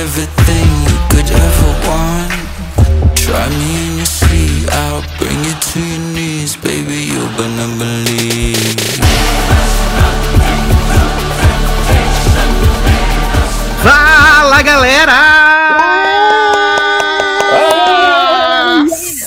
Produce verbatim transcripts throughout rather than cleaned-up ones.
everything you could ever want. Try me in your sleep, I'll bring you to your knees. Baby, you're gonna believe. Fala, galera! Ah!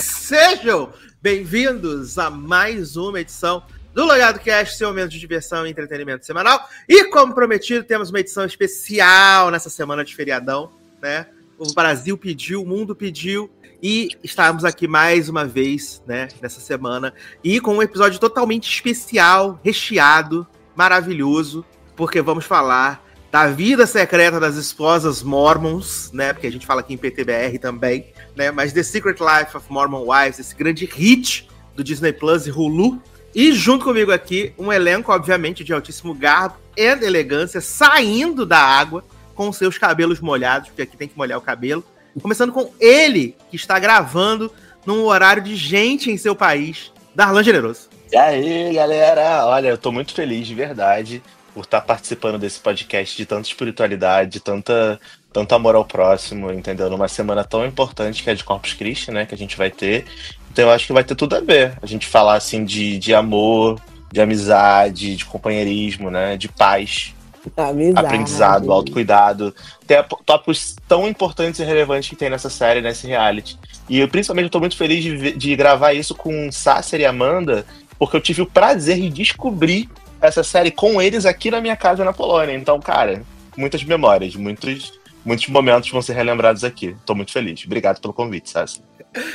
Sejam bem-vindos a mais uma edição do Logado Cast, seu momento de diversão e entretenimento semanal. E como prometido, temos uma edição especial nessa semana de feriadão, né? O Brasil pediu, o mundo pediu, e estamos aqui mais uma vez, né, nessa semana, e com um episódio totalmente especial, recheado, maravilhoso, porque vamos falar da vida secreta das esposas Mormons, né, porque a gente fala aqui em P T B R também, né, mas The Secret Life of Mormon Wives, esse grande hit do Disney Plus e Hulu. E junto comigo aqui, um elenco, obviamente, de altíssimo garbo e elegância, saindo da água com seus cabelos molhados, porque aqui tem que molhar o cabelo. Começando com ele, que está gravando num horário de gente em seu país, Darlan Generoso. E aí, galera? Olha, eu tô muito feliz, de verdade, por estar participando desse podcast de tanta espiritualidade, de tanta, tanto amor ao próximo, entendeu? Numa semana tão importante que é de Corpus Christi, né, que a gente vai ter. Então eu acho que vai ter tudo a ver. A gente falar, assim, de, de amor, de amizade, de companheirismo, né, de paz. Amizade. Aprendizado, autocuidado. Tem tópicos tão importantes e relevantes que tem nessa série, nesse reality. E eu, principalmente, eu tô muito feliz de, de gravar isso com Sasser e Amanda, porque eu tive o prazer de descobrir essa série com eles aqui na minha casa na Polônia. Então, cara, muitas memórias, muitos, muitos momentos vão ser relembrados aqui. Tô muito feliz. Obrigado pelo convite, Sasser.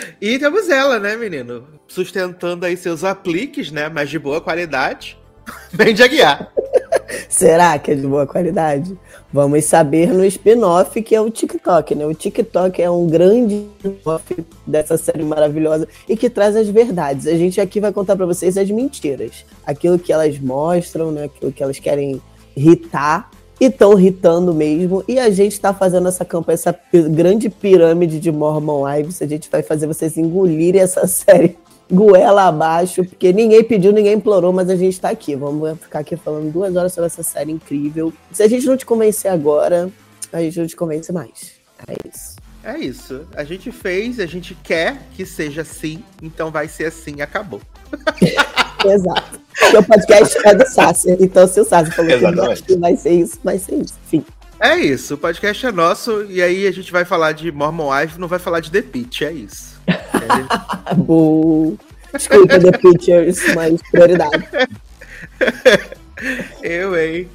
E temos ela, né, menino? Sustentando aí seus apliques, né, mas de boa qualidade. Bem de Aguiar. Será que é de boa qualidade? Vamos saber no spin-off, que é o TikTok, né? O TikTok é um grande spin-off dessa série maravilhosa e que traz as verdades. A gente aqui vai contar pra vocês as mentiras. Aquilo que elas mostram, né? Aquilo que elas querem irritar e estão irritando mesmo. E a gente tá fazendo essa campanha, essa grande pirâmide de Mormon Wives. A gente vai fazer vocês engolirem essa série goela abaixo, porque ninguém pediu, ninguém implorou, mas a gente tá aqui. Vamos ficar aqui falando duas horas sobre essa série incrível. Se a gente não te convencer agora, a gente não te convence mais. É isso. É isso. A gente fez, a gente quer que seja assim, então vai ser assim, acabou. Exato. Porque o podcast é do Sasser, então se o Sasser falou Exatamente. que vai ser isso, vai ser isso. Enfim. É isso, o podcast é nosso, e aí a gente vai falar de Mormon Wife, não vai falar de The Pitch, é isso. É... Boa. Desculpa, The Pictures, mas prioridade. Eu, hein?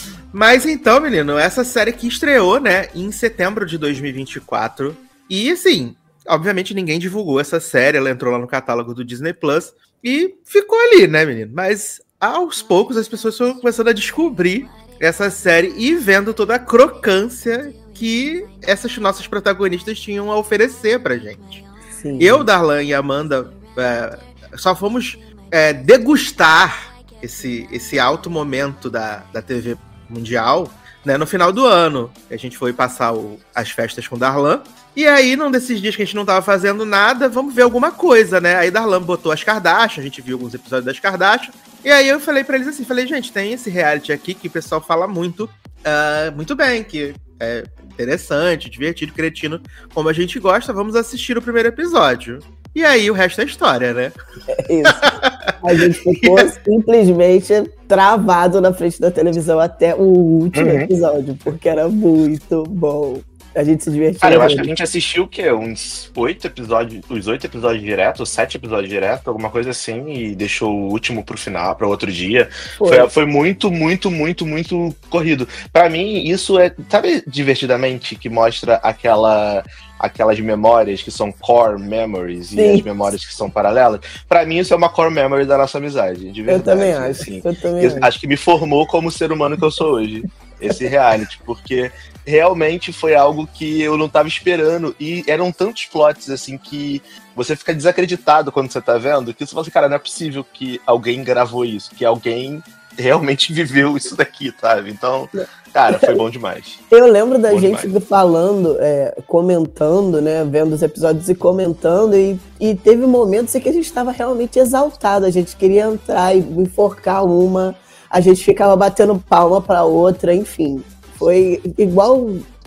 Mas então, menino, essa série que estreou, né, em setembro de dois mil e vinte e quatro. E, assim, obviamente ninguém divulgou essa série, ela entrou lá no catálogo do Disney Plus e ficou ali, né, menino? Mas, aos poucos, as pessoas foram começando a descobrir essa série e vendo toda a crocância que essas nossas protagonistas tinham a oferecer pra gente. Sim. Eu, Darlan e Amanda é, só fomos é, degustar esse, esse alto momento da, da T V mundial, né, no final do ano. A gente foi passar o, as festas com o Darlan. E aí, num desses dias que a gente não tava fazendo nada, vamos ver alguma coisa, né? Aí Darlan botou as Kardashian, a gente viu alguns episódios das Kardashian. E aí eu falei pra eles assim, falei, gente, tem esse reality aqui que o pessoal fala muito, uh, muito bem, que é interessante, divertido, cretino, como a gente gosta, vamos assistir o primeiro episódio. E aí o resto é história, né? É isso. A gente ficou simplesmente travado na frente da televisão até o último uhum. episódio, porque era muito bom. A gente se divertiu. Cara, eu acho que a gente assistiu o quê? Uns oito episódios, os oito episódios direto, os sete episódios direto, alguma coisa assim, e deixou o último pro final, para outro dia. Foi. Foi, foi muito, muito, muito, muito corrido. Pra mim, isso é, sabe, divertidamente, que mostra aquela, aquelas memórias que são core memories e Sim. as memórias que são paralelas. Pra mim, isso é uma core memory da nossa amizade, de verdade. Eu também acho. Assim. Eu também acho. Acho que me formou como ser humano que eu sou hoje, esse reality, porque realmente foi algo que eu não tava esperando, e eram tantos plots, assim, que você fica desacreditado quando você tá vendo, que você fala assim, cara, não é possível que alguém gravou isso, que alguém realmente viveu isso daqui, sabe? Então, cara, foi bom demais. Eu lembro da bom gente demais. falando, é, comentando, né, vendo os episódios e comentando, e, e teve momentos em que a gente tava realmente exaltado, a gente queria entrar e enforcar uma, a gente ficava batendo palma pra outra, enfim. Foi igual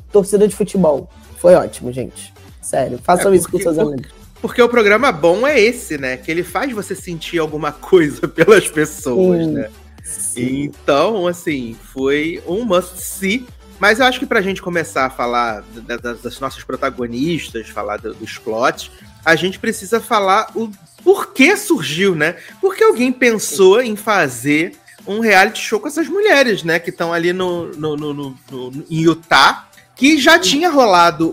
torcida de futebol. Foi ótimo, gente. Sério, façam É isso com porque- seus amigos. Porque o programa bom é esse, né? Que ele faz você sentir alguma coisa pelas pessoas, Sim. né? Sim. Então, assim, foi um must-see. Mas eu acho que pra gente começar a falar da- da- das nossas protagonistas, falar do- dos plots, a gente precisa falar o porquê surgiu, né? Porque alguém pensou em fazer um reality show com essas mulheres, né? Que estão ali no, no, no, no- no- em Utah, que já tinha rolado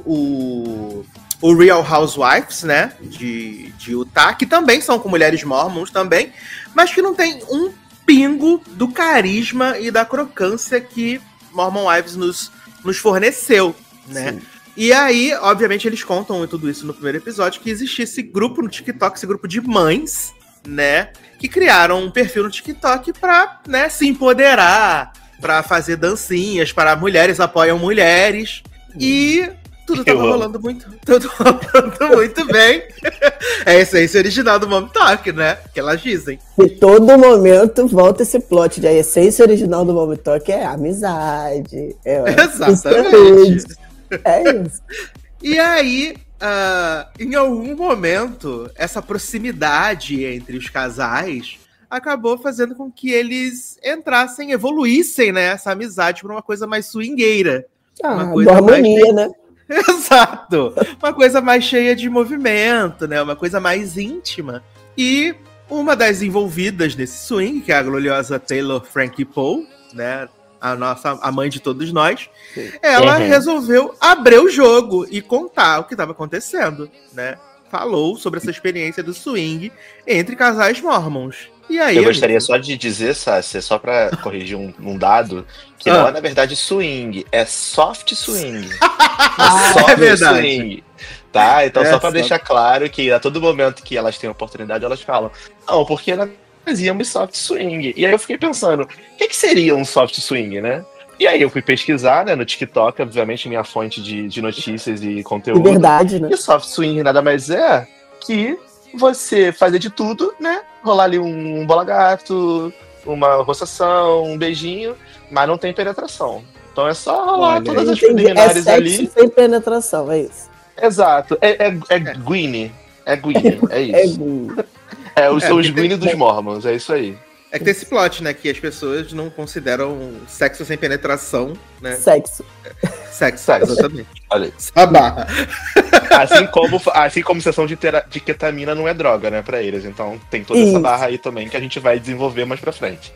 o, o Real Housewives, né? De, de Utah, que também são com mulheres mormons também, mas que não tem um pingo do carisma e da crocância que Mormon Wives nos, nos forneceu, né? Sim. E aí, obviamente, eles contam tudo isso no primeiro episódio, que existia esse grupo no TikTok, esse grupo de mães, né? Que criaram um perfil no TikTok pra, né, se empoderar, pra fazer dancinhas, para mulheres apoiam mulheres. E tudo tava Eu amo. rolando muito, tudo rolando muito bem. É a essência original do Mom Talk, né? Que elas dizem. E todo momento volta esse plot de a essência original do Mommy Talk é amizade. É Exatamente. É isso. E aí, ah, em algum momento, essa proximidade entre os casais acabou fazendo com que eles entrassem, evoluíssem, né, essa amizade para uma coisa mais swingueira. Uma Ah, coisa harmonia, né? Exato! Uma coisa mais cheia de movimento, né? Uma coisa mais íntima. E uma das envolvidas nesse swing, que é a gloriosa Taylor Frankie Poe, né? A nossa a mãe de todos nós, Sim. ela Uhum. resolveu abrir o jogo e contar o que estava acontecendo, né? Falou sobre essa experiência do swing entre casais mormons. E aí, Eu amigo? gostaria só de dizer, Sassi, só pra corrigir um, um dado, que Ah. não é na verdade swing, é soft swing. Ah, soft é verdade. swing. Tá? Então, É, só pra soft. deixar claro que a todo momento que elas têm oportunidade, elas falam, não, porque nós fazíamos soft swing. E aí eu fiquei pensando, o que, que seria um soft swing, né? E aí eu fui pesquisar, né, no TikTok, obviamente minha fonte de, de notícias e De conteúdo. verdade, né? E o soft swing nada mais é que você fazer de tudo, né? Rolar ali um bola gato, uma roçação, um beijinho, mas não tem penetração. Então é só rolar Olha todas aí. as Entendi. É preliminares sexo ali. sem penetração, é isso. Exato. É, é, é Gwynny. É Gwynny, é É isso. bom. É, os, É, os porque tem- Gwynny dos Mormons, é isso aí. É que tem esse plot, né? Que as pessoas não consideram sexo sem penetração, né? Sexo. Sexo, Sexo. exatamente. Olha aí. A barra. Assim como, assim como sessão de, tera- de ketamina não é droga, né, pra eles. Então tem toda essa Isso. barra aí também que a gente vai desenvolver mais pra frente.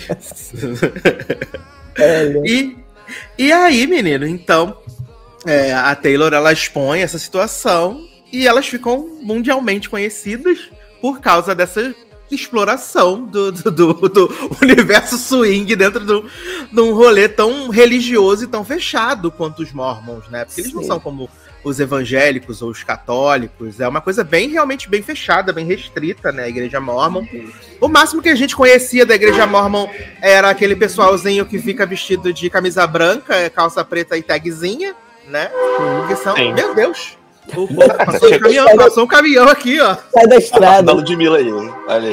É, né? E, e aí, menino, então, é, a Taylor, ela expõe essa situação e elas ficam mundialmente conhecidas por causa dessa exploração do, do, do- do universo swing dentro do- de um rolê tão religioso e tão fechado quanto os mormons, né? Porque eles não Sim. são como os evangélicos ou os católicos, é uma coisa bem, realmente bem fechada, bem restrita, né, a igreja mormon. O máximo que a gente conhecia da igreja mormon era aquele pessoalzinho que fica vestido de camisa branca, calça preta e tagzinha, né? Que são, Sim. meu Deus, o, o, passou, um caminhão, passou um caminhão aqui, ó. Sai da A estrada. Ludmilla aí, olha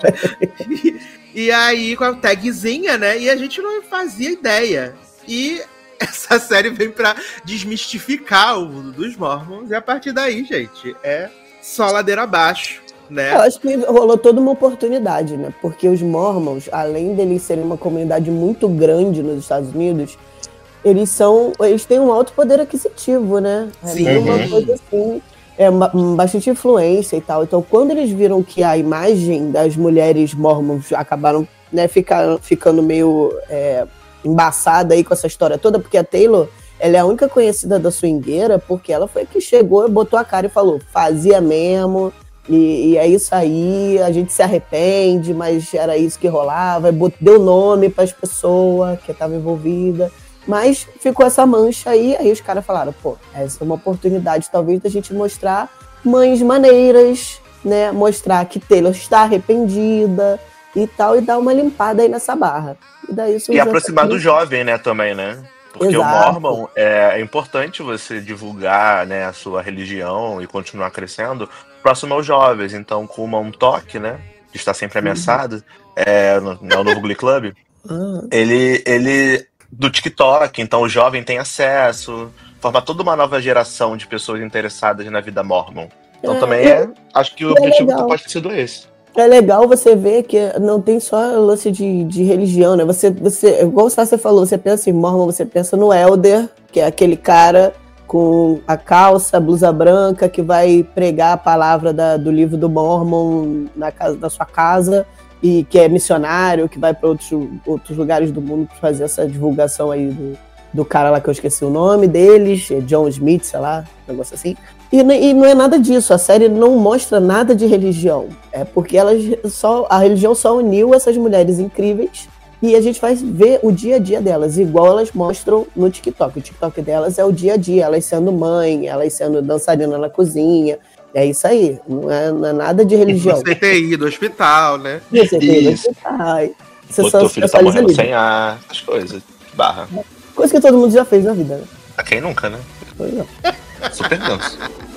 aí. E aí, com a tagzinha, né? E a gente não fazia ideia. E essa série vem pra desmistificar o mundo dos Mormons. E a partir daí, gente, é só ladeira abaixo, Eu né? acho que rolou toda uma oportunidade, né? Porque os Mormons, além deles serem uma comunidade muito grande nos Estados Unidos, eles são, eles têm um alto poder aquisitivo, né? É Sim. meio uma coisa assim, é uma- bastante influência e tal. Então, quando eles viram que a imagem das mulheres Mormons acabaram, né, ficar, ficando meio é, embaçada aí com essa história toda, porque a Taylor, ela é a única conhecida da swingueira, porque ela foi a que chegou, botou a cara e falou, fazia mesmo. E, e é isso aí, a gente se arrepende, mas era isso que rolava, bot- deu nome para as pessoas que estavam envolvidas, mas ficou essa mancha aí, aí os caras falaram, pô, essa é uma oportunidade talvez da gente mostrar mães maneiras, né, mostrar que Taylor está arrependida e tal, e dar uma limpada aí nessa barra. E, daí E surgiu aproximar essa- do jovem, né, também, né? Porque Exato. o Mormon é, é importante você divulgar, né, a sua religião e continuar crescendo próximo aos jovens. Então, com o Mom Talk, né, que está sempre ameaçado, é, no, é o novo Glee Club, Ah, ele, ele do TikTok, então o jovem tem acesso, formar toda uma nova geração de pessoas interessadas na vida mormon. Então É, também é- é, acho que o é objetivo legal. pode ter sido esse. É legal você ver que não tem só lance de, de religião, né? Você, você, igual você falou, você pensa em Mormon, você pensa no Elder, que é aquele cara com a calça, a blusa branca, que vai pregar a palavra da- do livro do Mormon na, casa, na sua casa, e que é missionário, que vai para outros, outros lugares do mundo para fazer essa divulgação aí do, do cara lá que eu esqueci o nome deles, é John Smith, sei lá, um negócio assim. E, e não é nada disso, a série não mostra nada de religião. É porque elas só, a religião só uniu essas mulheres incríveis e a gente vai ver o dia a dia delas, igual elas mostram no TikTok. O TikTok delas é o dia a dia, elas sendo mãe, elas sendo dançarina na cozinha. É isso aí, não é, não é nada de religião. C T I do hospital, né? Você tem Isso. ai, você O só teu filho tá especializa morrendo ali. sem ar, as coisas. Barra. Coisa que todo mundo já fez na vida, né? A quem nunca, né? Pois não. Super denso.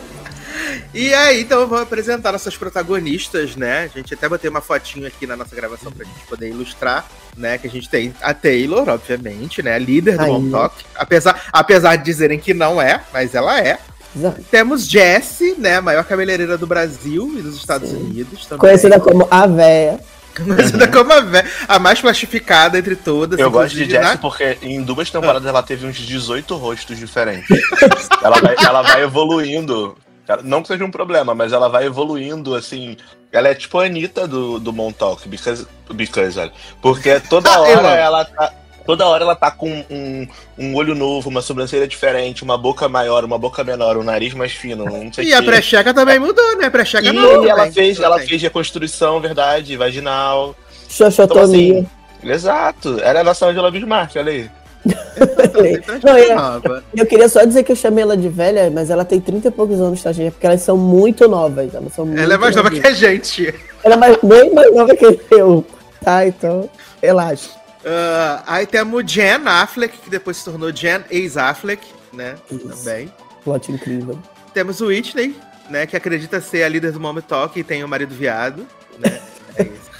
E aí, então eu vou apresentar nossas protagonistas, né? A gente até botei uma fotinho aqui na nossa gravação pra gente poder ilustrar, né? Que a gente tem a Taylor, obviamente, né? A líder do Ai, Montauk. Apesar, apesar de dizerem que não é, mas ela é. Exato. Temos Jessie, né? A maior cabeleireira do Brasil e dos Estados Sim. Unidos também. Conhecida como a véia. Conhecida como a, vé- a mais plastificada entre todas. Eu gosto de inclusive, Jessie na- porque em duas temporadas ela teve uns dezoito rostos diferentes. ela, vai, ela vai evoluindo. Cara, não que seja um problema, mas ela vai evoluindo, assim. Ela é tipo a Anitta do, do Montauk, because, because, olha. Porque toda Eu hora amo. ela tá. Toda hora ela tá com um, um olho novo, uma sobrancelha diferente, uma boca maior, uma boca menor, um nariz mais fino, não sei o E a quê. precheca também mudou, né? A precheca E não. ela também. fez, ela Também. fez reconstrução, verdade, vaginal. Então, Xoxotomia. assim, exato. Ela é a nossa Angela Bismarck, olha aí. Não, eu, Nova. eu queria só dizer que eu chamei ela de velha, mas ela tem trinta e poucos anos, tá, gente? Porque elas são muito novas. Elas são muito Ela é mais nova que novinhas. a gente. Ela é mais, bem mais nova que eu. Tá, então, relaxa. Ah, aí temos Jen Affleck, que depois se tornou Jen Ex-Affleck, né? Isso. Também. Plot incrível. Temos o Whitney, né? Que acredita ser a líder do Mom Talk e tem o marido viado, né? É isso.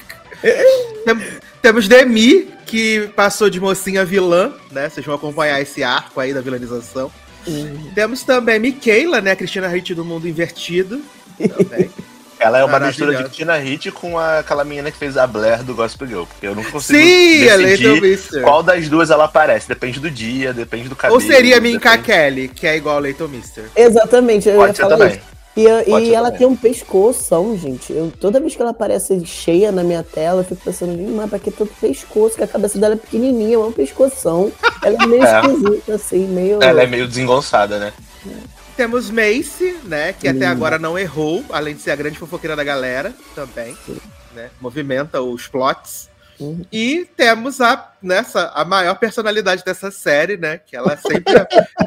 Tem- temos Demi, que passou de mocinha a vilã, né? Vocês vão acompanhar esse arco aí da vilanização. Hum. Temos também Michaela, né? A Cristina Ricci do Mundo Invertido. Também. Ela é uma mistura de Maravilhosa. Tina Hitt com a- aquela menina que fez a Blair do Gospel Girl. Porque eu nunca consigo Sim, a Leighton decidir Mister. qual das duas ela aparece. Depende do dia, depende do cabelo. Ou seria a Minka depende... Kelly, que é igual a Leighton Mister. Exatamente, eu Pode ia ser falar também. isso. E, eu- Pode e ser ela também. tem um pescoção, gente. Eu, toda vez que ela aparece cheia na minha tela, eu fico pensando, "Ih, mas pra que tanto pescoço? Que a cabeça dela é pequenininha, é um pescoção. Ela é meio É. esquisita, assim, meio... Ela é meio desengonçada, né? Temos Macy, né? Que até Linda. agora não errou, além de ser a grande fofoqueira da galera também. Né, movimenta os plots. Uhum. E temos a, nessa, a maior personalidade dessa série, né? Que ela sempre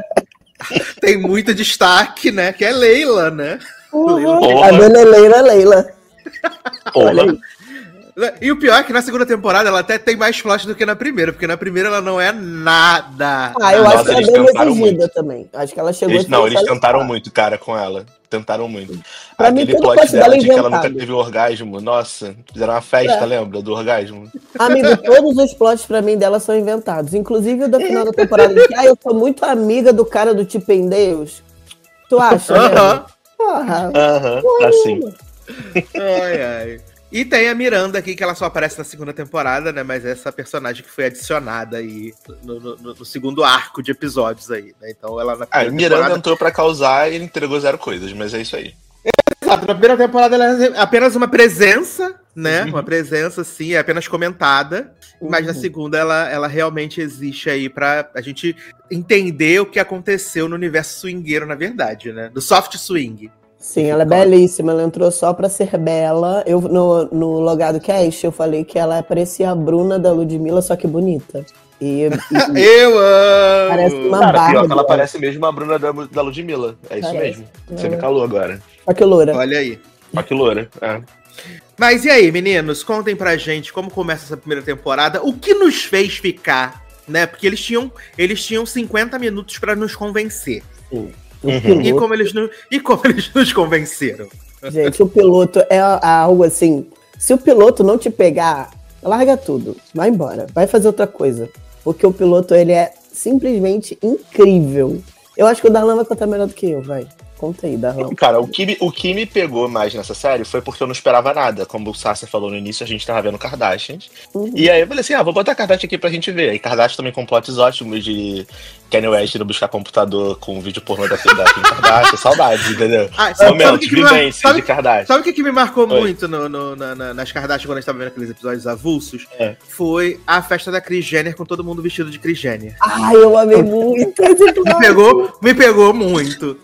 tem muito destaque, né? Que é Leila, né? Uhum. Porra. A dona Leila Leila. Olha Porra. aí. E o pior é que na segunda temporada ela até tem mais plot do que na primeira, porque na primeira ela não é nada. Ah, eu Nossa, acho que ela é eles bem tentaram exigida muito. também. Acho que ela chegou Eles, a não, eles pensar- tentaram muito, cara, com ela. Tentaram muito. Pra mim, Aquele todo plot plot dela dela é de que ela nunca inventado. teve orgasmo. Nossa, fizeram uma festa, É. lembra? Do orgasmo. Amigo, todos os plots pra mim dela são inventados. Inclusive o da final da temporada de que ah, eu sou muito amiga do cara do Tipo em Deus. Tu acha, né? Aham. Porra. Aham, assim. Ai, ai. E tem a Miranda aqui, que ela só aparece na segunda temporada, né? Mas é essa personagem que foi adicionada aí no, no- no segundo arco de episódios aí, né? Então ela na Ah, primeira Miranda temporada... entrou pra causar e ele entregou zero coisas, mas é isso aí. Exato, na primeira temporada ela é apenas uma presença, né? Uhum. Uma presença, sim, é apenas comentada. Mas na Uhum. segunda ela, ela realmente existe aí pra a gente entender o que aconteceu no universo swingueiro, na verdade, né? Do soft swing. Sim, ela é belíssima. Ela entrou só pra ser bela. Eu, no, no Logado Cast, eu falei que ela parecia a Bruna da Ludmilla, só que bonita. E, e Eu amo! parece uma Cara, pior barba. que ela parece mesmo a Bruna da, da Ludmilla. É isso Parece. mesmo. Você me calou agora. Só que loura. Olha aí. Olha que loura. É. Mas e aí, meninos? Contem pra gente como começa essa primeira temporada. O que nos fez ficar, né? Porque eles tinham, eles tinham cinquenta minutos pra nos convencer. O Uhum. E piloto, como eles, no- e como eles nos convenceram? gente, o piloto é algo assim. Se o piloto não te pegar, larga tudo. Vai embora. Vai fazer outra coisa. Porque o piloto, ele é simplesmente incrível. Eu acho que o Darlan vai contar melhor do que eu, vai. Conta aí, Darlan. Cara, o que, me, o que me pegou mais nessa série foi porque eu não esperava nada. Como o Sasser falou no início, a gente tava vendo Kardashians. Uhum. E aí eu falei assim, ah, vou botar Kardashian aqui pra gente ver. E Kardashian também com plots ótimos de Kanye West indo buscar computador com vídeo pornô da, da Kim Kardashian. Saudades, entendeu? Ah, sabe, Momentos, vivências de Kardashian. Sabe o que, que me marcou Oi. muito no, no, na, na, nas Kardashian quando a gente tava vendo aqueles episódios avulsos? É. Foi a festa da Kris Jenner com todo mundo vestido de Kris Jenner. Ai, eu amei muito. me, pegou, me pegou muito.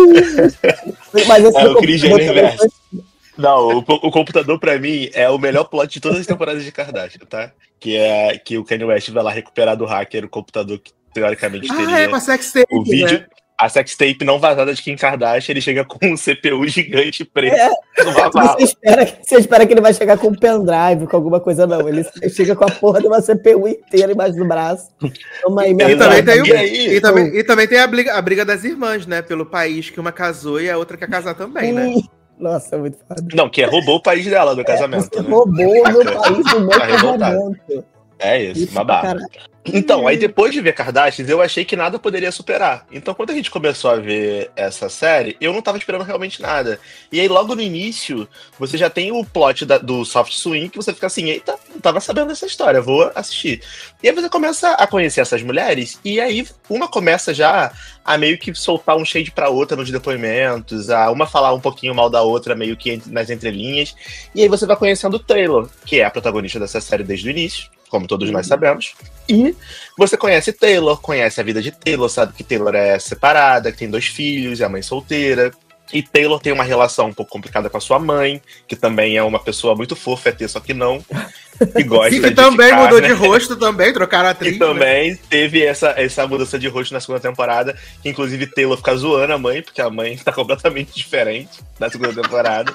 Mas é o Kris Jenner verso. Não, o, o computador pra mim é o melhor plot de todas as temporadas de Kardashian, tá? Que é que o Kanye West vai lá recuperar do hacker o computador que teoricamente ah, teria é, uma sextape, o vídeo, né? A sextape não vazada de Kim Kardashian, ele chega com um C P U gigante preto. É. Você, espera, você espera que ele vai chegar com um pendrive, com alguma coisa, não. Ele chega com a porra de uma C P U inteira embaixo do braço. Toma aí, e, também tem o, e, e, também, e também tem a briga, a briga das irmãs, né? Pelo país que uma casou e a outra quer casar também, Sim. né? Nossa, é muito foda. Não, que é roubou o país dela do casamento. Você né? roubou o meu país do meu casamento. É isso, isso uma barra. Então, aí depois de ver Kardashians, eu achei que nada poderia superar. Então, quando a gente começou a ver essa série, eu não tava esperando realmente nada. E aí, logo no início, você já tem o plot da, do Soft Swing, que você fica assim, eita, não tava sabendo dessa história, vou assistir. E aí você começa a conhecer essas mulheres, e aí uma começa já a meio que soltar um shade pra outra nos depoimentos, a uma falar um pouquinho mal da outra, meio que nas entrelinhas. E aí você vai conhecendo Taylor, que é a protagonista dessa série desde o início, como todos nós sabemos. E você conhece Taylor, conhece a vida de Taylor, sabe que Taylor é separada, que tem dois filhos, é mãe solteira. E Taylor tem uma relação um pouco complicada com a sua mãe, que também é uma pessoa muito fofa, é ter, só que não, que gosta e que de também ficar, mudou né? de rosto também, trocaram a atriz. E também né? teve essa, essa mudança de rosto na segunda temporada, que inclusive Taylor fica zoando a mãe, porque a mãe tá completamente diferente na segunda temporada.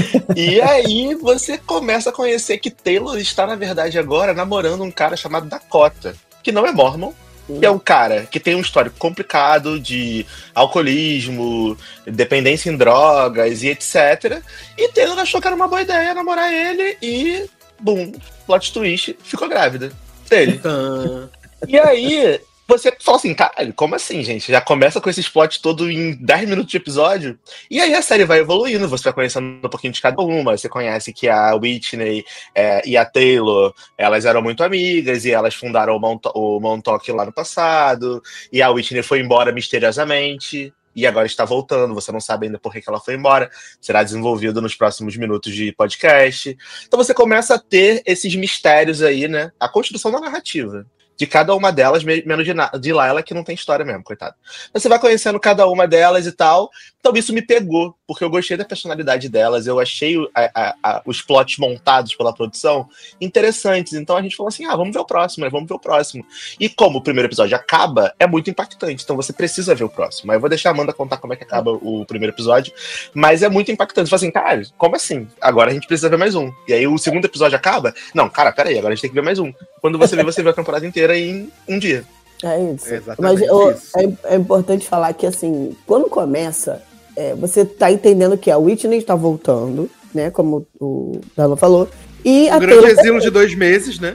E aí você começa a conhecer que Taylor está, na verdade, agora namorando um cara chamado Dakota, que não é mormon, que é um cara que tem um histórico complicado de alcoolismo, dependência em drogas e etcétera. E Taylor achou que era uma boa ideia namorar ele e, bum, plot twist, ficou grávida dele. E aí, você fala assim, caralho, como assim, gente? Já começa com esse plot todo em dez minutos de episódio. E aí a série vai evoluindo, você vai conhecendo um pouquinho de cada uma. Você conhece que a Whitney é, e a Taylor, elas eram muito amigas e elas fundaram o, Mont- o Montauk lá no passado. E a Whitney foi embora misteriosamente. E agora está voltando, você não sabe ainda por que ela foi embora. Será desenvolvido nos próximos minutos de podcast. Então você começa a ter esses mistérios aí, né? A construção da narrativa de cada uma delas, menos de, na- de Layla, que não tem história mesmo, coitado. Você vai conhecendo cada uma delas e tal. Então isso me pegou, porque eu gostei da personalidade delas, eu achei a, a, a, os plots montados pela produção interessantes. Então a gente falou assim, ah, vamos ver o próximo, né? Vamos ver o próximo. E como o primeiro episódio acaba, é muito impactante, então você precisa ver o próximo. Aí eu vou deixar a Amanda contar como é que acaba o primeiro episódio, mas é muito impactante. Você fala assim, cara, como assim? Agora a gente precisa ver mais um. E aí o segundo episódio acaba, não, cara, peraí, agora a gente tem que ver mais um. Quando você vê, você vê a temporada inteira em um dia. É isso. É exatamente Mas eu, isso. é, é importante falar que, assim, quando começa, é, você tá entendendo que a Whitney está voltando, né? Como o Darlan falou. E Um a grande Taylor... exílio de dois meses, né?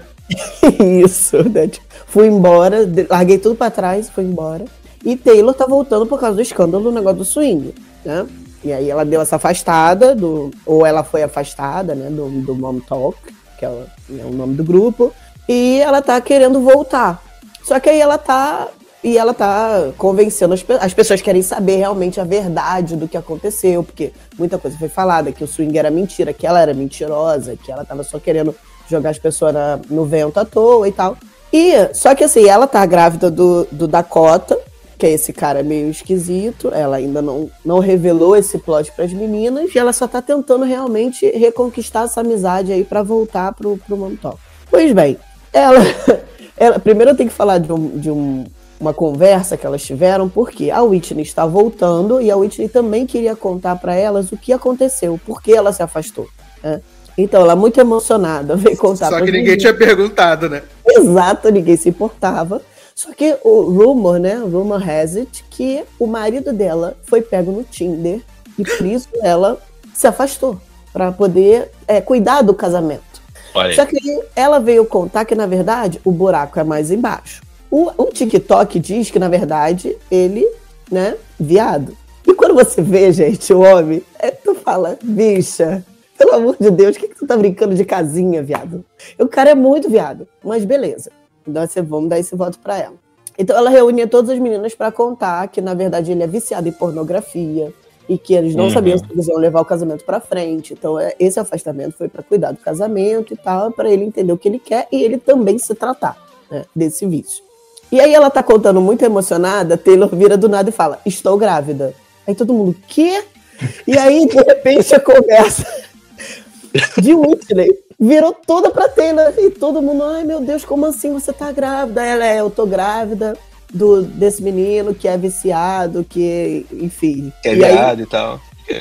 Isso, né? Tipo, fui embora, de- larguei tudo pra trás, fui embora. E Taylor tá voltando por causa do escândalo do negócio do swing, né? E aí ela deu essa afastada, do, ou ela foi afastada, né? Do, do Mom Talk, que é o, é o nome do grupo. E ela tá querendo voltar. Só que aí ela tá... E ela tá convencendo as, pe- as pessoas querem saber realmente a verdade do que aconteceu, porque muita coisa foi falada, que o swing era mentira, que ela era mentirosa, que ela tava só querendo jogar as pessoas na- no vento à toa e tal. E, só que assim, ela tá grávida do, do Dakota, que é esse cara meio esquisito, ela ainda não, não revelou esse plot pras meninas, e ela só tá tentando realmente reconquistar essa amizade aí pra voltar pro, pro Montauk. Pois bem, ela, ela... Primeiro eu tenho que falar de um... De um uma conversa que elas tiveram, porque a Whitney está voltando e a Whitney também queria contar para elas o que aconteceu, por que ela se afastou, né? Então ela muito emocionada veio contar. Só pras que ninguém meninas. tinha perguntado, né? Exato, ninguém se importava. Só que o rumor, né, o rumor has it, que o marido dela foi pego no Tinder e por isso ela se afastou, para poder é, cuidar do casamento. Olha aí. Só que ela veio contar que, na verdade, o buraco é mais embaixo. O, o TikTok diz que, na verdade, ele né? Viado. E quando você vê, gente, o homem, é, tu fala, bicha, pelo amor de Deus, o que, que tu tá brincando de casinha, viado? O cara é muito viado, mas beleza. Então assim, vamos dar esse voto pra ela. Então ela reunia todas as meninas pra contar que, na verdade, ele é viciado em pornografia e que eles não uhum. sabiam se eles iam levar o casamento pra frente. Então esse afastamento foi pra cuidar do casamento e tal, pra ele entender o que ele quer e ele também se tratar, né, desse vício. E aí ela tá contando muito emocionada, Taylor vira do nada e fala, estou grávida. Aí todo mundo, quê? E aí, de repente, a conversa de Whitney virou toda pra Taylor. E todo mundo, ai meu Deus, como assim você tá grávida? Ela é, eu tô grávida do, desse menino que é viciado, que, enfim. Que é e viado aí... e tal.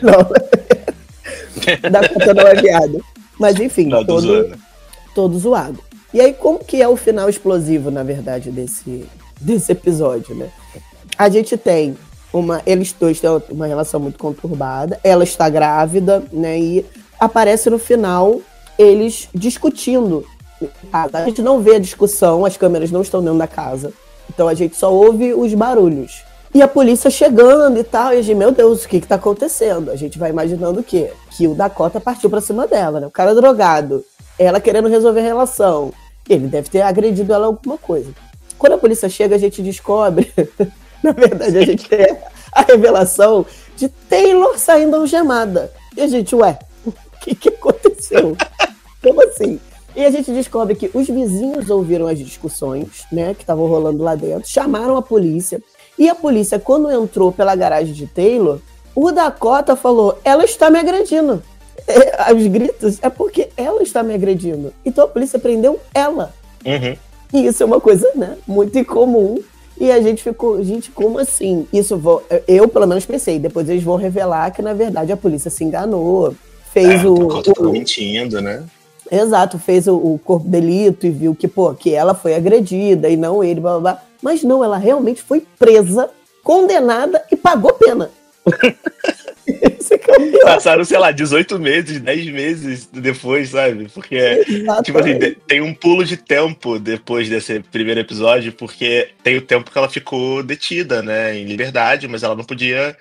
Não, da conta não é viado. Mas enfim, não, todo, todo zoado. E aí, como que é o final explosivo, na verdade, desse, desse episódio, né? A gente tem uma... Eles dois têm uma relação muito conturbada. Ela está grávida, né? E aparece no final eles discutindo. A gente não vê a discussão, as câmeras não estão dentro da casa. Então a gente só ouve os barulhos. E a polícia chegando e tal. E a gente, meu Deus, o que que tá acontecendo? A gente vai imaginando o quê? Que o Dakota partiu pra cima dela, né? O cara drogado. Ela querendo resolver a relação. Ele deve ter agredido ela alguma coisa. Quando a polícia chega, a gente descobre... Na verdade, a gente tem a revelação de Taylor saindo algemada. E a gente, ué, o que que aconteceu? Como assim? E a gente descobre que os vizinhos ouviram as discussões, né, que estavam rolando lá dentro, chamaram a polícia. E a polícia, quando entrou pela garagem de Taylor, o Dakota falou, ela está me agredindo. É, os gritos é porque ela está me agredindo. Então a polícia prendeu ela. Uhum. E isso é uma coisa, né, muito incomum. E a gente ficou, gente, como assim? Isso vou, eu pelo menos pensei, depois eles vão revelar que na verdade a polícia se enganou, fez é, o... Tá o mentindo, né? Exato, fez o, o corpo de delito e viu que, pô, que ela foi agredida e não ele, blá, blá, blá. Mas não, ela realmente foi presa, condenada e pagou pena. Passaram, sei lá, dezoito meses, dez meses depois, sabe? Porque, exatamente. Tipo assim, tem um pulo de tempo depois desse primeiro episódio, porque tem o tempo que ela ficou detida, né, em liberdade, mas ela não podia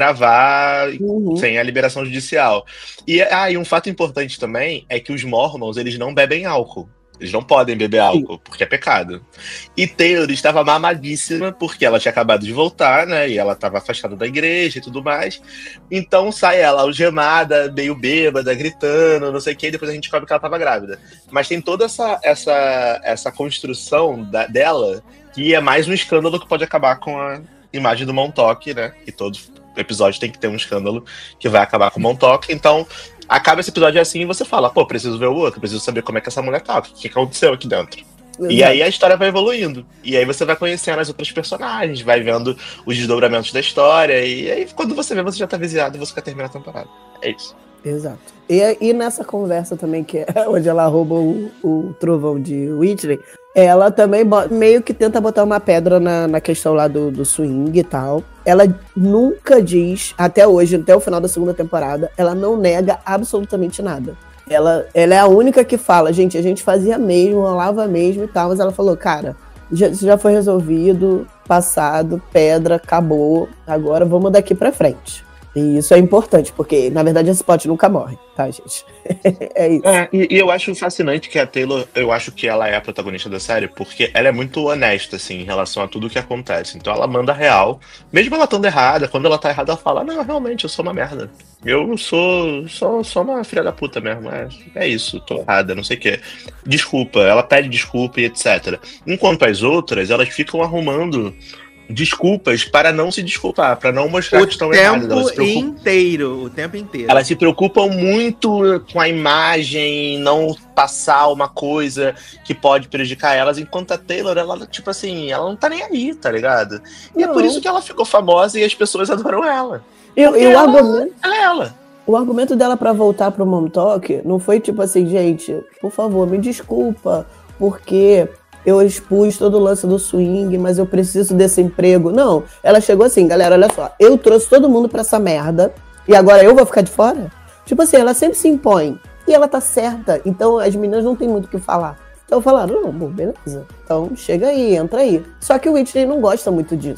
gravar uhum. sem a liberação judicial. E, ah, e um fato importante também é que os Mormons, eles não bebem álcool. Eles não podem beber álcool, Sim. porque é pecado. E Taylor estava mamadíssima, porque ela tinha acabado de voltar, né? E ela estava afastada da igreja e tudo mais. Então sai ela algemada, meio bêbada, gritando, não sei o que, e depois a gente descobre que ela estava grávida. Mas tem toda essa, essa, essa construção da, dela, que é mais um escândalo que pode acabar com a imagem do Montauk, né? Que todo episódio tem que ter um escândalo que vai acabar com o Montauk. Então... acaba esse episódio assim e você fala, pô, preciso ver o outro, preciso saber como é que essa mulher tá, o que aconteceu aqui dentro. Exato. E aí a história vai evoluindo. E aí você vai conhecendo as outras personagens, vai vendo os desdobramentos da história, e aí quando você vê, você já tá viciado e você quer terminar a temporada. É isso. Exato. E, e nessa conversa também, que é onde ela rouba o, o trovão de Whitney, ela também bota, meio que tenta botar uma pedra na, na questão lá do, do swing e tal. Ela nunca diz, até hoje, até o final da segunda temporada, ela não nega absolutamente nada. Ela, ela é a única que fala, gente, a gente fazia mesmo, rolava mesmo e tal, mas ela falou, cara, já, isso já foi resolvido, passado, pedra, acabou, agora vamos daqui pra frente. E isso é importante, porque, na verdade, esse pote nunca morre, tá, gente? É isso. É, e, e eu acho fascinante que a Taylor, eu acho que ela é a protagonista da série, porque ela é muito honesta, assim, em relação a tudo o que acontece. Então ela manda real, mesmo ela estando errada, quando ela tá errada, ela fala, não, realmente, eu sou uma merda. Eu sou só, só uma filha da puta mesmo, é, é isso, tô errada, não sei o quê. Desculpa, ela pede desculpa e etcétera. Enquanto as outras, elas ficam arrumando desculpas para não se desculpar, para não mostrar o que estão erradas. O tempo inteiro, o tempo inteiro. Elas se preocupam muito com a imagem, não passar uma coisa que pode prejudicar elas, enquanto a Taylor, ela, tipo assim, ela não tá nem aí, tá ligado? E não. É por isso que ela ficou famosa e as pessoas adoram ela. E o ela, argumento... ela é ela. O argumento dela pra voltar pro Montauk não foi tipo assim, gente, por favor, me desculpa, porque... eu expus todo o lance do swing, mas eu preciso desse emprego. Não, ela chegou assim, galera, olha só, eu trouxe todo mundo pra essa merda, e agora eu vou ficar de fora? Tipo assim, ela sempre se impõe, e ela tá certa, então as meninas não tem muito o que falar. Então falaram, não, bom, beleza, então chega aí, entra aí. Só que o Whitney não gosta muito disso.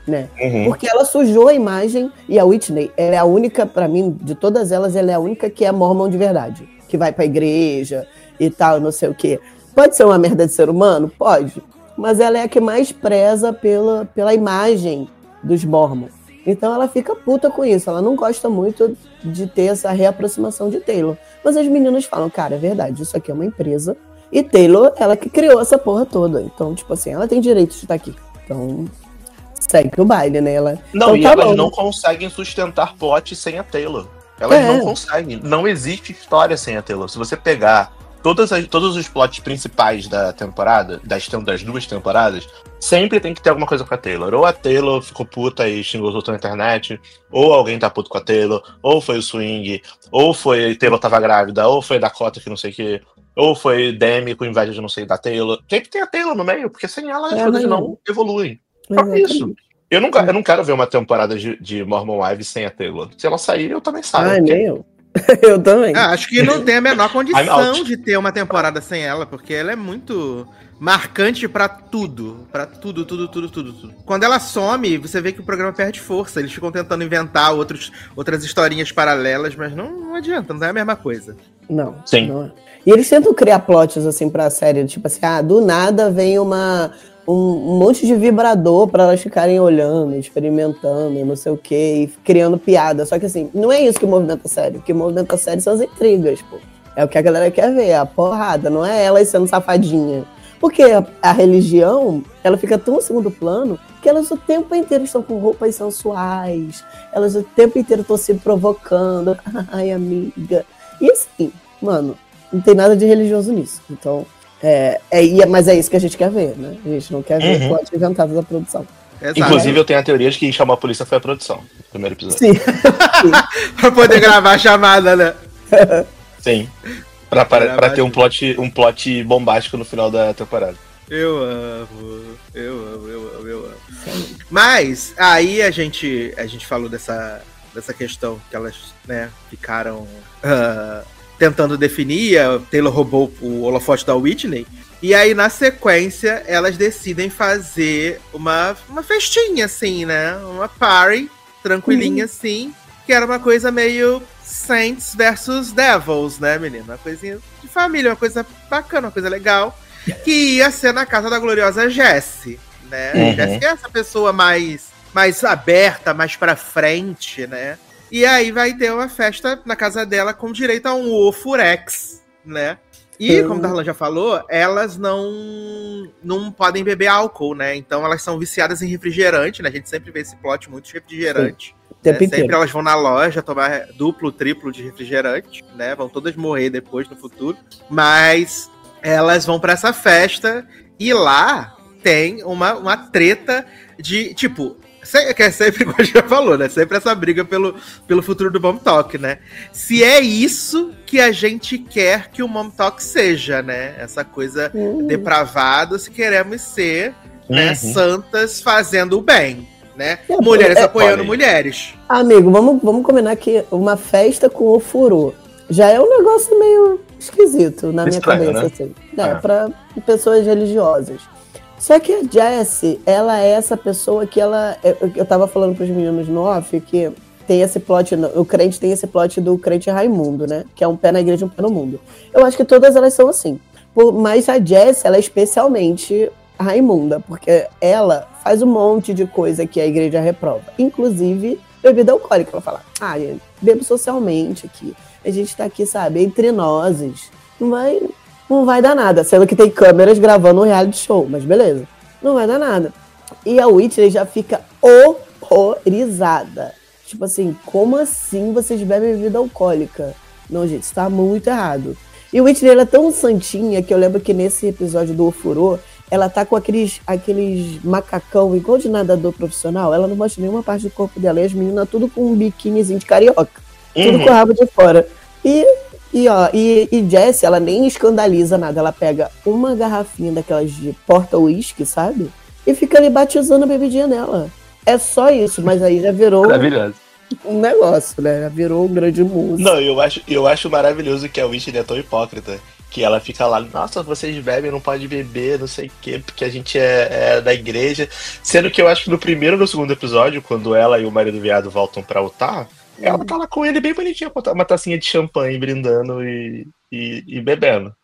né? Uhum. Porque ela sujou a imagem, e a Whitney, ela é a única, pra mim, de todas elas, ela é a única que é mormon de verdade. Que vai pra igreja e tal, não sei o quê. Pode ser uma merda de ser humano? Pode. Mas ela é a que mais preza pela, pela imagem dos mormons. Então ela fica puta com isso. Ela não gosta muito de ter essa reaproximação de Taylor. Mas as meninas falam, cara, é verdade, isso aqui é uma empresa. E Taylor, ela que criou essa porra toda. Então, tipo assim, ela tem direito de estar aqui. Então, segue o baile, né? Ela... Não, então, e tá elas bom. não conseguem sustentar plot sem a Taylor. Elas É. não conseguem. Não existe história sem a Taylor. Se você pegar todas as, todos os plots principais da temporada, das, das duas temporadas, sempre tem que ter alguma coisa com a Taylor. Ou a Taylor ficou puta e xingou os outros na internet, ou alguém tá puto com a Taylor, ou foi o swing, ou foi a Taylor tava grávida, ou foi Dakota que não sei o que, ou foi Demi com inveja de não sei da Taylor. Sempre tem a Taylor no meio, porque sem ela as É, coisas mas- não evoluem. Só Exatamente. isso. Eu não, eu não quero ver uma temporada de, de Mormon Wives sem a Taylor. Se ela sair, eu também saio. Ah, porque- nem eu. Eu também. Ah, acho que não tem a menor I'm condição out. de ter uma temporada sem ela, porque ela é muito marcante pra tudo. Pra tudo, tudo, tudo, tudo, tudo. Quando ela some, você vê que o programa perde força. Eles ficam tentando inventar outros, outras historinhas paralelas, mas não, não adianta, não é a mesma coisa. Não. Sim. Não é. E eles tentam criar plots assim pra série, tipo assim, ah, do nada vem uma, um, um monte de vibrador pra elas ficarem olhando, experimentando, não sei o quê, e criando piada. Só que assim, não é isso que movimenta a série. O que movimenta a série são as intrigas, pô. É o que a galera quer ver, a porrada, não é elas sendo safadinha. Porque a, a religião, ela fica tão em segundo plano que elas o tempo inteiro estão com roupas sensuais, elas o tempo inteiro estão se provocando. Ai, amiga. E assim, mano, não tem nada de religioso nisso. Então, é, é, mas é isso que a gente quer ver, né? A gente não quer ver Uhum. plot inventado da produção. Exato. Inclusive, eu tenho a teoria de que chamar a polícia foi a produção. Primeiro episódio. Sim. Pra poder gravar a chamada, né? Sim. Pra, pra, Era pra ter um mais- plot, um plot bombástico no final da temporada. Eu amo, eu amo, eu amo, eu amo. Mas aí a gente, a gente falou dessa, dessa questão que elas, né, ficaram ah, tentando definir. A Taylor roubou o holofote da Whitney. E aí, na sequência, elas decidem fazer uma, uma festinha, assim, né? Uma party, tranquilinha, assim. Que era uma coisa meio Saints versus Devils, né, menina? Uma coisinha de família, uma coisa bacana, uma coisa legal. Que ia ser na casa da gloriosa Jessie, né? Uhum. Jessie é essa pessoa mais, mais aberta, mais pra frente, né? E aí vai ter uma festa na casa dela com direito a um ofurex, né? E, Uhum. como a Darlan já falou, elas não, não podem beber álcool, né? Então elas são viciadas em refrigerante, né? A gente sempre vê esse plot muito de refrigerante. O tempo né? inteiro. Sempre elas vão na loja tomar duplo, triplo de refrigerante, né? Vão todas morrer depois no futuro. Mas elas vão pra essa festa e lá tem uma, uma treta de, tipo, se- que é sempre, como a gente já falou, né? Sempre essa briga pelo, pelo futuro do Mom Talk, né? Se é isso que a gente quer que o Mom Talk seja, né? Essa coisa Uhum. depravada, se queremos ser, né, Uhum. santas fazendo o bem, né? É, Mulheres é- apoiando olha aí. mulheres. Amigo, vamos, vamos combinar que uma festa com o furô já é um negócio meio esquisito na minha Estranho, cabeça, né? assim. É, É. pra pessoas religiosas. Só que a Jessie, ela é essa pessoa que ela... Eu, eu tava falando pros meninos no off que tem esse plot, o crente tem esse plot do crente Raimundo, né? Que é um pé na igreja e um pé no mundo. Eu acho que todas elas são assim. Por- mas a Jessie, ela é especialmente Raimunda, porque ela faz um monte de coisa que a igreja reprova. Inclusive, bebida alcoólica. Ela fala, ah, eu bebo socialmente aqui. A gente tá aqui, sabe, entre nós. Não vai, não vai dar nada. Sendo que tem câmeras gravando um reality show, mas beleza. Não vai dar nada. E a Whitney já fica horrorizada. Tipo assim, como assim vocês bebem bebida alcoólica? Não, gente, isso tá muito errado. E a Whitney, ela é tão santinha que eu lembro que nesse episódio do Ofurô, ela tá com aqueles, aqueles macacão igual de nadador profissional. Ela não mostra nenhuma parte do corpo dela. E as meninas tudo com um biquínizinho de carioca. Tudo Uhum. com o rabo de fora. E, e ó, e, e Jessie, ela nem escandaliza nada. Ela pega uma garrafinha daquelas de porta-whisky, sabe? E fica ali batizando a bebidinha nela. É só isso, mas aí já virou Maravilhoso. um negócio, né? Já virou um grande músico. Não, eu acho, eu acho maravilhoso que a Whitney é tão hipócrita que ela fica lá, nossa, vocês bebem, não pode beber, não sei o quê, porque a gente é, é da igreja. Sendo que eu acho que no primeiro e no segundo episódio, quando ela e o marido viado voltam pra Utah, ela tá lá com ele bem bonitinha, com uma tacinha de champanhe, brindando e, e, e bebendo.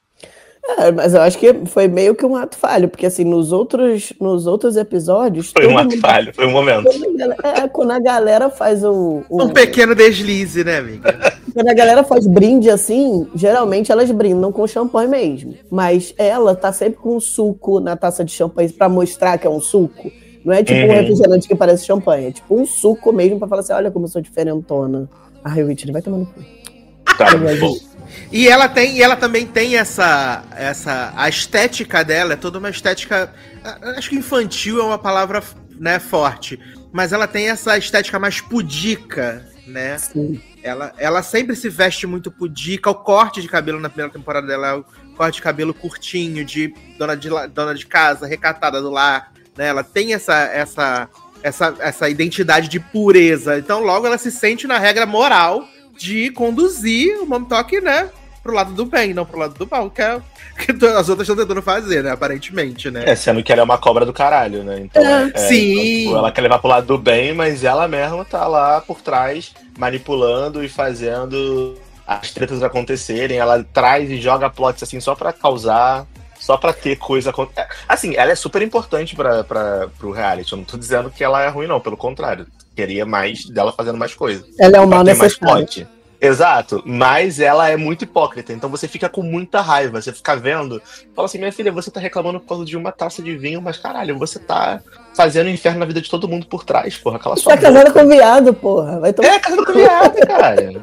É, mas eu acho que foi meio que um ato falho, porque assim, nos outros, nos outros episódios... Foi um ato mundo... falho, foi um momento. É, quando a galera faz o... o... Um pequeno deslize, né, amiga? Quando a galera faz brinde assim, geralmente elas brindam com champanhe mesmo. Mas ela tá sempre com um suco na taça de champanhe pra mostrar que é um suco. Não é tipo uhum. um refrigerante que parece champanhe, é tipo um suco mesmo pra falar assim, olha como eu sou diferentona. Ai, Whitney, vai tomar no cu. Tá, bom. E ela tem, e ela também tem essa, essa, a estética dela é toda uma estética, acho que infantil é uma palavra, né, forte, mas ela tem essa estética mais pudica, né? Sim. Ela, ela sempre se veste muito pudica, o corte de cabelo na primeira temporada dela é o corte de cabelo curtinho, de dona de, dona de casa, recatada do lar, né? Ela tem essa, essa, essa, essa identidade de pureza, então logo ela se sente na regra moral de conduzir o Mom Talk, né, pro lado do bem, não pro lado do mal, que, é, que as outras estão tentando fazer, né, aparentemente, né. É, sendo que ela é uma cobra do caralho, né, então... É, é, sim! Então, ela quer levar pro lado do bem, mas ela mesma tá lá por trás, manipulando e fazendo as tretas acontecerem, ela traz e joga plots, assim, só pra causar... Só pra ter coisa... Assim, ela é super importante pra, pra, pro reality. Eu não tô dizendo que ela é ruim, não. Pelo contrário. Queria mais dela fazendo mais coisas. Ela é um mal necessário. Exato. Mas ela é muito hipócrita. Então você fica com muita raiva. Você fica vendo... Fala assim, minha filha, você tá reclamando por causa de uma taça de vinho, mas caralho, você tá fazendo o inferno na vida de todo mundo por trás, porra. Aquela sua tá casada com viado, porra. Vai tomar... É, casada com viado, cara.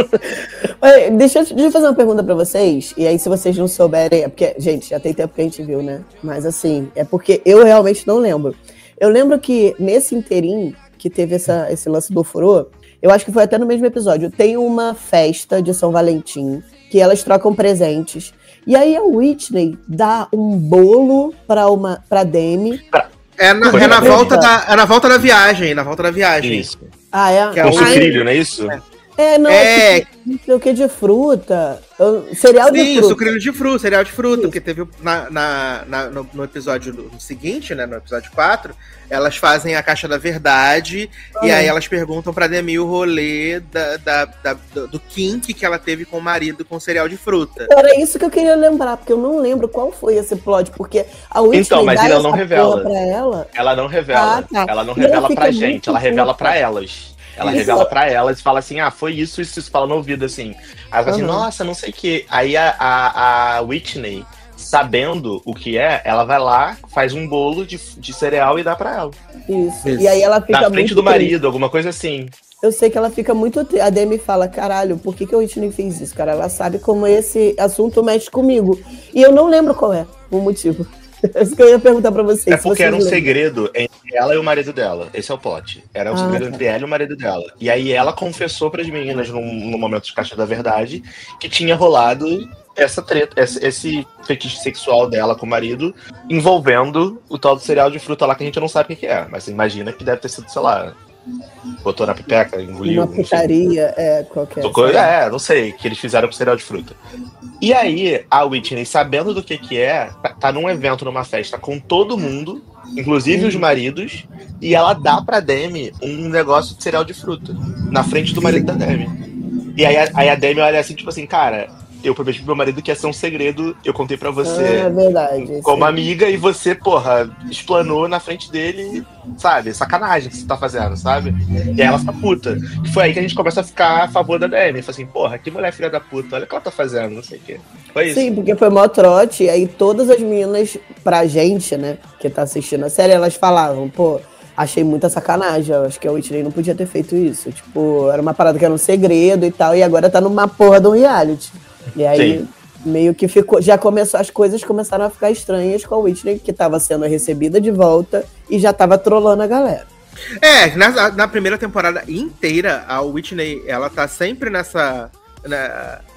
Deixa eu, deixa eu fazer uma pergunta pra vocês, e aí se vocês não souberem, é porque, gente, já tem tempo que a gente viu, né? Mas assim, é porque eu realmente não lembro. Eu lembro que nesse inteirinho, que teve essa, esse lance do furor, eu acho que foi até no mesmo episódio, tem uma festa de São Valentim, que elas trocam presentes, e aí a Whitney dá um bolo pra, uma, pra Demi. É na, é, na volta da, é na volta da viagem, na volta da viagem. Isso. Ah, é? Que é com sucrilho, não é isso? É. É, não, é, é o que de fruta, cereal de Sim, fruta. sucrilho de fruta, cereal de fruta, Isso. porque teve na, na, na, no, no episódio no seguinte, né, no episódio quatro, elas fazem a caixa da verdade, ah, e aí elas perguntam pra Demi o rolê da, da, da, do kink que ela teve com o marido com cereal de fruta. Era isso que eu queria lembrar, porque eu não lembro qual foi esse plot, porque a Whitney então, mas ela não revela. Pra ela. Ela não revela. Ah, tá. Ela não e revela ela pra gente, ela revela pra elas. Ela isso. revela pra elas e fala assim, ah, foi isso, isso, isso, fala no ouvido, assim. Aí ela fala uhum. assim, nossa, não sei o quê. Aí a, a, a Whitney, sabendo o que é, ela vai lá, faz um bolo de, de cereal e dá pra ela. Isso. isso. E aí ela fica na frente muito do marido, triste. Alguma coisa assim. Eu sei que ela fica muito triste. A Demi fala, caralho, por que, que a Whitney fez isso, cara? Ela sabe como esse assunto mexe comigo. E eu não lembro qual é o motivo. É isso que eu ia perguntar pra vocês. É porque vocês era um lembram. segredo entre ela e o marido dela. Esse é o plot. Era um ah, segredo tá. entre ela e o marido dela. E aí ela confessou pras meninas, num, num momento de caixa da verdade, que tinha rolado essa treta, esse, esse fetiche sexual dela com o marido, envolvendo o tal do cereal de fruta lá que a gente não sabe o que é. Mas você imagina que deve ter sido, sei lá, botou na pipeca, engoliu. Uma putaria, é, qualquer. Tocou, é, não sei, que eles fizeram com cereal de fruta. E aí, a Whitney, sabendo do que que é, tá num evento, numa festa com todo mundo, inclusive hum. os maridos, e ela dá pra Demi um negócio de cereal de fruta, na frente do marido da Demi. E aí, aí a Demi olha assim, tipo assim, cara, eu prometi pro meu marido que ia ser um segredo, eu contei pra você ah, é verdade, como sim. amiga, e você, porra, explanou na frente dele, sabe? Sacanagem que você tá fazendo, sabe? E aí ela fica puta. Que foi aí que a gente começa a ficar a favor da Demi. Fala assim, porra, que mulher filha da puta, olha o que ela tá fazendo, não sei o quê. Foi isso. Sim, porque foi mó trote, e aí todas as meninas, pra gente, né, que tá assistindo a série, elas falavam, pô, achei muita sacanagem, eu acho que a Whitney não podia ter feito isso. Tipo, era uma parada que era um segredo e tal, e agora tá numa porra de um reality. E aí, Sim. meio que ficou, já começou, as coisas começaram a ficar estranhas com a Whitney, que tava sendo recebida de volta e já tava trolando a galera. É, na, na primeira temporada inteira, a Whitney, ela tá sempre nessa... Na,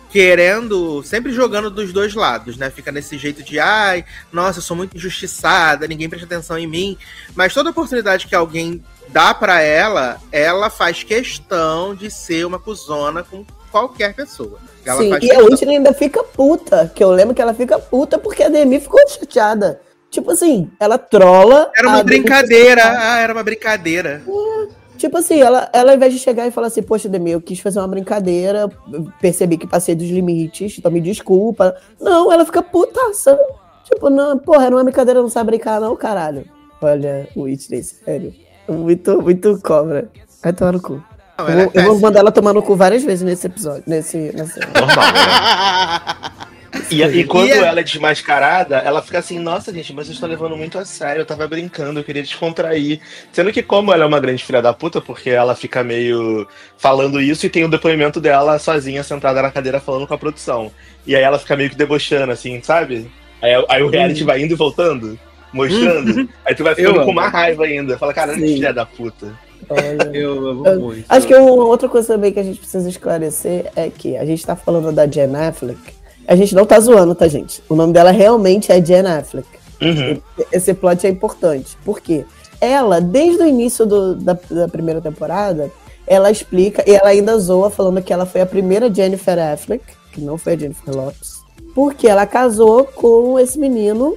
querendo, sempre jogando dos dois lados, né? Fica nesse jeito de, ai, nossa, eu sou muito injustiçada, ninguém presta atenção em mim. Mas toda oportunidade que alguém dá pra ela, ela faz questão de ser uma cuzona com qualquer pessoa. Ela Sim, faz e questão. a Whitney ainda fica puta, que eu lembro que ela fica puta porque a Demi ficou chateada. Tipo assim, ela trola... Era uma a Demi brincadeira, fica- ah, era uma brincadeira. Tipo assim, ela, ela ao invés de chegar e falar assim, poxa, Demi, eu quis fazer uma brincadeira, percebi que passei dos limites, então me desculpa. Não, ela fica putaça. Tipo, não, porra, era uma brincadeira, não sabe brincar não, caralho. Olha, Whitney, sério. Muito, muito cobra. Vai tomar no cu. Não, Eu ela é vou, eu vou péssima. mandar ela tomar no cu várias vezes nesse episódio, nesse... nesse... Normal, né? E, e quando E é- ela é desmascarada, ela fica assim, nossa, gente, mas eu estou levando muito a sério, eu tava brincando, eu queria descontrair. Sendo que como ela é uma grande filha da puta, porque ela fica meio falando isso e tem o depoimento dela sozinha, sentada na cadeira, falando com a produção. E aí ela fica meio que debochando, assim, sabe? Aí, aí o reality vai indo e voltando, mostrando. Aí tu vai ficando Eu com amo. uma raiva ainda. Fala, cara, Sim. filha da puta. Olha... Eu amo Eu- muito. Acho que uma outra coisa também que a gente precisa esclarecer é que a gente tá falando da Jen Affleck. A gente não tá zoando, tá, gente? O nome dela realmente é Jen Affleck. Uhum. Esse plot é importante. Por quê? Ela, desde o início do- da, da primeira temporada, ela explica, e ela ainda zoa falando que ela foi a primeira Jennifer Affleck, que não foi a Jennifer Lopez, porque ela casou com esse menino,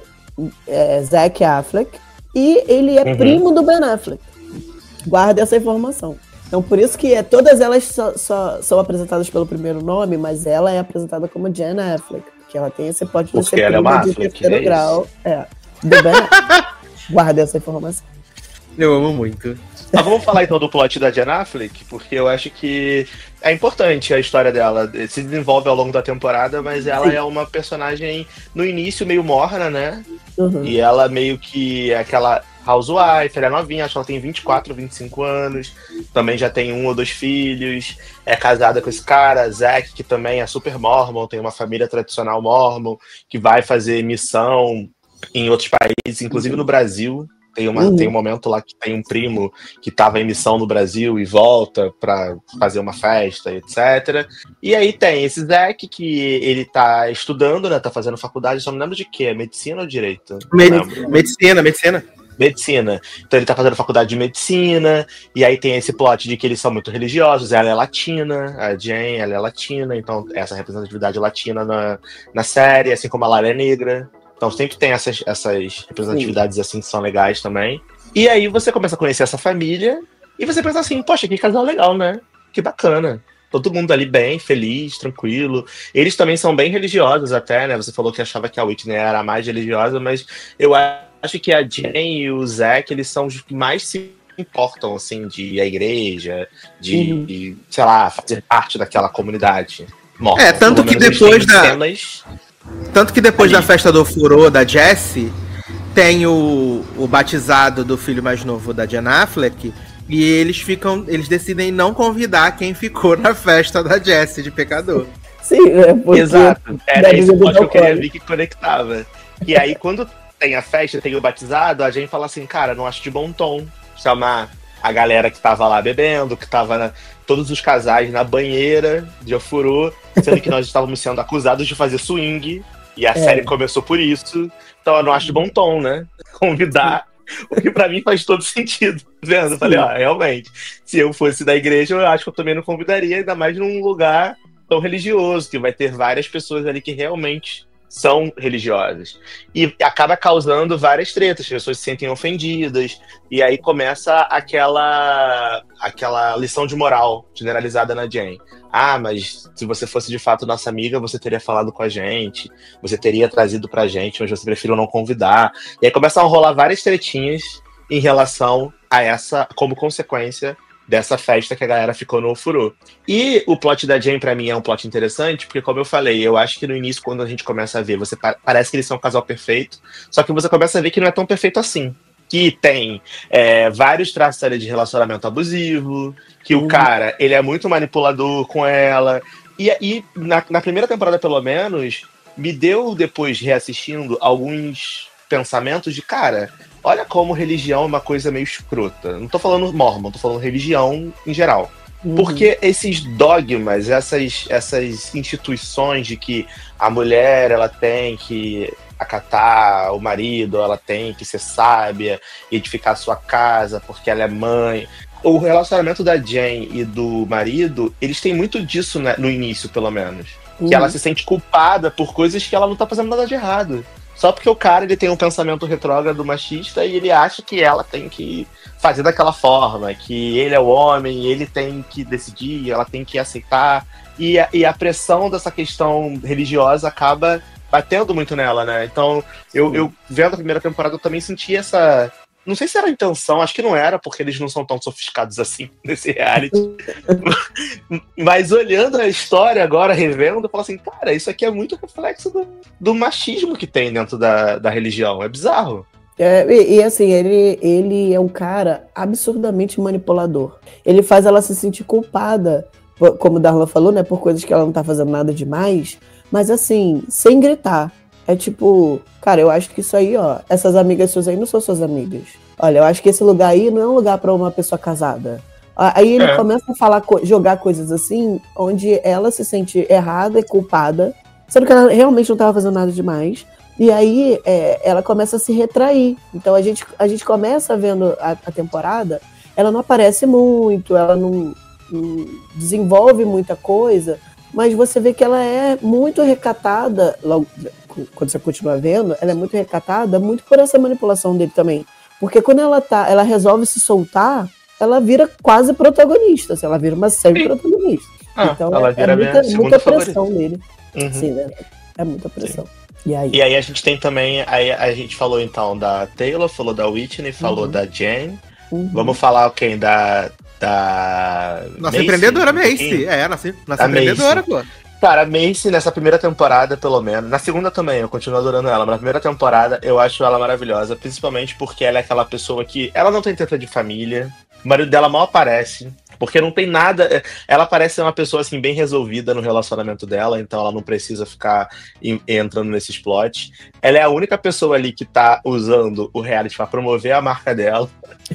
é, Zac Affleck, e ele é Uhum. primo do Ben Affleck. Guarda essa informação. Então, por isso que é, todas elas só, só- são apresentadas pelo primeiro nome, mas ela é apresentada como Jen Affleck, porque ela tem esse pote de Porque ser ela é prima uma de Affleck, terceiro é isso. grau. É, do Ben Affleck. Guarda essa informação. Eu amo muito. Mas vamos falar então do plot da Jen Affleck, porque eu acho que é importante a história dela. Se desenvolve ao longo da temporada, mas ela Sim. é uma personagem no início meio morna, né? Uhum. E ela meio que é aquela housewife, ela é novinha, acho que ela tem vinte e quatro, vinte e cinco anos, também já tem um ou dois filhos, é casada com esse cara, Zac, que também é super mormon, tem uma família tradicional mormon, que vai fazer missão em outros países, inclusive no Brasil. Tem, uma, Uhum. tem um momento lá que tem um primo que estava em missão no Brasil e volta para fazer uma festa, etcétera. E aí tem esse Zac que ele tá estudando, né? Tá fazendo faculdade, só não lembro de quê, medicina ou direito? Não Med- lembro. medicina, medicina. Medicina. Então ele tá fazendo faculdade de medicina, e aí tem esse plot de que eles são muito religiosos, ela é latina, a Jen, ela é latina, então essa representatividade latina na, na série, assim como a Lara é negra. Então sempre tem essas, essas representatividades assim que são legais também. E aí você começa a conhecer essa família, e você pensa assim, poxa, que casal legal, né? Que bacana. Todo mundo ali bem, feliz, tranquilo. Eles também são bem religiosos até, né? Você falou que achava que a Whitney era a mais religiosa, mas eu acho que a Jen e o Zac, eles são os que mais se importam, assim, de ir à igreja, de, Uhum. de, sei lá, fazer parte daquela comunidade. Mormon. É, tanto Pelo que menos eles depois têm da- cenas- Tanto que depois Ali. da festa do furor da Jessie, tem o, o batizado do filho mais novo da Jen Affleck, e eles ficam, eles decidem não convidar quem ficou na festa da Jessie de pecador. Sim, é porque... Exato. Era deve esse ser plot que eu queria alcoólico. ver que conectava. E aí, quando tem a festa, tem o batizado, a gente fala assim, cara, não acho de bom tom chamar a galera que tava lá bebendo, que tava na, todos os casais na banheira de ofurô, sendo que nós estávamos sendo acusados de fazer swing, e a É. série começou por isso. Então eu não acho de bom tom, né? Convidar. O que pra mim faz todo sentido. Vendo? Eu falei, ó, realmente, se eu fosse da igreja, eu acho que eu também não convidaria, ainda mais num lugar tão religioso, que vai ter várias pessoas ali que realmente são religiosas. E acaba causando várias tretas, as pessoas se sentem ofendidas, e aí começa aquela, aquela lição de moral generalizada na Jen. Ah, mas se você fosse de fato nossa amiga, você teria falado com a gente, você teria trazido pra gente, mas você preferiu não convidar. E aí começam a rolar várias tretinhas em relação a essa, como consequência dessa festa que a galera ficou no ofurô. E o plot da Jen, pra mim, é um plot interessante, porque, como eu falei, eu acho que no início, quando a gente começa a ver, você pa- parece que eles são um casal perfeito, só que você começa a ver que não é tão perfeito assim. Que tem é, vários traços ali de relacionamento abusivo, que Uhum. o cara, ele é muito manipulador com ela. E, e na, na primeira temporada, pelo menos, me deu, depois, reassistindo, alguns pensamentos de, cara, olha como religião é uma coisa meio escrota. Não tô falando mormon, tô falando religião em geral. Uhum. Porque esses dogmas, essas, essas instituições de que a mulher ela tem que acatar o marido, ela tem que ser sábia, edificar a sua casa porque ela é mãe. O relacionamento da Jane e do marido, eles têm muito disso, né, no início, pelo menos. Uhum. Que ela se sente culpada por coisas que ela não tá fazendo nada de errado. Só porque o cara ele tem um pensamento retrógrado machista e ele acha que ela tem que fazer daquela forma, que ele é o homem, ele tem que decidir, ela tem que aceitar. E a, e a pressão dessa questão religiosa acaba batendo muito nela, né? Então, eu, eu vendo a primeira temporada, eu também senti essa... Não sei se era a intenção, acho que não era, porque eles não são tão sofisticados assim nesse reality. Mas olhando a história agora, revendo, eu falo assim, cara, isso aqui é muito reflexo do, do machismo que tem dentro da, da religião. É bizarro. É, e, e assim, ele, ele é um cara absurdamente manipulador. Ele faz ela se sentir culpada, como o Darlan falou, né, por coisas que ela não tá fazendo nada demais, mas assim, sem gritar. É tipo, cara, eu acho que isso aí, ó, essas amigas suas aí não são suas amigas. Olha, eu acho que esse lugar aí não é um lugar pra uma pessoa casada. Aí ele é. começa a falar, jogar coisas assim, onde ela se sente errada e culpada, sendo que ela realmente não tava fazendo nada demais. E aí é, ela começa a se retrair. Então a gente, a gente começa vendo a, a temporada, ela não aparece muito, ela não, não desenvolve muita coisa, mas você vê que ela é muito recatada, logo, quando você continua vendo, ela é muito recatada, muito por essa manipulação dele também. Porque quando ela, tá, ela resolve se soltar, ela vira quase protagonista, assim, ela vira uma semi-protagonista. Ah, então ela é, vira é muita, muita pressão favorita. nele. Uhum. Sim, né? É muita pressão. E aí? E aí a gente tem também, aí a gente falou então da Taylor, falou da Whitney, falou uhum. da Jane. Uhum. Vamos falar quem? Da... da Nossa Macy, empreendedora um Macy. É, nossa, nossa empreendedora, Macy. pô. Cara, a Macy, nessa primeira temporada, pelo menos, na segunda também, eu continuo adorando ela, mas na primeira temporada eu acho ela maravilhosa, principalmente porque ela é aquela pessoa que, ela não tem treta de família, o marido dela mal aparece, porque não tem nada, ela parece ser uma pessoa, assim, bem resolvida no relacionamento dela, então ela não precisa ficar em, entrando nesses plots. Ela é a única pessoa ali que tá usando o reality pra promover a marca dela.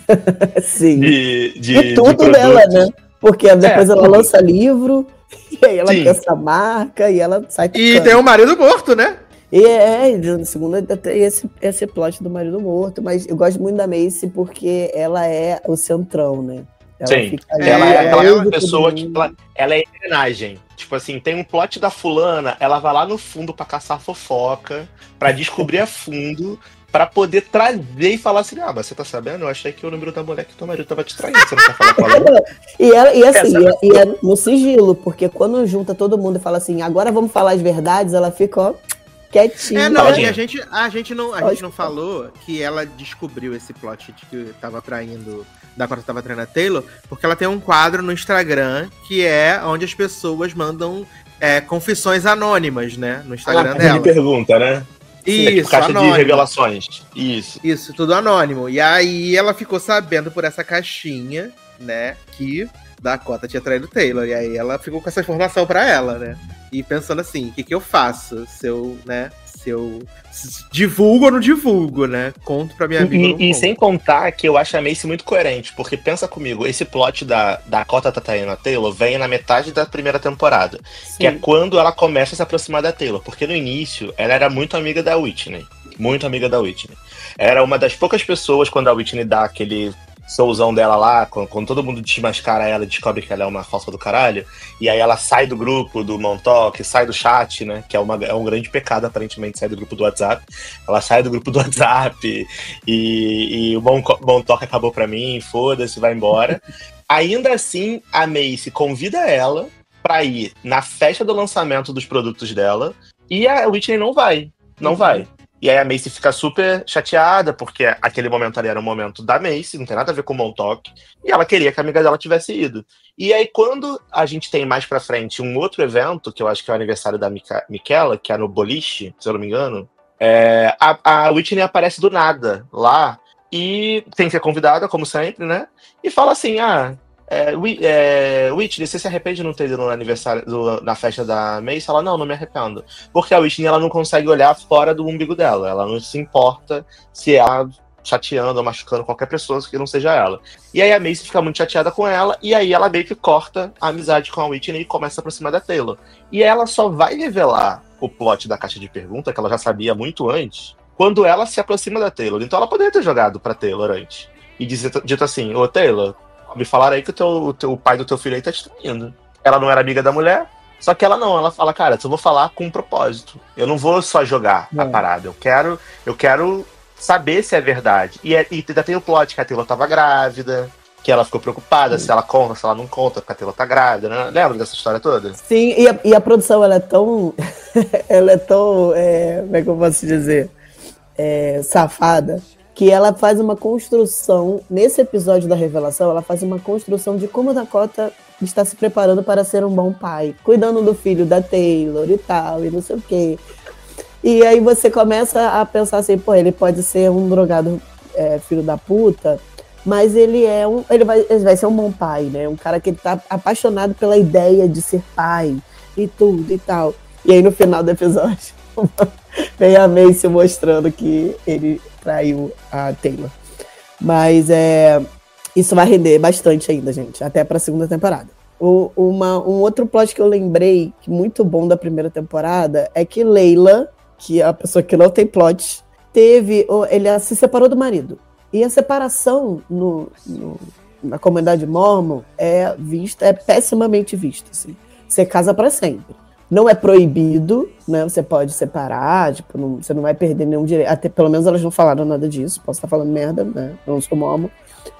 Sim. De, de, e tudo de dela, né? Porque depois é, ela tudo. lança livro... E aí ela Sim. quer essa marca e ela sai tocando. E tem o marido morto, né? E é, no segundo tem esse, esse plot do marido morto, mas eu gosto muito da Macy porque ela é o centrão, né? Ela Sim, fica ali, ela é aquela ela pessoa que ela, ela é engrenagem. Tipo assim, tem um plot da fulana, ela vai lá no fundo pra caçar fofoca, pra descobrir a fundo, pra poder trazer e falar assim, ah, mas você tá sabendo? Eu achei que o número da mulher que teu marido tava te traindo, você não quer falar com ela? e, ela, e assim, e, e é no sigilo, porque quando junta todo mundo e fala assim, agora vamos falar as verdades, ela fica, ó, quietinha. É, não, e a gente, a gente não, a gente não falou que ela descobriu esse plot de que tava traindo, da qual tava traindo a Taylor, porque ela tem um quadro no Instagram que é onde as pessoas mandam é, confissões anônimas, né, no Instagram ah, dela. Me pergunta, né? Isso, é tipo caixa anônimo. de revelações. Isso. Isso, tudo anônimo. E aí ela ficou sabendo por essa caixinha, né, que Dakota tinha traído o Taylor. E aí ela ficou com essa informação pra ela, né? E pensando assim, o que que eu faço? Se eu, né, se eu se divulgo ou não divulgo, né? Conto pra minha amiga. E, e sem contar que eu acho a Macy muito coerente, porque pensa comigo, esse plot da Dakota tá traindo a Taylor vem na metade da primeira temporada. Sim. Que é quando ela começa a se aproximar da Taylor. Porque no início, ela era muito amiga da Whitney. Muito amiga da Whitney. Era uma das poucas pessoas, quando a Whitney dá aquele showzão dela lá, quando, quando todo mundo desmascara ela e descobre que ela é uma falsa do caralho, e aí ela sai do grupo do Montauk, sai do chat, né, que é, uma, é um grande pecado, aparentemente, sair do grupo do WhatsApp. Ela sai do grupo do WhatsApp e, e o Montauk acabou pra mim, foda-se, vai embora. Ainda assim, a Macy convida ela pra ir na festa do lançamento dos produtos dela e a Whitney não vai, não vai. E aí a Macy fica super chateada, porque aquele momento ali era um momento da Macy, não tem nada a ver com o Montauk, e ela queria que a amiga dela tivesse ido. E aí quando a gente tem mais pra frente um outro evento, que eu acho que é o aniversário da Mica- Michaela, que é no boliche, se eu não me engano, é, a, a Whitney aparece do nada lá, e tem que ser convidada, como sempre, né? E fala assim, ah... É, é, Whitney, você se arrepende de não ter ido no aniversário, do, na festa da Macy? Ela, não, não me arrependo. Porque a Whitney, ela não consegue olhar fora do umbigo dela. Ela não se importa se ela chateando ou machucando qualquer pessoa que não seja ela. E aí a Macy fica muito chateada com ela, e aí ela meio que corta a amizade com a Whitney e começa a aproximar da Taylor. E ela só vai revelar o plot da caixa de pergunta, que ela já sabia muito antes, quando ela se aproxima da Taylor. Então ela poderia ter jogado pra Taylor antes. E dito, dito assim, ô Taylor, me falaram aí que o, teu, o, teu, o pai do teu filho aí tá te traindo. Ela não era amiga da mulher, só que ela não, ela fala, cara, eu vou falar com um propósito. Eu não vou só jogar é. a parada, eu quero, eu quero saber se é verdade. E, é, e ainda tem o plot que a Taylor tava grávida, que ela ficou preocupada Sim. se ela conta, se ela não conta, porque a Taylor tá grávida, né? Lembra dessa história toda? Sim, e a, e a produção, ela é tão, ela é tão, é, como é que eu posso dizer, é, safada, que ela faz uma construção, nesse episódio da revelação, ela faz uma construção de como a Dakota está se preparando para ser um bom pai, cuidando do filho da Taylor e tal, e não sei o quê. E aí você começa a pensar assim, pô, ele pode ser um drogado é, filho da puta, mas ele é um, ele vai, ele vai ser um bom pai, né? Um cara que ele tá apaixonado pela ideia de ser pai e tudo e tal. E aí no final do episódio vem a Macy mostrando que ele traiu a Taylor. Mas é, isso vai render bastante ainda, gente, até pra segunda temporada. O, uma, um outro plot que eu lembrei, que muito bom da primeira temporada, é que Layla, que é a pessoa que não tem plot, teve, ele se separou do marido. E a separação no, no, na comunidade mormon é vista, é pessimamente vista, assim. Você casa pra sempre. Não é proibido, né? Você pode separar, tipo, não, você não vai perder nenhum direito. Até pelo menos elas não falaram nada disso. Posso estar falando merda, né? Eu não sou mormon.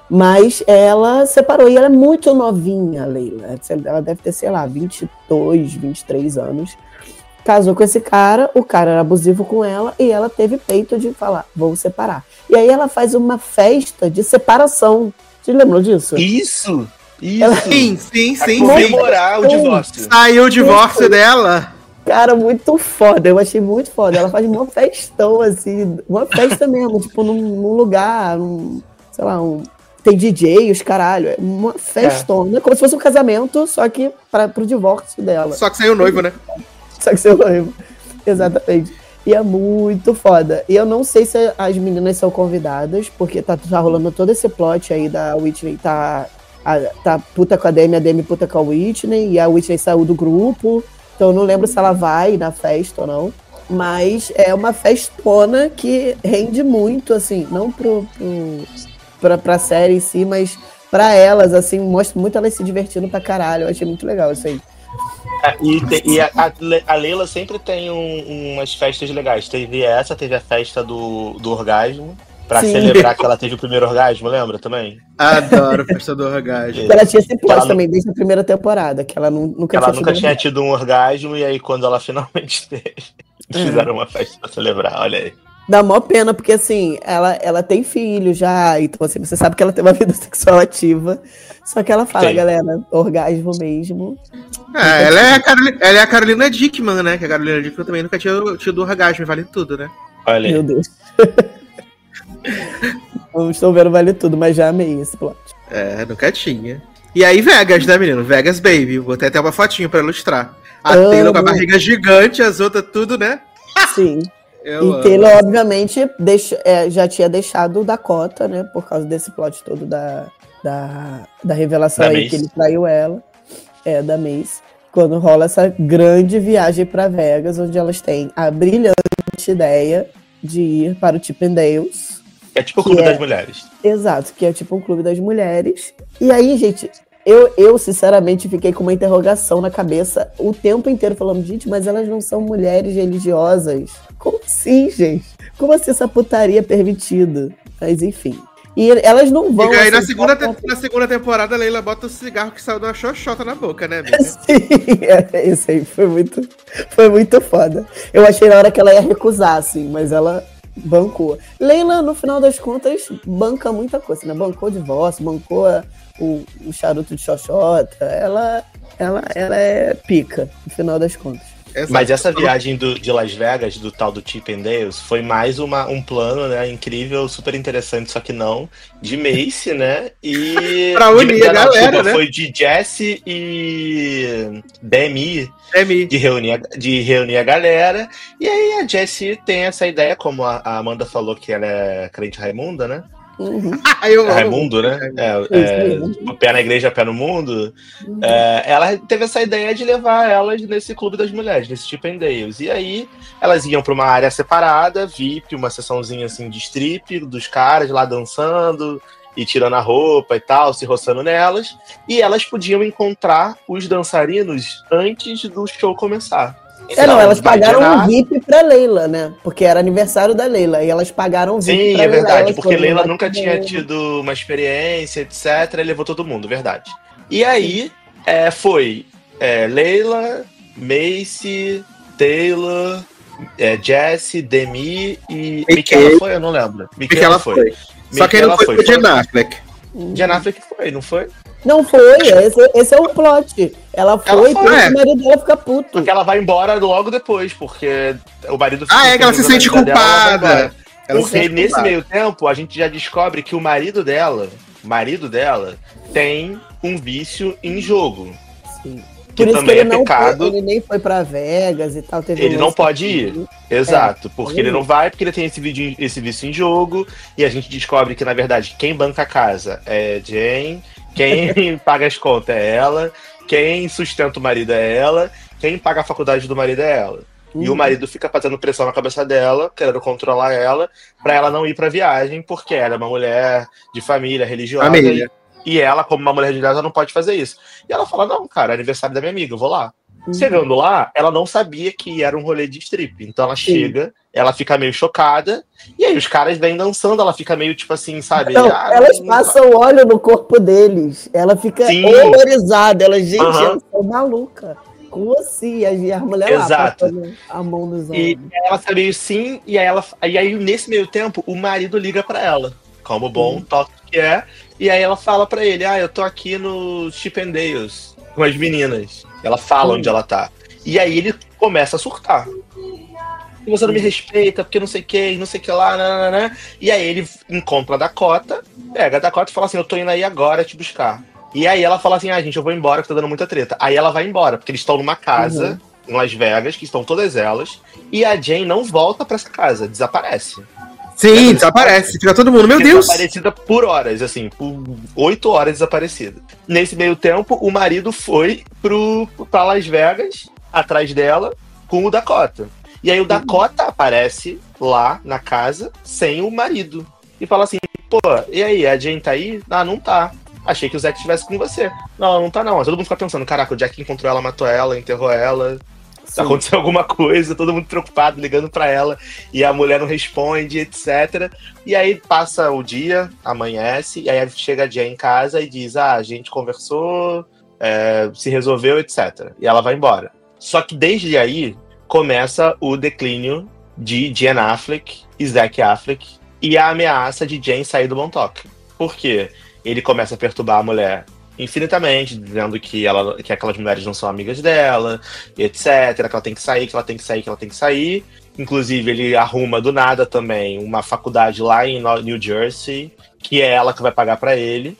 Mas ela separou e ela é muito novinha, a Layla. Ela deve ter, sei lá, vinte e dois, vinte e três anos. Casou com esse cara, o cara era abusivo com ela e ela teve peito de falar, vou separar. E aí ela faz uma festa de separação. Você lembrou disso? Isso! Isso! Ela... Sim, sim, sim. Comemorar o divórcio. Saiu o divórcio Muito... dela. Cara, muito foda. Eu achei muito foda. Ela faz uma festão, assim, uma festa mesmo, tipo, num, num lugar, num, sei lá, um... tem D J, os caralho. Uma festona, é. como se fosse um casamento, só que para pro divórcio dela. Só que saiu noivo, né? Só que saiu noivo. Exatamente. E é muito foda. E eu não sei se as meninas são convidadas, porque tá, tá rolando todo esse plot aí da Whitney tá, a, tá puta com a Demi, a Demi puta com a Whitney, e a Whitney saiu do grupo. Então eu não lembro se ela vai na festa ou não. Mas é uma festona que rende muito, assim, não pro, pro, pra, pra série em si, mas pra elas, assim, mostra muito elas se divertindo pra caralho. Eu achei muito legal isso aí. É, e te, e a, a Layla sempre tem um, umas festas legais. Teve essa, teve a festa do, do orgasmo, pra Sim. celebrar que ela teve o primeiro orgasmo, lembra também? Adoro a festa do orgasmo. Ela tinha esse plot também não... desde a primeira temporada, que ela nunca, ela tinha, nunca tinha tido um orgasmo, e aí quando ela finalmente teve, fizeram uma festa pra celebrar, olha aí. Dá mó pena, porque assim, ela, ela tem filho já, então assim, você sabe que ela tem uma vida sexual ativa, só que ela fala, Sim. galera, orgasmo mesmo. Ah, ela é, a Carolina, ela é a Carolina Dickman, né? Que a Carolina Dickman também nunca tinha tido orgasmo, vale tudo, né? Olha aí. Meu Deus. Não estou vendo vale tudo, mas já amei esse plot. É, nunca tinha. E aí Vegas, né, menino? Vegas Baby, botei até uma fotinho pra ilustrar. A Amo. Taylor com a barriga gigante, as outras tudo, né? Sim. Eu e amo. Taylor, obviamente, deixo, é, já tinha deixado o Dakota, né? Por causa desse plot todo da, da, da revelação da aí Mace. que ele traiu ela. É, da Mace. Quando rola essa grande viagem pra Vegas, onde elas têm a brilhante ideia de ir para o Chippendales. É tipo o Clube é, das Mulheres. Exato, que é tipo um Clube das Mulheres. E aí, gente... Eu, eu, sinceramente, fiquei com uma interrogação na cabeça o tempo inteiro, falando, gente, mas elas não são mulheres religiosas. Como assim, gente? Como assim essa putaria é permitida? Mas, enfim. E elas não vão... E aí, assim, na, segunda te- na segunda temporada, a Layla bota o cigarro que saiu de uma xoxota na boca, né, amiga? Sim, é, isso aí foi muito, foi muito foda. Eu achei na hora que ela ia recusar, assim, mas ela... bancou. Layla, no final das contas, banca muita coisa, né? Bancou o divórcio, bancou a, o, o charuto de xoxota. Ela, ela, ela é pica, no final das contas. Exato. Mas essa viagem do, de Las Vegas, do tal do Chip and Dale, foi mais uma, um plano, né, incrível, super interessante, só que não, de Macy, né, e... pra unir de, a não, galera, desculpa, né? Foi de Jesse e Demi, Demi. de reunir, a, de reunir a galera, e aí a Jessie tem essa ideia, como a, a Amanda falou que ela é crente Raimunda, né? Uhum. Eu amo. Raimundo, né? É, é, o pé na igreja, pé no mundo. Uhum. É, ela teve essa ideia de levar elas nesse clube das mulheres, nesse Chip and Dales. E aí elas iam para uma área separada, V I P, uma sessãozinha assim de strip, dos caras lá dançando e tirando a roupa e tal, se roçando nelas. E elas podiam encontrar os dançarinos antes do show começar. É, não, elas pagaram imaginar... um V I P pra Leila, né? Porque era aniversário da Leila. E elas pagaram um V I P Sim, pra é Leila. verdade, Elas porque foram Leila lá nunca com tinha ela. tido uma experiência, etcétera. E levou todo mundo, verdade. E aí, é, foi é, Leila, Macy, Taylor, é, Jessie, Demi e... Michaela foi? Eu não lembro. Michaela foi. Só quem não foi foi o Jen Affleck. Jen Affleck foi, não foi? Não foi, esse, esse é o plot. Ela foi, Ela foi, porque é. o marido dela fica puto. Porque ela vai embora logo depois, porque o marido... fica Ah, é que ela se feliz sente na vida dela, ela vai embora. culpada. Ela se Porque sente nesse culpada. meio tempo, a gente já descobre que o marido dela, o marido dela, tem um vício em jogo. Sim. Que Por isso que também ele, é não pecado. foi, ele nem foi pra Vegas e tal. Teve Ele um não lance pode assim. ir. Exato, porque É. ele não vai, porque ele tem esse, vídeo, esse vício em jogo, e a gente descobre que, na verdade, quem banca a casa é Jane, quem paga as contas é ela, quem sustenta o marido é ela, quem paga a faculdade do marido é ela. Uhum. E o marido fica fazendo pressão na cabeça dela, querendo controlar ela, pra ela não ir pra viagem, porque ela é uma mulher de família, religiosa, Família. e, e ela, como uma mulher religiosa, não pode fazer isso. E ela fala, não, cara, é aniversário da minha amiga, eu vou lá. Uhum. Chegando lá, ela não sabia que era um rolê de strip. Então ela Sim. chega, ela fica meio chocada, e aí os caras vêm dançando, ela fica meio tipo assim, sabe? Não, ah, elas não- passam óleo no corpo deles. Ela fica Sim. horrorizada. Ela, gente, Aham. elas são malucas. Como assim? E a mulher lá Exato. passando a mão nos E olhos. ela fica meio sim, e aí, ela, e aí nesse meio tempo, o marido liga pra ela, como bom Uhum. toque que é, e aí ela fala pra ele, ah, eu tô aqui no Chip and Dales com as meninas. Ela fala Uhum. onde ela tá. E aí ele começa a surtar. E você não me respeita, porque não sei o que, não sei o que lá, nananã. E aí ele encontra a Dakota, pega a Dakota e fala assim, eu tô indo aí agora te buscar. E aí ela fala assim, ah, gente, eu vou embora, que tá dando muita treta. Aí ela vai embora, porque eles estão numa casa, em Las Vegas, que estão todas elas, e a Jane não volta pra essa casa, desaparece. Sim, desaparece. Fica todo mundo, meu Fica Deus. Desaparecida por horas, assim, por oito horas desaparecida. Nesse meio tempo, o marido foi pro, pra Las Vegas, atrás dela, com o Dakota. E aí o Dakota aparece lá na casa, sem o marido. E fala assim, pô, e aí, a Jane tá aí? Ah, não tá. Achei que o Zack estivesse com você. Não, não tá não. Aí todo mundo fica pensando, caraca, o Jack encontrou ela, matou ela, enterrou ela. Sim. Aconteceu alguma coisa, todo mundo preocupado, ligando pra ela, e a mulher não responde, etcétera. E aí passa o dia, amanhece, e aí chega a Jane em casa e diz, ah, a gente conversou, é, se resolveu, etcétera. E ela vai embora. Só que desde aí começa o declínio de Jen Affleck e Zack Affleck e a ameaça de Jane sair do Montauk. Por quê? Ele começa a perturbar a mulher infinitamente, dizendo que, ela, que aquelas mulheres não são amigas dela, etcétera, que ela tem que sair, que ela tem que sair, que ela tem que sair. Inclusive, ele arruma do nada também uma faculdade lá em New Jersey, que é ela que vai pagar pra ele.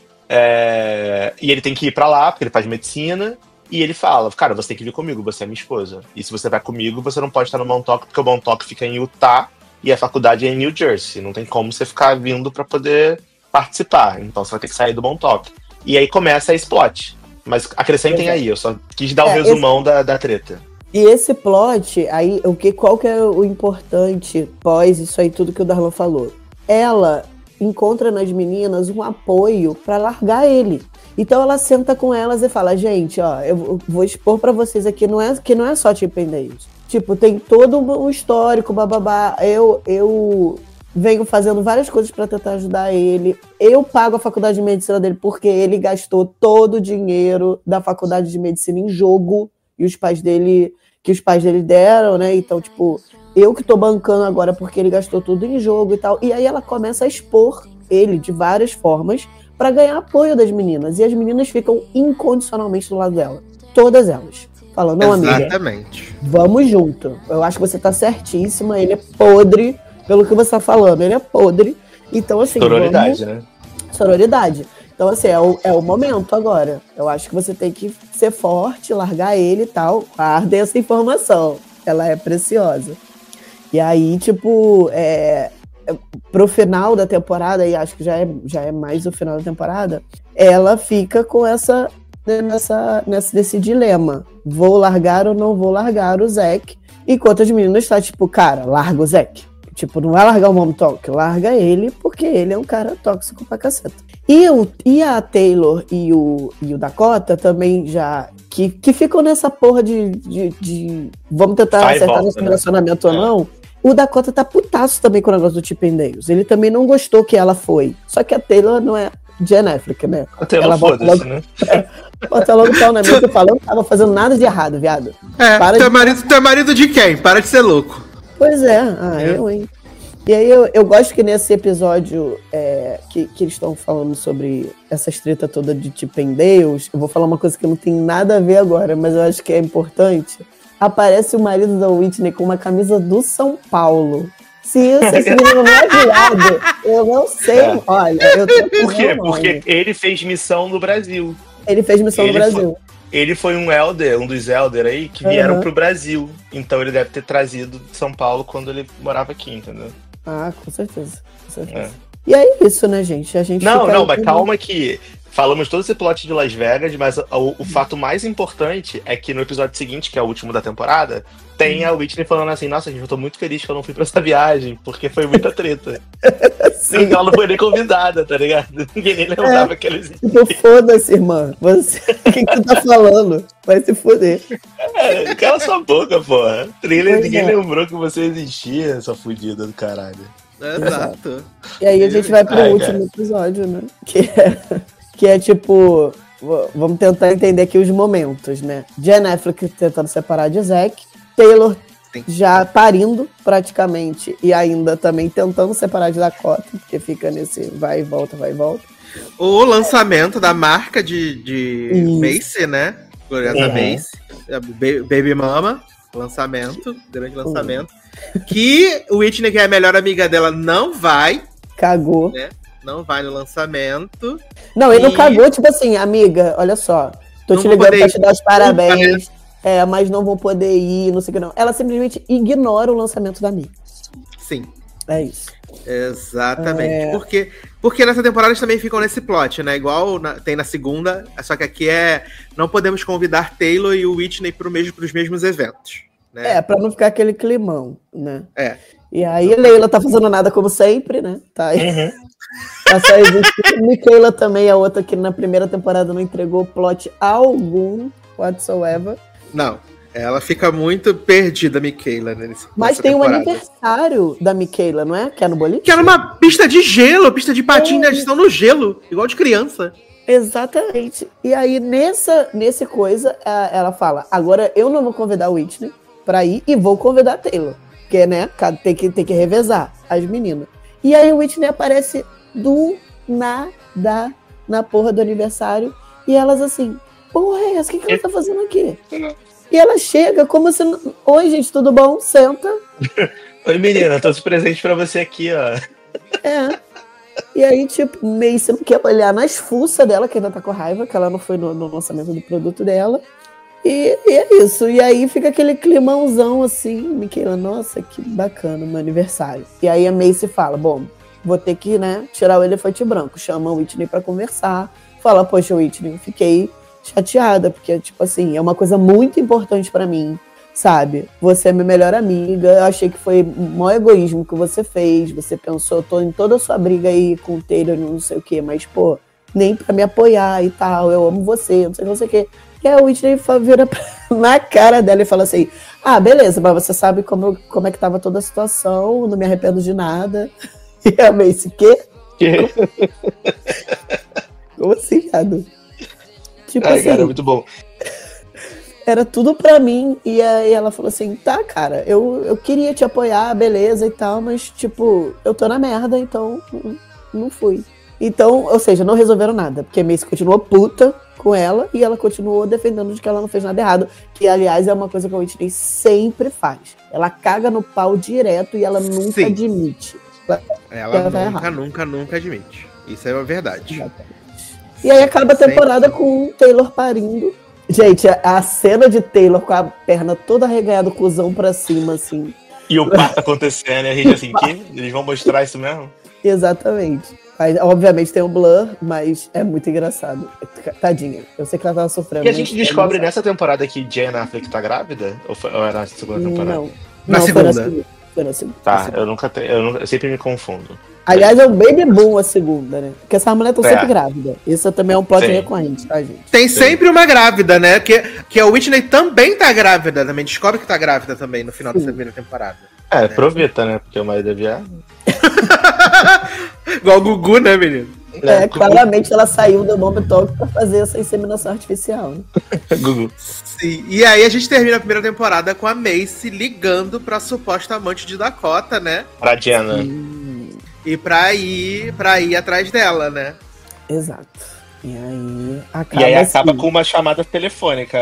É... E ele tem que ir pra lá, porque ele faz medicina. E ele fala, cara, você tem que vir comigo, você é minha esposa. E se você vai comigo, você não pode estar no Montauk, porque o Montauk fica em Utah e a faculdade é em New Jersey. Não tem como você ficar vindo pra poder participar. Então você vai ter que sair do Montauk. E aí começa esse plot. Mas acrescentem Exato. aí, eu só quis dar o É, resumão esse... da, da treta. E esse plot, aí, o que, qual que é o importante pós isso aí, tudo que o Darlan falou? Ela encontra nas meninas um apoio pra largar ele. Então ela senta com elas e fala, gente, ó, eu vou expor pra vocês aqui, não é, que não é só Chip and Dale. Tipo, tem todo um histórico, bababá. Eu, eu venho fazendo várias coisas pra tentar ajudar ele. Eu pago a faculdade de medicina dele porque ele gastou todo o dinheiro da faculdade de medicina em jogo. E os pais dele, que os pais dele deram, né? Então, tipo, eu que tô bancando agora porque ele gastou tudo em jogo e tal. E aí ela começa a expor ele de várias formas pra ganhar apoio das meninas. E as meninas ficam incondicionalmente do lado dela. Todas elas. Fala, não, amiga. Exatamente. Vamos junto. Eu acho que você tá certíssima. Ele é podre, pelo que você tá falando. Ele é podre. Então, assim. Sororidade, vamos... né? Sororidade. Então, assim, é o, é o momento agora. Eu acho que você tem que ser forte, largar ele e tal. Guarda essa informação. Ela é preciosa. E aí, tipo, é, é, pro final da temporada, e acho que já é, já é mais o final da temporada, ela fica com essa, nessa, nessa, nesse dilema. Vou largar ou não vou largar o Zack? Enquanto as meninas estão, tipo, cara, larga o Zack. Tipo, não vai largar o Mom Talk, larga ele, porque ele é um cara tóxico pra caceta. E, o, e a Taylor e o, e o Dakota também já... Que, que ficam nessa porra de... de, de vamos tentar Vai acertar volta, nesse né? relacionamento ou É. não. O Dakota tá putaço também com o negócio do Chip and Dales. Ele também não gostou que ela foi. Só que a Taylor não é Jen Affleck, né? Até Ela ela bota foda-se, logo- né? Bota logo o pau na mesa e fala, eu não tava fazendo nada de errado, viado. É, Para teu de- marido, teu marido de quem? Para de ser louco. Pois é, ah, É. eu, hein? E aí eu, eu gosto que nesse episódio é, que, que eles estão falando sobre essa treta toda de Chip and Dales, eu vou falar uma coisa que não tem nada a ver agora, mas eu acho que é importante. Aparece o marido da Whitney com uma camisa do São Paulo. Se isso esse menino não é viado, eu não sei. É. Olha, eu tô Por quê? não, Porque ele fez missão no Brasil. ele fez missão no ele Brasil. Ele foi um elder, um dos elder aí, que vieram Uhum. pro Brasil. Então ele deve ter trazido de São Paulo quando ele morava aqui, entendeu? Ah, com certeza. Com certeza. É. E é isso, né, gente? A gente Não, fica não, aí mas com- calma que falamos todo esse plot de Las Vegas, mas o, o fato mais importante é que no episódio seguinte, que é o último da temporada, tem a Whitney falando assim, nossa, gente, eu tô muito feliz que eu não fui pra essa viagem, porque foi muita treta. Sim. Ela não foi nem convidada, tá ligado? Ninguém nem lembrava que ela existia. Tipo, foda-se, irmã. Você... O que, que tu tá falando? Vai se foder. É, cala sua boca, porra. Thriller, Pois ninguém é. lembrou que você existia, sua fudida do caralho. Exato. E aí a gente vai pro Ai, último episódio, né? Que é, que é tipo... v- Vamos tentar entender aqui os momentos, né? Jen Affleck tentando separar de Zack. Taylor Sim. já parindo, praticamente. E ainda também tentando separar de Dakota. Porque fica nesse vai e volta, vai e volta. O lançamento da marca de, de Isso. Macy, né? Gloriosa Uhum. Macy. A Ba- Baby Mama. Lançamento. Grande lançamento. Que o Whitney, que é a melhor amiga dela, não vai. Cagou. Não vai no lançamento. Não, ele não E- cagou, tipo assim, amiga, olha só. Tô Não te vou ligando poder pra ir. te dar os parabéns. É, mas não vou poder ir, não sei o que não. Ela simplesmente ignora o lançamento da amiga. Sim. É isso. Exatamente. É. Porque, porque nessa temporada eles também ficam nesse plot, né? Igual na- tem na segunda, só que aqui é. Não podemos convidar Taylor e o Whitney pro mesmo, pros mesmos eventos. Né? É, pra não ficar aquele climão, né? É. E aí, Leila tá fazendo nada como sempre, né? Tá aí. Uhum. Tá só existindo. Michaela também, a outra que na primeira temporada não entregou plot algum, whatsoever. Não. Ela fica muito perdida, Michaela, né, nesse, Mas nessa tem o temporada. aniversário da Michaela, não é? Que é no boliche? Que era uma pista de gelo, pista de patins, eles estão no gelo, igual de criança. Exatamente. E aí, nessa, nesse coisa, a- ela fala, agora eu não vou convidar o Whitney pra ir e vou convidar a Taylor. Porque, né, ca- tem que, tem que revezar as meninas. E aí o Whitney aparece do nada na porra do aniversário. E elas assim, porra é essa? O que, que ela tá fazendo aqui? E ela chega como se... não- Oi, gente, tudo bom? Senta. Oi, menina, trouxe presente pra você aqui, ó. É. E aí, tipo, Macy não quer olhar nas fuças dela, que ainda tá com raiva, que ela não foi no, no lançamento do produto dela. E, e é isso. E aí fica aquele climãozão assim, Michaela, nossa, que bacana, meu aniversário. E aí a Macy fala, bom, vou ter que, né, tirar o elefante branco. Chama o Whitney pra conversar. Fala, poxa, Whitney, fiquei chateada, porque, tipo assim, é uma coisa muito importante pra mim, sabe? Você é minha melhor amiga, eu achei que foi o maior egoísmo que você fez, você pensou, tô em toda a sua briga aí com o Taylor, não sei o quê, mas, pô, nem pra me apoiar e tal, eu amo você, não sei, não sei o quê. E aí o Whitney fa- vira pra- na cara dela e fala assim, ah, beleza, mas você sabe como, eu- como é que tava toda a situação, não me arrependo de nada. E a Macy, quê? Como assim, viado? Tipo Ai, assim, cara, muito bom. era tudo pra mim, e aí ela falou assim, tá, cara, eu, eu queria te apoiar, beleza e tal, mas, tipo, eu tô na merda, então não- não fui. Então, ou seja, não resolveram nada, porque a Macy continuou puta com ela e ela continuou defendendo de que ela não fez nada errado, que, aliás, é uma coisa que a Whitney sempre faz. Ela caga no pau direto e ela nunca Sim. admite. Ela, ela tá nunca, errada. nunca, nunca admite. Isso é uma verdade. Exatamente. E aí acaba a temporada com o Taylor parindo. Gente, a, a cena de Taylor com a perna toda arreganhada, o cuzão pra cima, assim. E o parto acontecendo, e a gente assim, que? Eles vão mostrar isso mesmo? Exatamente. Mas, obviamente tem um blur, mas é muito engraçado. Tadinha. Eu sei que ela tava sofrendo. E a gente mas descobre é nessa temporada que Jen Affleck tá grávida? Ou, foi, ou era na segunda temporada? Não. Na Não, segunda. Foi na segunda. Foi na segunda. Tá, Na segunda. eu nunca tenho. Eu, nunca, eu sempre me confundo. Aliás, é um baby boom a segunda, né? Porque essa mulher tá É. sempre grávida. Isso também é um plot Sim. recorrente, tá, gente? Tem sempre uma grávida, né? Que, que a Whitney também tá grávida, também descobre que tá grávida também no final Sim. dessa primeira temporada. É, aproveita, né? Porque o marido é viado. Igual o Gugu, né, menino? É, claramente ela saiu do Mommy Talk pra fazer essa inseminação artificial, né? Gugu. Sim. E aí a gente termina a primeira temporada com a Macy ligando pra suposta amante de Dakota, né? Pra Jenna. E pra ir, pra ir atrás dela, né? Exato. E aí acaba E aí acaba assim. com uma chamada telefônica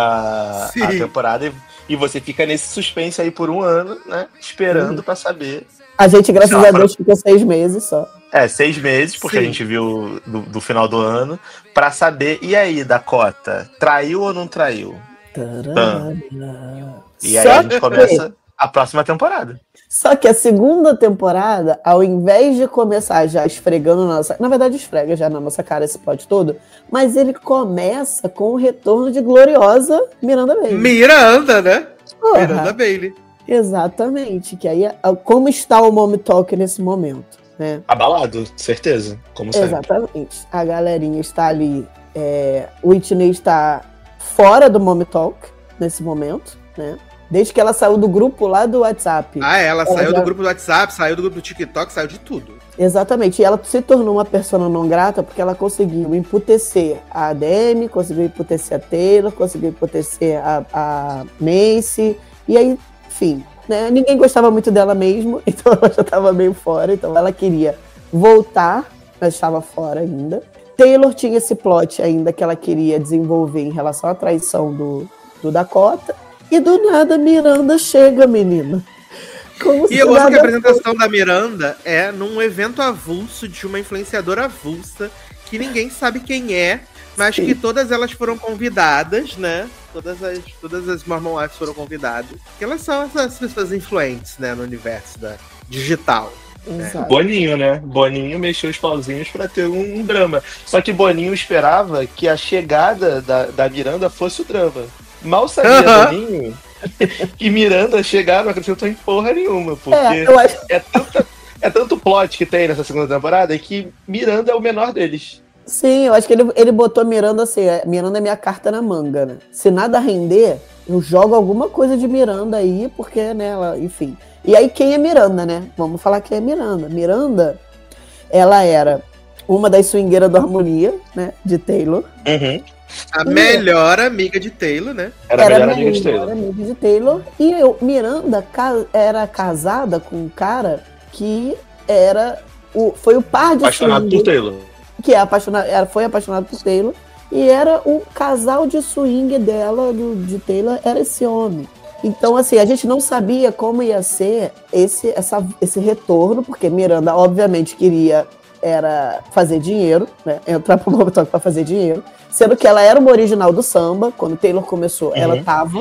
a, a, Sim. a temporada e, e você fica nesse suspense aí por um ano, né? Esperando Uhum. pra saber. A gente, graças Sei lá, a Deus, ficou seis meses só. É, seis meses, porque Sim. a gente viu do, do final do ano, pra saber. E aí, Dakota, traiu ou não traiu? Tararara. E aí Só a gente que- começa a próxima temporada. Só que a segunda temporada, ao invés de começar já esfregando na nossa... Na verdade, esfrega já na nossa cara esse plot todo, mas ele começa com o retorno de gloriosa Miranda Bailey. Miranda, né? Porra, Miranda Bailey. exatamente. Que aí, é- como está o Mommy Talk nesse momento, né? Abalado, certeza. Como sempre. Exatamente. A galerinha está ali. É, Whitney está fora do Mommy Talk nesse momento, né? Desde que ela saiu do grupo lá do WhatsApp. Ah, ela, Ela saiu já- do grupo do WhatsApp, saiu do grupo do TikTok, saiu de tudo. Exatamente. E ela se tornou uma persona não grata porque ela conseguiu emputecer a D M, conseguiu emputecer a Taylor, conseguiu emputecer a, a Macy. E aí, enfim, né? Ninguém gostava muito dela mesmo, então ela já estava meio fora. Então ela queria voltar, mas estava fora ainda. Taylor tinha esse plot ainda que ela queria desenvolver em relação à traição do, do Dakota. E do nada Miranda chega, menina. Como E se eu gosto que a nada apresentação da Miranda é num evento avulso de uma influenciadora avulsa, que ninguém sabe quem é, mas Sim. que todas elas foram convidadas, né? Todas as, todas as Mormon Wives foram convidadas. Que elas são essas pessoas influentes, né, no universo da digital. Exato. Boninho, né? Boninho mexeu os pauzinhos pra ter um, um drama. Só que Boninho esperava que a chegada da, da Miranda fosse o drama. Mal sabia Aham. Boninho que Miranda chegar não acrescentou em porra nenhuma. Porque É, eu acho. é, tanta, é tanto plot que tem nessa segunda temporada que Miranda é o menor deles. Sim, eu acho que ele, ele botou Miranda assim, é, Miranda é minha carta na manga, né? Se nada render, eu jogo alguma coisa de Miranda aí, porque, né, ela, enfim. E aí, quem é Miranda, né? Vamos falar quem é Miranda. Miranda, ela era uma das swingueiras do Harmonia, né, de Taylor. Uhum. A Sim. melhor amiga de Taylor, né? Era a melhor a amiga de melhor Taylor. amiga de Taylor. E eu, Miranda ca- era casada com um cara que era o, foi o par de Apaixonado swing, por Taylor. que é apaixonado, era, foi apaixonado por Taylor. E era o casal de swing dela, do, de Taylor, era esse homem. Então, assim, a gente não sabia como ia ser esse, essa, esse retorno, porque Miranda, obviamente, queria era fazer dinheiro, né? Entrar pro Mommy Talk pra fazer dinheiro. Sendo que ela era uma original do samba, quando Taylor começou, Uhum. ela tava.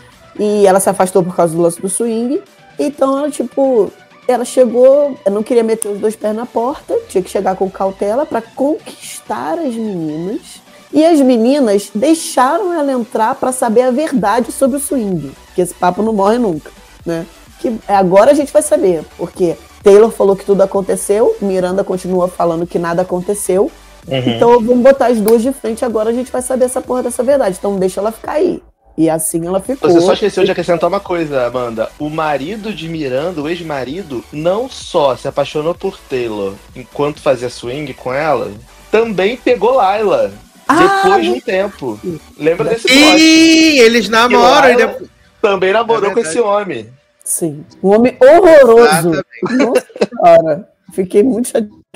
E ela se afastou por causa do lance do swing. Então, ela, tipo, ela chegou, ela não queria meter os dois pés na porta, tinha que chegar com cautela pra conquistar as meninas. E as meninas deixaram ela entrar pra saber a verdade sobre o swing. Que esse papo não morre nunca, né? Que agora a gente vai saber, porque Taylor falou que tudo aconteceu, Miranda continua falando que nada aconteceu. Uhum. Então vamos botar as duas de frente, agora a gente vai saber essa porra dessa verdade. Então deixa ela ficar aí. E assim ela ficou. Você só esqueceu de acrescentar uma coisa, Amanda. O marido de Miranda, o ex-marido, não só se apaixonou por Taylor enquanto fazia swing com ela, também pegou Layla. Ah, Depois de um tempo. Lembra desse plot? E eles namoram e Laila depois. Também namorou É com verdade. esse homem. Sim. Um homem horroroso. Exatamente. Nossa senhora. Fiquei muito chateada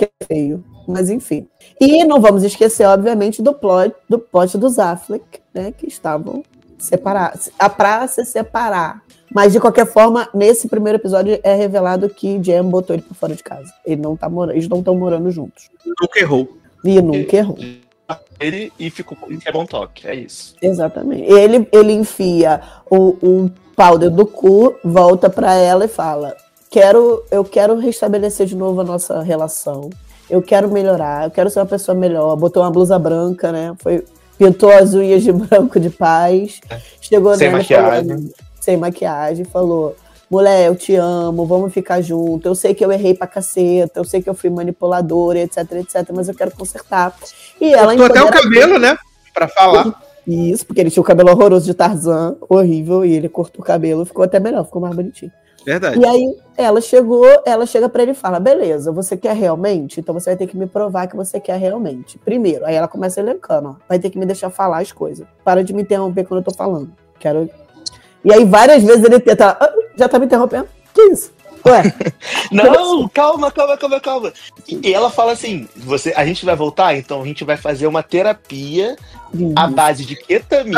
que é feio. Mas enfim. E não vamos esquecer, obviamente, do plot do, plot dos Affleck, né? Que estavam separados. A pra se separar. Mas, de qualquer forma, nesse primeiro episódio é revelado que Jem botou ele pra fora de casa. Ele não tá morando, eles não estão morando juntos. Nunca errou. E nunca errou. Ele e ficou com é bom toque, é isso. Exatamente. Ele, ele enfia o, o pau dentro do cu, volta pra ela e fala: quero, eu quero restabelecer de novo a nossa relação. Eu quero melhorar, eu quero ser uma pessoa melhor. Botou uma blusa branca, né? Foi, pintou as unhas de branco de paz. Chegou sem nela maquiagem. Falando, sem maquiagem, falou: mulher, eu te amo, vamos ficar junto. Eu sei que eu errei pra caceta, eu sei que eu fui manipuladora, etc, etc, mas eu quero consertar. E ela cortou até o cabelo, né? Pra falar. Isso, porque ele tinha o cabelo horroroso de Tarzan, horrível, e ele cortou o cabelo, ficou até melhor, ficou mais bonitinho. Verdade. E aí ela chegou, ela chega pra ele e fala: beleza, você quer realmente? Então você vai ter que me provar que você quer realmente. Primeiro, aí ela começa elencando, ó, vai ter que me deixar falar as coisas. Para de me interromper quando eu tô falando. Quero. E aí várias vezes ele tenta, ah, já tá me interrompendo? Que isso? Ué? Não, calma, calma, calma, calma. E ela fala assim: você, a gente vai voltar, então a gente vai fazer uma terapia à base de ketamina.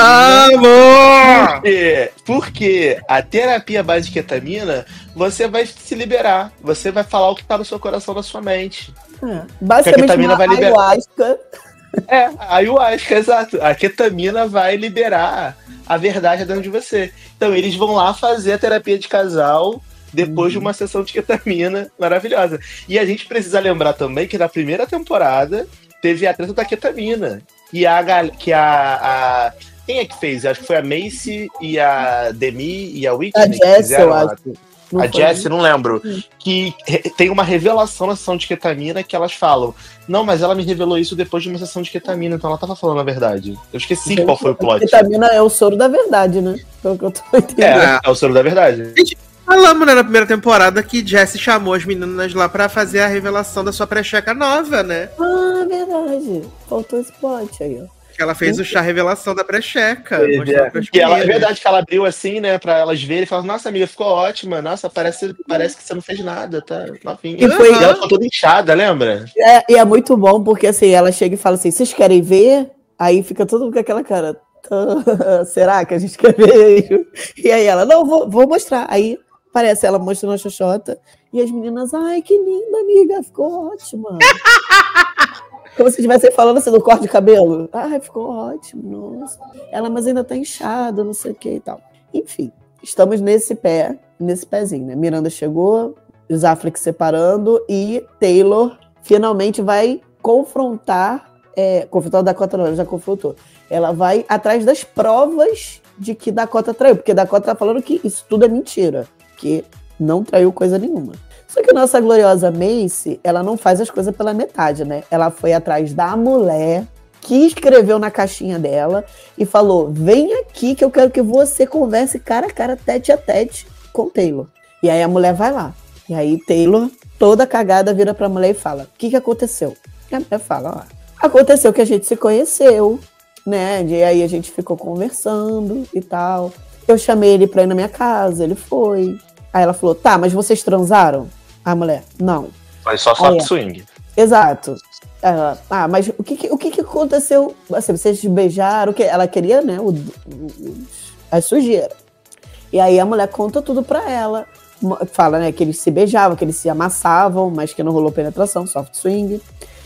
Amor! Porque, porque a terapia à base de ketamina, você vai se liberar. Você vai falar o que tá no seu coração, na sua mente. É, basicamente, a ketamina vai liberar. Ayahuasca. É, a ayahuasca, exato. A ketamina vai liberar a verdade dentro de você. Então eles vão lá fazer a terapia de casal depois uhum. de uma sessão de ketamina maravilhosa. E a gente precisa lembrar também que na primeira temporada teve a treta da ketamina. E a, que a, a... Quem é que fez? Acho que foi a Macy e a Demi e a Whitney. A Jess, eu acho. Não a Jess, não lembro. Hum. Que tem uma revelação na sessão de ketamina que elas falam: não, mas ela me revelou isso depois de uma sessão de ketamina, então ela tava falando a verdade. Eu esqueci Gente, qual foi o plot. Ketamina é o soro da verdade, né? Pelo que eu tô entendendo. É, é o soro da verdade. Gente, falamos, né, na primeira temporada que Jess chamou as meninas lá pra fazer a revelação da sua pré-checa nova, né? Ah, verdade. Faltou esse plot aí, ó. Que ela fez o chá revelação da pré-checa. É. E ela, é verdade que ela abriu assim, né, pra elas verem e falaram: nossa, amiga, ficou ótima. Nossa, parece, parece que você não fez nada, tá novinha. E, foi... e ela ficou toda inchada, lembra? É, e é muito bom porque assim, ela chega e fala assim: vocês querem ver? Aí fica todo mundo com aquela cara: será que a gente quer ver? E aí ela: não, vou, vou mostrar. Aí aparece ela mostrando a xoxota e as meninas: ai, que linda, amiga, ficou ótima. Como se estivesse falando assim do corte de cabelo. Ai, ficou ótimo, nossa. Ela, mas ainda tá inchada, não sei o que e tal. Enfim, estamos nesse pé, nesse pezinho, né? Miranda chegou, os Affleck separando e Taylor finalmente vai confrontar, é, confrontar a Dakota não, ela já confrontou. Ela vai atrás das provas de que Dakota traiu, porque Dakota tá falando que isso tudo é mentira, que não traiu coisa nenhuma. Só que a nossa gloriosa Macy, ela não faz as coisas pela metade, né? Ela foi atrás da mulher que escreveu na caixinha dela e falou: vem aqui que eu quero que você converse cara a cara, tete a tete com Taylor. E aí a mulher vai lá. E aí Taylor, toda cagada, vira pra mulher e fala: o que que aconteceu? E a mulher fala: ó, aconteceu que a gente se conheceu, né? E aí a gente ficou conversando e tal. Eu chamei ele pra ir na minha casa, ele foi. Aí ela falou: tá, mas vocês transaram? A mulher: não. Foi só soft swing. Exato. Ela: ah, mas o que, o que, que aconteceu? Assim, vocês beijaram? O que? Ela queria, né, o, o, a sujeira. E aí a mulher conta tudo pra ela. Fala, né, que eles se beijavam, que eles se amassavam, mas que não rolou penetração, soft swing.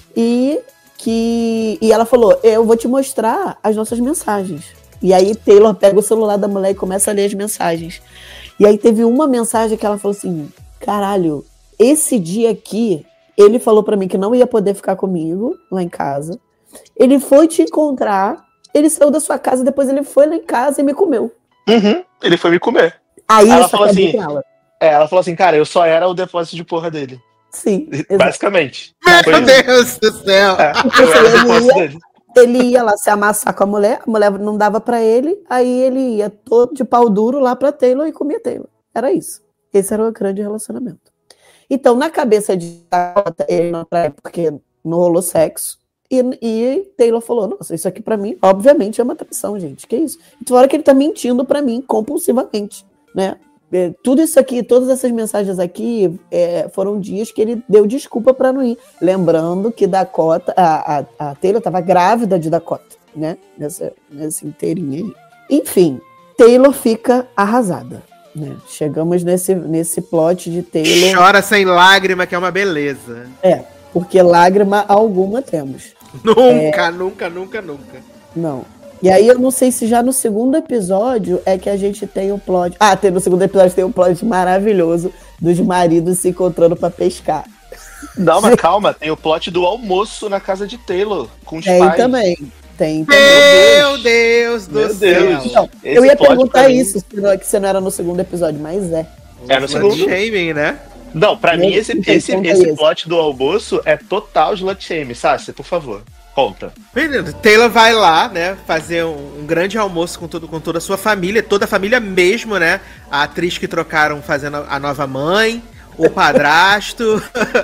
E que e ela falou: eu vou te mostrar as nossas mensagens. E aí Taylor pega o celular da mulher e começa a ler as mensagens. E aí teve uma mensagem que ela falou assim: caralho, esse dia aqui, ele falou pra mim que não ia poder ficar comigo lá em casa. Ele foi te encontrar, ele saiu da sua casa, depois ele foi lá em casa e me comeu. Uhum, ele foi me comer. Aí ela falou assim, ela. É, ela falou assim: cara, eu só era o depósito de porra dele. Sim. Basicamente. Meu Deus do céu. É, eu era o depósito dele. Ele ia lá se amassar com a mulher, a mulher não dava pra ele, aí ele ia todo de pau duro lá pra Taylor e comia Taylor. Era isso. Esse era o grande relacionamento. Então, na cabeça de ele não traiu porque não rolou sexo, e, e Taylor falou: nossa, isso aqui pra mim, obviamente, é uma traição, gente. Que isso? Então, a hora que ele tá mentindo pra mim compulsivamente, né? é, tudo isso aqui, todas essas mensagens aqui é, foram dias que ele deu desculpa para não ir. Lembrando que Dakota, a, a, a Taylor estava grávida de Dakota, né? Nessa, nessa inteirinha aí. Enfim, Taylor fica arrasada. Né? Chegamos nesse, nesse plot de Taylor. Chora sem lágrima, que é uma beleza. É, porque lágrima alguma temos. Nunca, é... nunca, nunca, nunca. Não. E aí eu não sei se já no segundo episódio é que a gente tem o plot... Ah, tem, no segundo episódio tem um plot maravilhoso dos maridos se encontrando pra pescar. Não, mas calma, tem o plot do almoço na casa de Taylor, com os tem pais. Também. Tem também. Meu Deus do Meu céu. Deus. Então, eu ia perguntar isso, se não, que você não era no segundo episódio, mas é. É no segundo. Shaming, né? Não, pra Meu mim esse, esse, esse plot do almoço é total slut shame, Sassi, por favor. Conta. Menino, Taylor vai lá, né, fazer um, um grande almoço com, todo, com toda a sua família, toda a família mesmo, né? A atriz que trocaram fazendo a nova mãe, o padrasto,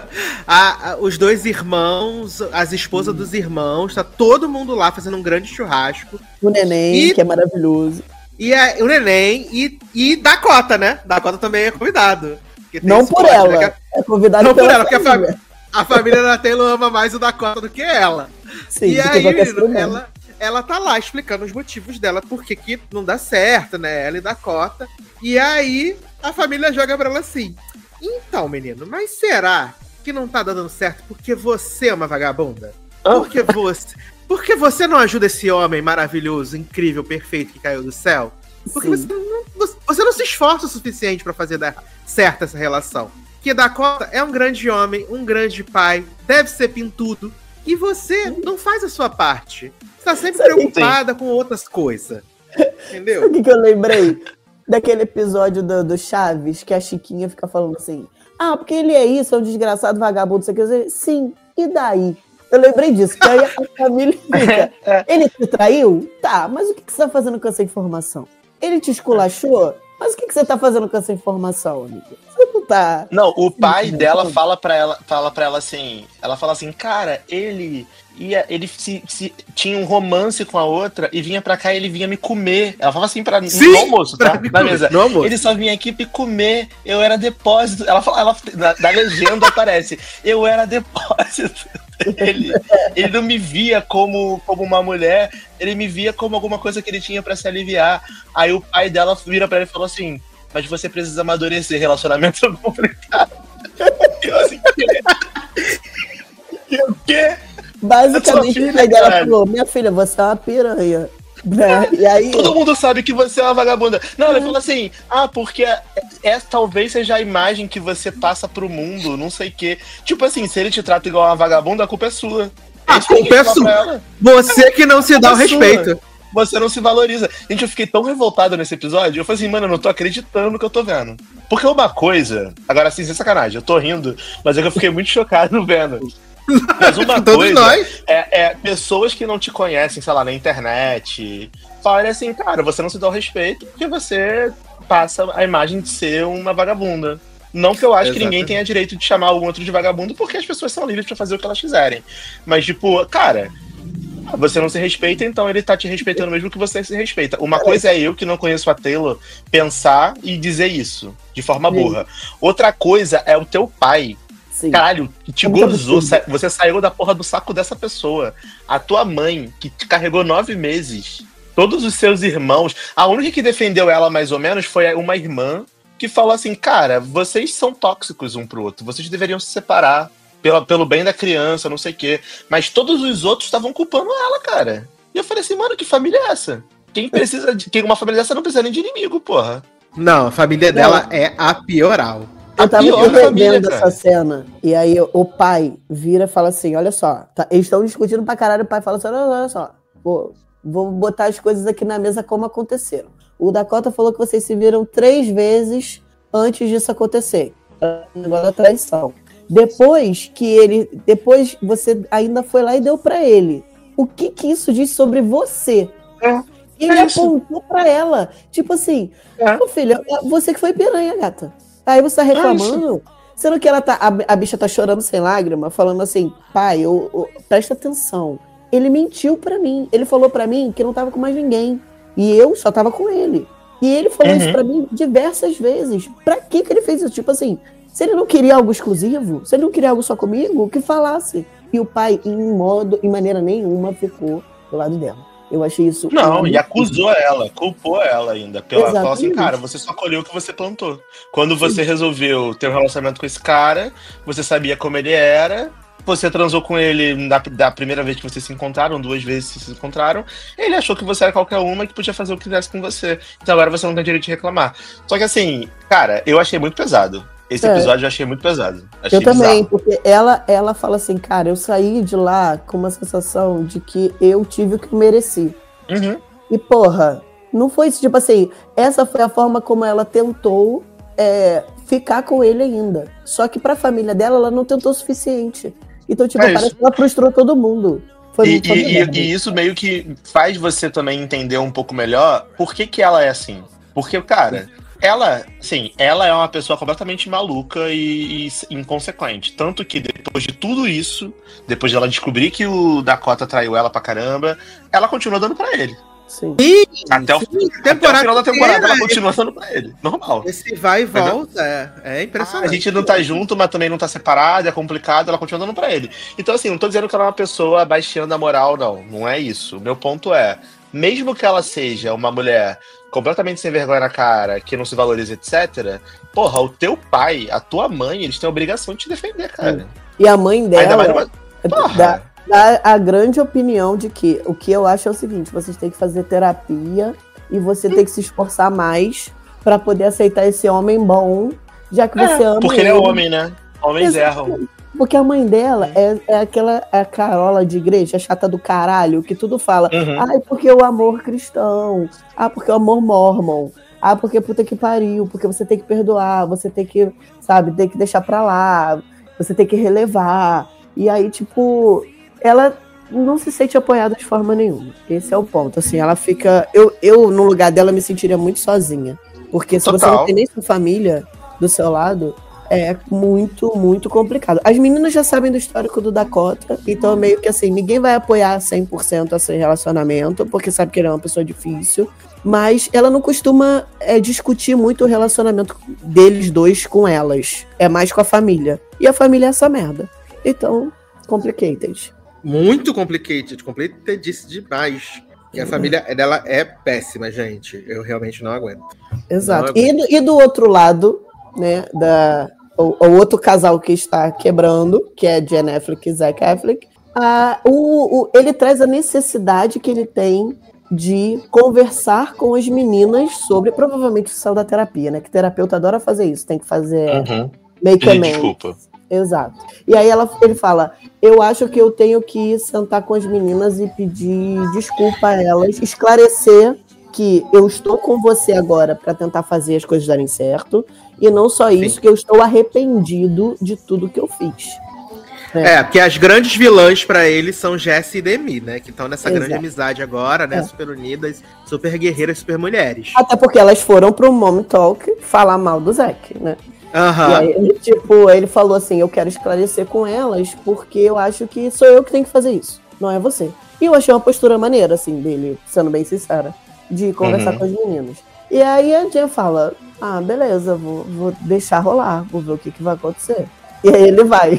a, a, os dois irmãos, as esposas hum. dos irmãos, tá todo mundo lá fazendo um grande churrasco. O neném, e, que é maravilhoso. E a, o neném e, e Dakota, né? Dakota também é convidado. Não por plot, ela, né? é convidado Não por ela, porque a, fam a família da Taylor ama mais o Dakota do que ela. Sim, e aí, menino, ela, ela tá lá explicando os motivos dela, porque que não dá certo, né? Ela e Dakota. E aí, a família joga pra ela assim: então, menino, mas será que não tá dando certo porque você é uma vagabunda? Porque você, porque você não ajuda esse homem maravilhoso, incrível, perfeito que caiu do céu? Porque você não, você não se esforça o suficiente pra fazer dar certo essa relação. Que Dakota é um grande homem, um grande pai, deve ser pintudo. E você não faz a sua parte. Você tá sempre Sabe preocupada com outras coisas. Entendeu? Sabe o que eu lembrei? Daquele episódio do, do Chaves, que a Chiquinha fica falando assim: ah, porque ele é isso, é um desgraçado vagabundo, você quer dizer? Sim, e daí? Eu lembrei disso, que aí a família fica: ele te traiu? Tá, mas o que, que você tá fazendo com essa informação? Ele te esculachou? Mas o que, que você tá fazendo com essa informação, amiga? Você não tá... Não, o pai dela fala pra ela, fala pra ela assim, ela fala assim, cara, ele ia, ele se, se, tinha um romance com a outra e vinha pra cá e ele vinha me comer. Ela fala assim pra, Sim, no almoço, tá? Na comer, mesa. No almoço. Ele só vinha aqui me comer, eu era depósito. Ela fala, ela, na, na legenda aparece, eu era depósito. Ele, ele não me via como, como uma mulher, ele me via como alguma coisa que ele tinha pra se aliviar. Aí o pai dela vira pra ele e falou assim: mas você precisa amadurecer, relacionamento complicado. Eu assim, o quê? Basicamente, filha, o pai dela caralho. falou: minha filha, você é uma piranha. Né? E aí... Todo mundo sabe que você é uma vagabunda. Não, ele falou assim: ah, porque essa talvez seja a imagem que você passa pro mundo, não sei o quê. Tipo assim, se ele te trata igual uma vagabunda, a culpa é sua. A culpa é sua. Você que não se dá o respeito. Você não se valoriza. Gente, eu fiquei tão revoltado nesse episódio. Eu falei assim, mano, eu não tô acreditando no que eu tô vendo. Porque uma coisa... Agora, assim, sem sacanagem, eu tô rindo, mas é que eu fiquei muito chocado vendo. Mas uma coisa é, é pessoas que não te conhecem, sei lá, na internet, falam assim, cara, você não se dá o respeito porque você passa a imagem de ser uma vagabunda. Não que eu acho Exatamente. que ninguém tenha direito de chamar o outro de vagabundo, porque as pessoas são livres pra fazer o que elas quiserem. Mas, tipo, cara, você não se respeita, então ele tá te respeitando mesmo que você se respeita. Uma coisa é eu, que não conheço a Taylor, pensar e dizer isso, de forma Sim. burra. Outra coisa é o teu pai. Sim. Caralho, que te é gozou, você saiu da porra do saco dessa pessoa. A tua mãe, que te carregou nove meses, todos os seus irmãos, a única que defendeu ela mais ou menos foi uma irmã que falou assim, cara, vocês são tóxicos um pro outro, vocês deveriam se separar pelo, pelo bem da criança, não sei o quê. Mas todos os outros estavam culpando ela, cara. E eu falei assim, mano, que família é essa? Quem precisa de... Quem, uma família dessa não precisa nem de inimigo, porra. Não, a família não. dela é a pioral. Eu tava revendo essa cena, e aí o pai vira e fala assim, olha só, tá, eles estão discutindo pra caralho, o pai fala assim, olha, olha só, vou, vou botar as coisas aqui na mesa como aconteceram. O Dakota falou que vocês se viram três vezes antes disso acontecer. Agora a traição. Depois que ele, depois você ainda foi lá e deu pra ele. O que que isso diz sobre você? É. E ele é apontou pra ela, tipo assim, é. Ô filha, você que foi piranha, gata. Aí você tá reclamando, é sendo que ela tá, a, a bicha tá chorando sem lágrima, falando assim, pai, eu, eu, presta atenção. Ele mentiu pra mim. Ele falou pra mim que não tava com mais ninguém. E eu só tava com ele. E ele falou Uhum. isso pra mim diversas vezes. Pra que que ele fez isso? Tipo assim, se ele não queria algo exclusivo, se ele não queria algo só comigo, que falasse. E o pai, em modo, em maneira nenhuma, ficou do lado dela. Eu achei isso... Não, um e acusou ela, culpou ela ainda. Pela, falou assim, Exatamente. cara, você só colheu o que você plantou. Quando você resolveu ter um relacionamento com esse cara, você sabia como ele era, você transou com ele da, da primeira vez que vocês se encontraram, duas vezes que se encontraram, ele achou que você era qualquer uma que podia fazer o que quisesse com você. Então agora você não tem direito de reclamar. Só que assim, cara, eu achei muito pesado. Esse É. episódio eu achei muito pesado. Achei Eu também, bizarro. porque ela, ela fala assim, cara, eu saí de lá com uma sensação de que eu tive o que mereci. Uhum. E, porra, não foi isso, tipo assim, essa foi a forma como ela tentou é, ficar com ele ainda. Só que pra família dela, ela não tentou o suficiente. Então, tipo, É parece isso. que ela frustrou todo mundo. Foi E, muito e- e- merda. e isso meio que faz você também entender um pouco melhor por que, que ela é assim. Porque, cara, ela, sim, ela é uma pessoa completamente maluca e, e inconsequente. Tanto que depois de tudo isso, depois de ela descobrir que o Dakota traiu ela pra caramba, ela continua dando pra ele. Sim. Até o, Sim, até o final da temporada inteira, ela continua dando pra ele. Normal. Esse vai e volta é, é impressionante. A gente não tá junto, mas também não tá separado, é complicado, ela continua dando pra ele. Então, assim, não tô dizendo que ela é uma pessoa baixando a moral, não. Não é isso. O meu ponto é, mesmo que ela seja uma mulher completamente sem vergonha na cara, que não se valoriza, etcétera, porra, o teu pai, a tua mãe, eles têm a obrigação de te defender, cara. E a mãe Ainda mais dela numa... Porra. dá, dá a grande opinião de que o que eu acho é o seguinte, vocês têm que fazer terapia e você tem que se esforçar mais pra poder aceitar esse homem bom, já que você É, ama porque ele é homem, né? Homens Exato. erram. Porque a mãe dela é, é aquela a Carola de igreja, chata do caralho, que tudo fala. Uhum. Ai, porque o amor cristão. Ah, porque o amor mormon. Ah, porque puta que pariu. Porque você tem que perdoar. Você tem que, sabe, tem que deixar pra lá. Você tem que relevar. E aí, tipo, ela não se sente apoiada de forma nenhuma. Esse é o ponto. Assim, ela fica... Eu, eu no lugar dela, me sentiria muito sozinha. Porque se você Total. não tem nem sua família do seu lado... É muito, muito complicado. As meninas já sabem do histórico do Dakota, então meio que assim, ninguém vai apoiar cem por cento esse relacionamento, porque sabe que ele é uma pessoa difícil, mas ela não costuma é, discutir muito o relacionamento deles dois com elas. É mais com a família. E a família é essa merda. Então, complicated. Muito complicated, complicadíssimo demais. E a família dela é péssima, gente. Eu realmente não aguento. Exato. Não E do, e do outro lado, né, da, o, o outro casal que está quebrando, que é Jen Affleck e Zac Affleck, a, o, o, ele traz a necessidade que ele tem de conversar com as meninas sobre, provavelmente o saiu da terapia, né, que terapeuta adora fazer isso, tem que fazer Uhum. make Pedir amends. desculpa. Exato. E aí ela, ele fala, eu acho que eu tenho que sentar com as meninas e pedir desculpa a elas, esclarecer que eu estou com você agora para tentar fazer as coisas darem certo, e não só isso, Sim. que eu estou arrependido de tudo que eu fiz. É, porque as grandes vilãs pra ele são Jessie e Demi, né? Que estão nessa Exato. grande amizade agora, né? É. Super unidas, super guerreiras, super mulheres. Até porque elas foram pro Mom Talk falar mal do Zac, né? E Aham. aí, ele, tipo, ele falou assim, eu quero esclarecer com elas, porque eu acho que sou eu que tenho que fazer isso, não é você. E eu achei uma postura maneira, assim, dele, sendo bem sincera, de conversar Uhum. com as meninas. E aí a Jen fala, ah, beleza, vou, vou deixar rolar, vou ver o que, que vai acontecer. E aí ele vai.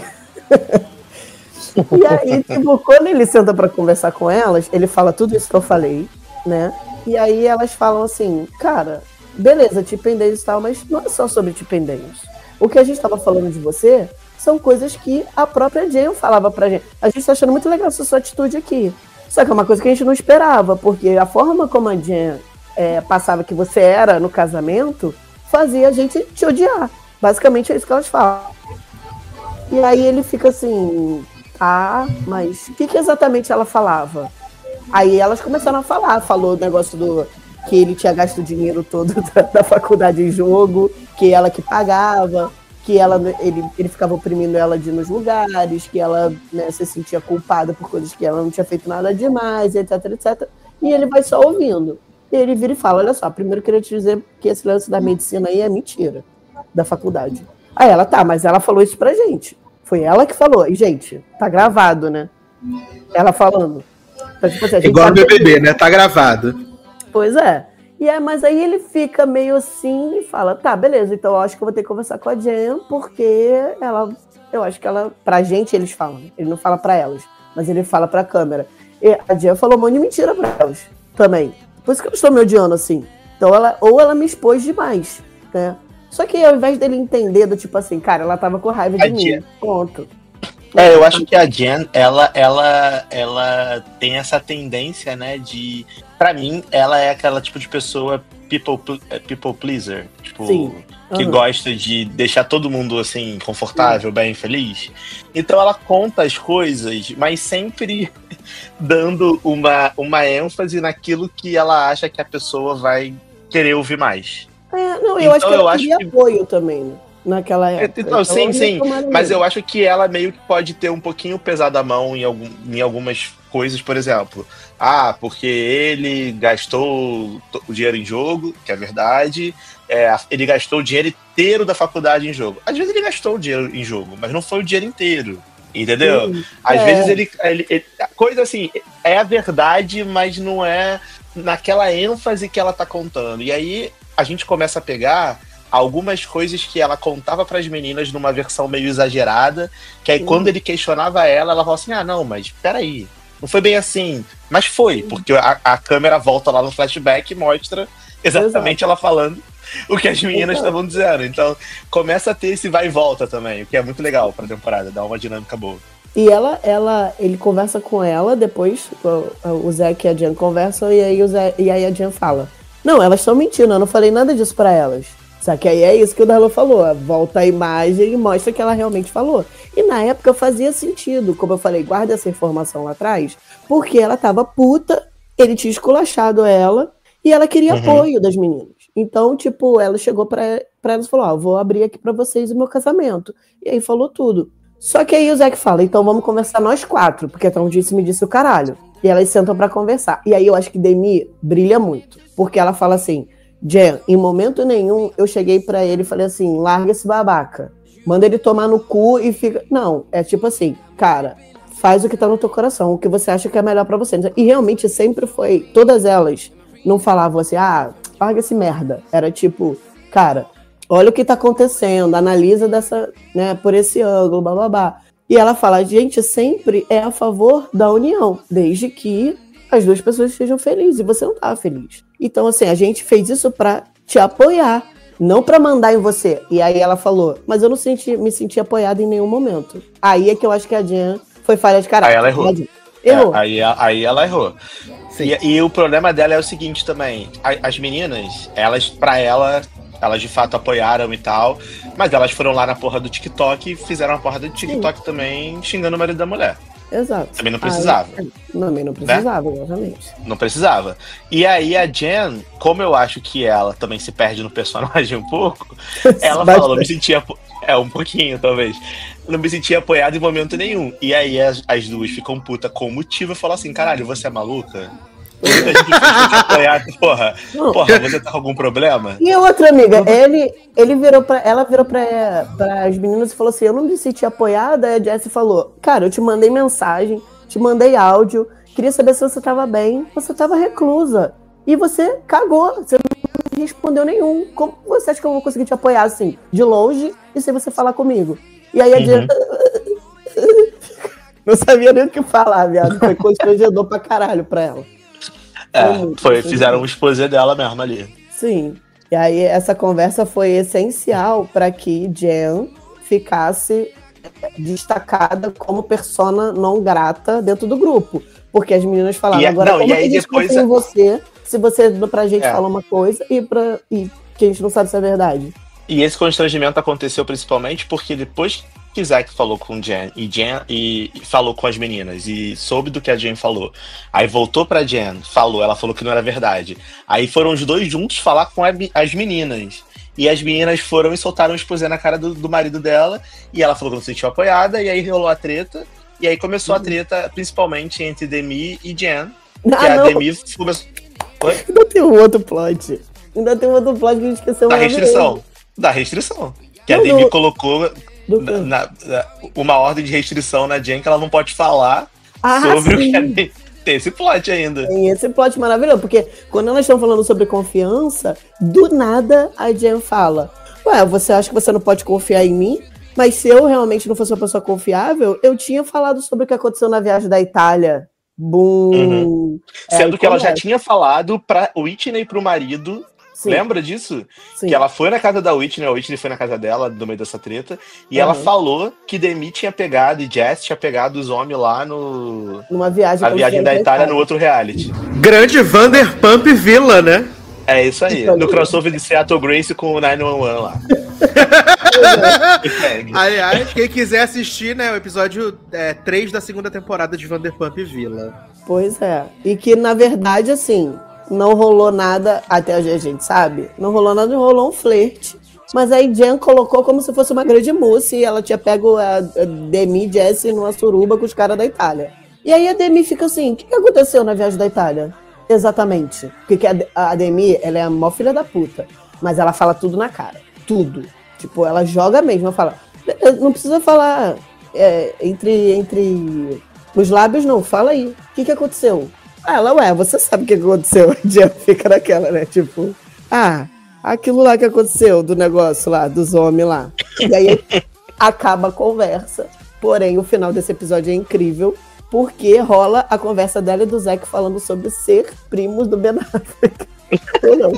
E aí, tipo, quando ele senta pra conversar com elas, ele fala tudo isso que eu falei, né? E aí elas falam assim, cara, beleza, dependência e tal, mas não é só sobre dependência. O que a gente tava falando de você são coisas que a própria Jen falava pra gente. A gente tá achando muito legal essa sua atitude aqui. Só que é uma coisa que a gente não esperava, porque a forma como a Jen é, passava que você era no casamento fazia a gente te odiar. Basicamente é isso que elas falam. E aí ele fica assim, tá, mas o que, que exatamente ela falava? Aí elas começaram a falar, falou o negócio do que ele tinha gasto o dinheiro todo da, da faculdade em jogo, que ela que pagava, que ela, ele, ele ficava oprimindo ela de ir nos lugares, que ela, né, se sentia culpada por coisas que ela não tinha feito nada demais, etc, etcétera. E ele vai só ouvindo. E ele vira e fala, olha só, primeiro eu queria te dizer que esse lance da medicina aí é mentira, da faculdade. Aí ela, tá, mas ela falou isso pra gente. Foi ela que falou. E, gente, tá gravado, né? Ela falando. Então, tipo assim, a gente Igual no sabe B B B, que- né? Tá gravado. Pois é. E é, mas aí ele fica meio assim e fala, tá, beleza, então eu acho que eu vou ter que conversar com a Jen, porque ela, eu acho que ela, pra gente eles falam, ele não fala pra elas, mas ele fala pra câmera. E a Jen falou um monte de mentira pra elas também. Por isso que eu estou me odiando assim. Então ela, ou ela me expôs demais, né? Só que ao invés dele entender do tipo assim, cara, ela tava com raiva de A mim, Jen... ponto. É, eu acho que a Jen, ela, ela, ela tem essa tendência, né, de... Pra mim, ela é aquela tipo de pessoa people, people pleaser, tipo, Sim. Uhum. que gosta de deixar todo mundo, assim, confortável, bem, feliz. Então ela conta as coisas, mas sempre dando uma, uma ênfase naquilo que ela acha que a pessoa vai querer ouvir mais. É, não, eu Então, acho que ela eu queria acho que... apoio também, né? Naquela época. Então, então, sim, sim, mas eu mesmo. acho que ela meio que pode ter um pouquinho pesado a mão em, algum, em algumas coisas, por exemplo. Ah, porque ele gastou o dinheiro em jogo, que é verdade, é, ele gastou o dinheiro inteiro da faculdade em jogo. Às vezes ele gastou o dinheiro em jogo, mas não foi o dinheiro inteiro, entendeu? Sim, Às é. vezes ele, ele, ele... Coisa assim, é a verdade, mas não é naquela ênfase que ela tá contando. E aí a gente começa a pegar algumas coisas que ela contava para as meninas numa versão meio exagerada, que aí uhum. quando ele questionava ela, ela falava assim, ah, não, mas peraí, não foi bem assim. Mas foi, uhum. porque a, a câmera volta lá no flashback e mostra exatamente Exato. ela falando o que as meninas estavam dizendo. Então, começa a ter esse vai e volta também, o que é muito legal pra temporada, dá uma dinâmica boa. E ela, ela, ele conversa com ela, depois o, o Zack e a Jen conversam, e aí, o Zack, e aí a Jen fala, não, elas estão mentindo, eu não falei nada disso pra elas. Só que aí é isso que o Darlan falou, volta a imagem e mostra que ela realmente falou. E na época fazia sentido, como eu falei, guarda essa informação lá atrás, porque ela tava puta, ele tinha esculachado ela, e ela queria uhum. apoio das meninas. Então, tipo, ela chegou pra, pra elas e falou, ó, oh, vou abrir aqui pra vocês o meu casamento. E aí falou tudo. Só que aí o Zack fala, então vamos conversar nós quatro, porque então disse me disse o caralho. E elas sentam pra conversar. E aí eu acho que Demi brilha muito, porque ela fala assim, Jen, em momento nenhum eu cheguei pra ele e falei assim, larga esse babaca, manda ele tomar no cu e fica... Não, é tipo assim, cara, faz o que tá no teu coração, o que você acha que é melhor pra você. E realmente sempre foi, todas elas não falavam assim, ah, larga esse merda. Era tipo, cara, olha o que tá acontecendo, analisa dessa, né, por esse ângulo, bababá. E ela fala, a gente sempre é a favor da união, desde que as duas pessoas estejam felizes, e você não tava feliz. Então, assim, a gente fez isso pra te apoiar, não pra mandar em você. E aí ela falou, mas eu não senti, me senti apoiada em nenhum momento. Aí é que eu acho que a Jen foi falha de caráter. Aí ela errou. Errou. É, aí, aí ela errou. E, e o problema dela é o seguinte também, as meninas, elas, pra ela... Elas de fato apoiaram e tal, mas elas foram lá na porra do TikTok e fizeram a porra do TikTok Sim. também xingando o marido da mulher. Exato. Também não precisava. Aí, também não precisava, né? Exatamente. Não precisava. E aí a Jen, como eu acho que ela também se perde no personagem um pouco, ela falou, não me sentia... É, um pouquinho, talvez. Não me sentia apoiada em momento nenhum. E aí as, as duas ficam puta com motivo e falam assim, caralho, você é maluca? Muita gente fica apoiada, porra. Porra, você tá com algum problema? E a outra amiga, ele, ele virou pra, ela virou pra, pra as meninas e falou assim, eu não me senti apoiada. Aí a Jessie falou, cara, eu te mandei mensagem, te mandei áudio, queria saber se você tava bem, você tava reclusa. E você cagou, você não respondeu nenhum. Como você acha que eu vou conseguir te apoiar assim, de longe, e sem você falar comigo? E aí a uhum. Jessie... não sabia nem o que falar, viado. Foi constrangedor pra caralho pra ela. É, foi, fizeram um exposé dela mesmo ali. Sim. E aí essa conversa foi essencial para que Jen ficasse destacada como persona não grata dentro do grupo. Porque as meninas falaram, e, agora não, como e aí que a gente depois... confia em você, se você pra gente é. fala uma coisa e, pra, e que a gente não sabe se é verdade. E esse constrangimento aconteceu principalmente porque depois que Zack falou com Jen e Jen e falou com as meninas e soube do que a Jen falou, aí voltou pra Jen, falou, ela falou que não era verdade. Aí foram os dois juntos falar com a, as meninas. E as meninas foram e soltaram um exposé na cara do, do marido dela, e ela falou que não se sentiu apoiada, e aí rolou a treta, e aí começou uhum. a treta principalmente entre Demi e Jen. Ah, que a não. Demi começou... Oi? Ainda tem um outro plot. Ainda tem um outro plot que a gente esqueceu. Da restrição. Da restrição. Que não, a Demi não. colocou na, na, na, uma ordem de restrição na Jen que ela não pode falar ah, sobre sim. o que a Demi... Tem esse plot ainda. Tem esse plot maravilhoso, porque quando elas estão falando sobre confiança, do nada a Jen fala, ué, você acha que você não pode confiar em mim? Mas se eu realmente não fosse uma pessoa confiável, eu tinha falado sobre o que aconteceu na viagem da Itália. Bum! Uhum. É, Sendo que ela já começa. tinha falado pra Whitney e pro marido. Sim. Lembra disso? Sim. Que ela foi na casa da Whitney, a Whitney foi na casa dela, no meio dessa treta, e Uhum. ela falou que Demi tinha pegado, e Jess tinha pegado os homens lá no... Numa viagem. A viagem da Itália no outro reality. Grande Vanderpump Villa, né? É isso aí, no crossover de Seattle Grace com o nove um um lá. Aliás, quem quiser assistir, né, o episódio é, três da segunda temporada de Vanderpump Villa. Pois é. E que, na verdade, assim, não rolou nada, até hoje a gente sabe, não rolou nada, rolou um flerte. Mas aí Jen colocou como se fosse uma grande mousse e ela tinha pego a, a Demi e Jessie numa suruba com os caras da Itália. E aí a Demi fica assim, o que, que aconteceu na viagem da Itália? Exatamente. Porque a, a Demi, ela é a maior filha da puta, mas ela fala tudo na cara. Tudo. Tipo, ela joga mesmo, ela fala, não precisa falar é, entre, entre os lábios, não, fala aí. O que, que aconteceu? Ela, ué, você sabe o que aconteceu? A Jen fica naquela, né? Tipo, ah, aquilo lá que aconteceu do negócio lá, dos homens lá. E aí acaba a conversa. Porém, o final desse episódio é incrível, porque rola a conversa dela e do Zac falando sobre ser primos do Ben Affleck. Ou não?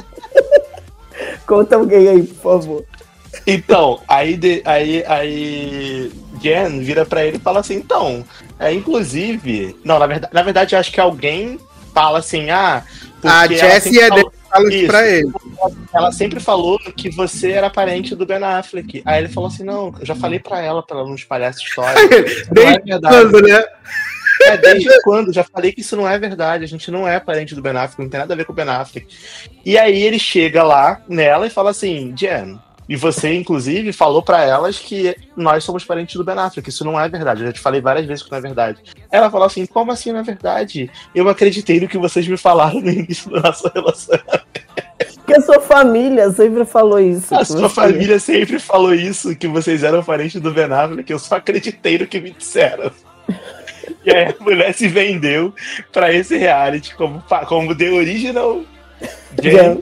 Conta alguém aí, por favor. Então, aí, de, aí, aí Jen vira pra ele e fala assim, então, é, inclusive... Não, na verdade, na verdade, eu acho que alguém fala assim, ah... A Jessie é dele, fala isso pra ele. Ela sempre falou que você era parente do Ben Affleck. Aí ele falou assim, não, eu já falei pra ela, pra ela não espalhar essa história. Não é verdade. Quando, né? É, desde quando? Já falei que isso não é verdade. A gente não é parente do Ben Affleck, não tem nada a ver com o Ben Affleck. E aí ele chega lá nela e fala assim, Jen, e você, inclusive, falou pra elas que nós somos parentes do Ben Affleck. Isso não é verdade. Eu já te falei várias vezes que não é verdade. Ela falou assim, como assim não é verdade? Eu acreditei no que vocês me falaram no início da nossa relação. Porque a sua família sempre falou isso. A sua família sempre falou isso, que vocês eram parentes do Ben Affleck. Eu só acreditei no que me disseram. E aí a mulher se vendeu pra esse reality como, como The Original Jen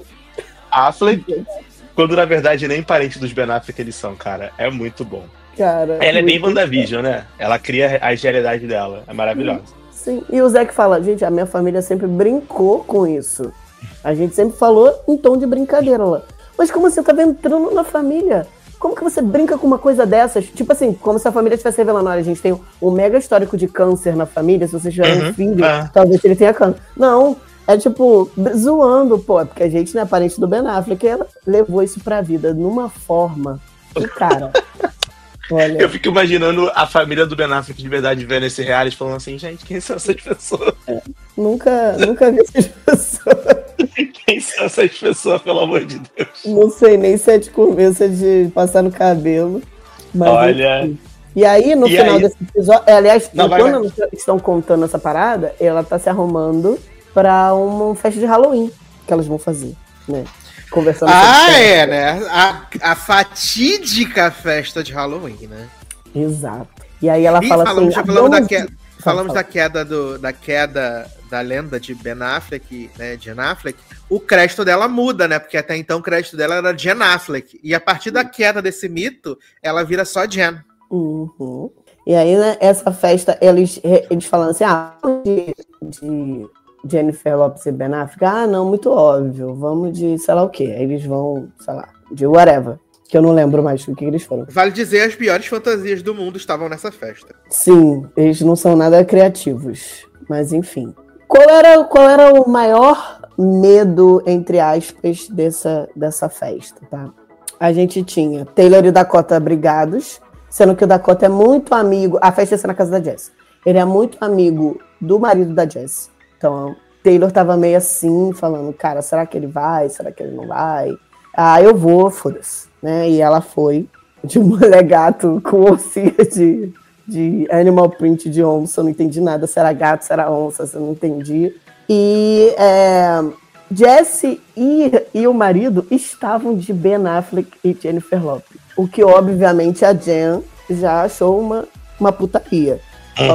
Affleck, quando na verdade nem parente dos Ben Affleck eles são, cara. É muito bom. Cara, ela é bem muito WandaVision, né? Ela cria a realidade dela. É maravilhosa. Sim, e o Zac fala, gente, a minha família sempre brincou com isso. A gente sempre falou em tom de brincadeira lá. Mas como você tava entrando na família? Como que você brinca com uma coisa dessas? Tipo assim, como se a família estivesse revelando, olha, a gente tem um mega histórico de câncer na família, se você tiver Uhum, um filho, é. talvez ele tenha câncer. Não, é tipo, zoando, pô, porque a gente não é parente do Ben Affleck, e ela levou isso pra vida numa forma que, cara, olha... Eu fico imaginando a família do Ben Affleck de verdade vendo esse reality falando assim, gente, quem são essas pessoas? É, nunca, nunca vi essas pessoas. Quem são essas pessoas, pelo amor de Deus? Não sei nem se é de começo de passar no cabelo. Mas Olha... enfim. E aí, no E final aí? desse episódio... Aliás, Não, vai, quando vai. estão contando essa parada, ela tá se arrumando pra uma festa de Halloween que elas vão fazer, né? Conversando Ah, sobre é, né? A, a fatídica festa de Halloween, né? Exato. E aí ela E fala falamos, assim... já falamos, da, vamos- que, falamos fala. da queda do, da queda da lenda de Ben Affleck, né? Jen Affleck. O crédito dela muda, né? Porque até então o crédito dela era Jen Affleck. E a partir da queda desse mito, ela vira só Jen. Uhum. E aí, né, essa festa, eles, eles falando assim, ah, de, de Jennifer Lopez e Ben Affleck, ah, não, muito óbvio, vamos de sei lá o quê. Aí eles vão, sei lá, de whatever, que eu não lembro mais do que eles foram. Vale dizer, as piores fantasias do mundo estavam nessa festa. Sim, eles não são nada criativos, mas enfim. Qual era, qual era o maior medo, entre aspas, dessa, dessa festa, tá? A gente tinha Taylor e Dakota brigados, sendo que o Dakota é muito amigo... A festa ia ser na casa da Jess. Ele é muito amigo do marido da Jess. Então, Taylor tava meio assim, falando, cara, será que ele vai? Será que ele não vai? Ah, eu vou, foda-se. Né? E ela foi de mulher gato com ossinha de, de animal print de onça. Eu não entendi nada. Se era gato, se era onça, eu não entendi. E é, Jesse e, e o marido estavam de Ben Affleck e Jennifer Lopez. O que, obviamente, a Jen já achou uma, uma putaria. Uhum. Falou,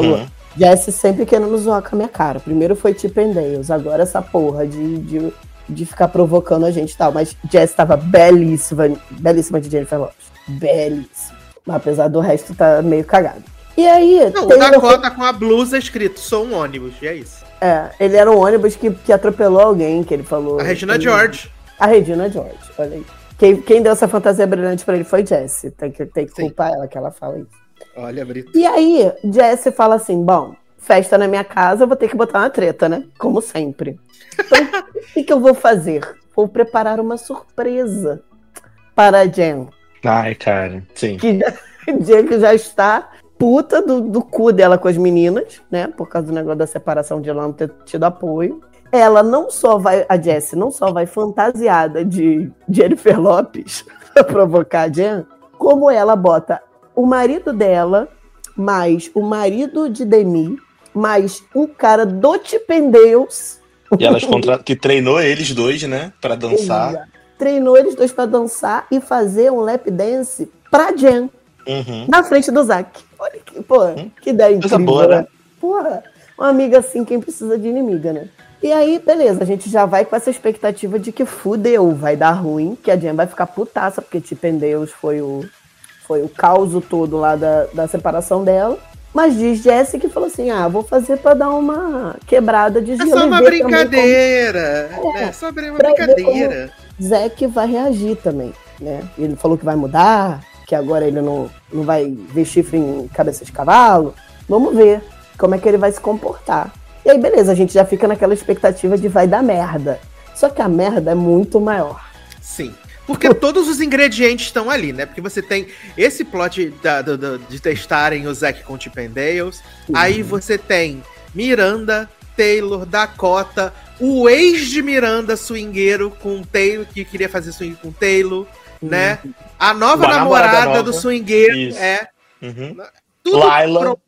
Jesse sempre querendo zoar com a minha cara. Primeiro foi Chip and Dales, agora essa porra de, de, de ficar provocando a gente e tal. Mas Jesse tava belíssima, belíssima de Jennifer Lopez. Belíssima. Apesar do resto tá meio cagado. E aí... Não, o Dakota foi... com a blusa escrito, sou um ônibus, e é isso. É, ele era um ônibus que, que atropelou alguém, que ele falou... A Regina ele... George. A Regina George, olha aí. Quem, quem deu essa fantasia brilhante pra ele foi Jessie. Tem que, tem que culpar ela que ela fala isso. Olha, Brito. E aí, Jessie fala assim, bom, festa na minha casa, eu vou ter que botar uma treta, né? Como sempre. Então, o que, que eu vou fazer? Vou preparar uma surpresa para a Jen. Ai, cara, sim. Que já, Jen que já está puta do, do cu dela com as meninas, né? Por causa do negócio da separação de ela não ter tido apoio. Ela não só vai, a Jessie não só vai fantasiada de Jennifer Lopez pra provocar a Jen, como ela bota o marido dela, mais o marido de Demi, mais um cara do Chip and Dales. E elas contra... que treinou eles dois, né? Pra dançar. Exato. Treinou eles dois pra dançar e fazer um lap dance pra Jen. Uhum. Na frente do Zac. Olha que, pô, uhum. que ideia incrível. Coisa boa, né? Porra, uma amiga assim, quem precisa de inimiga, né? E aí, beleza, a gente já vai com essa expectativa de que fudeu, vai dar ruim, que a Jen vai ficar putaça, porque Chip and Dales foi o, foi o caos todo lá da, da separação dela. Mas diz Jessie que falou assim, ah, vou fazer pra dar uma quebrada de gelo. É só uma brincadeira, como... é, é só uma brincadeira. Zac vai reagir também, né? Ele falou que vai mudar, que agora ele não, não vai ver chifre em cabeça de cavalo. Vamos ver como é que ele vai se comportar. E aí, beleza, a gente já fica naquela expectativa de vai dar merda. Só que a merda é muito maior. Sim. Porque todos os ingredientes estão ali, né? Porque você tem esse plot da, da, da, de testarem o Zac com Chip and Dales. Uhum. Aí você tem Miranda, Taylor, Dakota, o ex de Miranda, swingueiro, com Taylor, que queria fazer swing com Taylor, uhum. né? A nova Uma namorada, namorada nova. do swingueiro. Isso. É. Uhum. Tudo Laila. Pronto.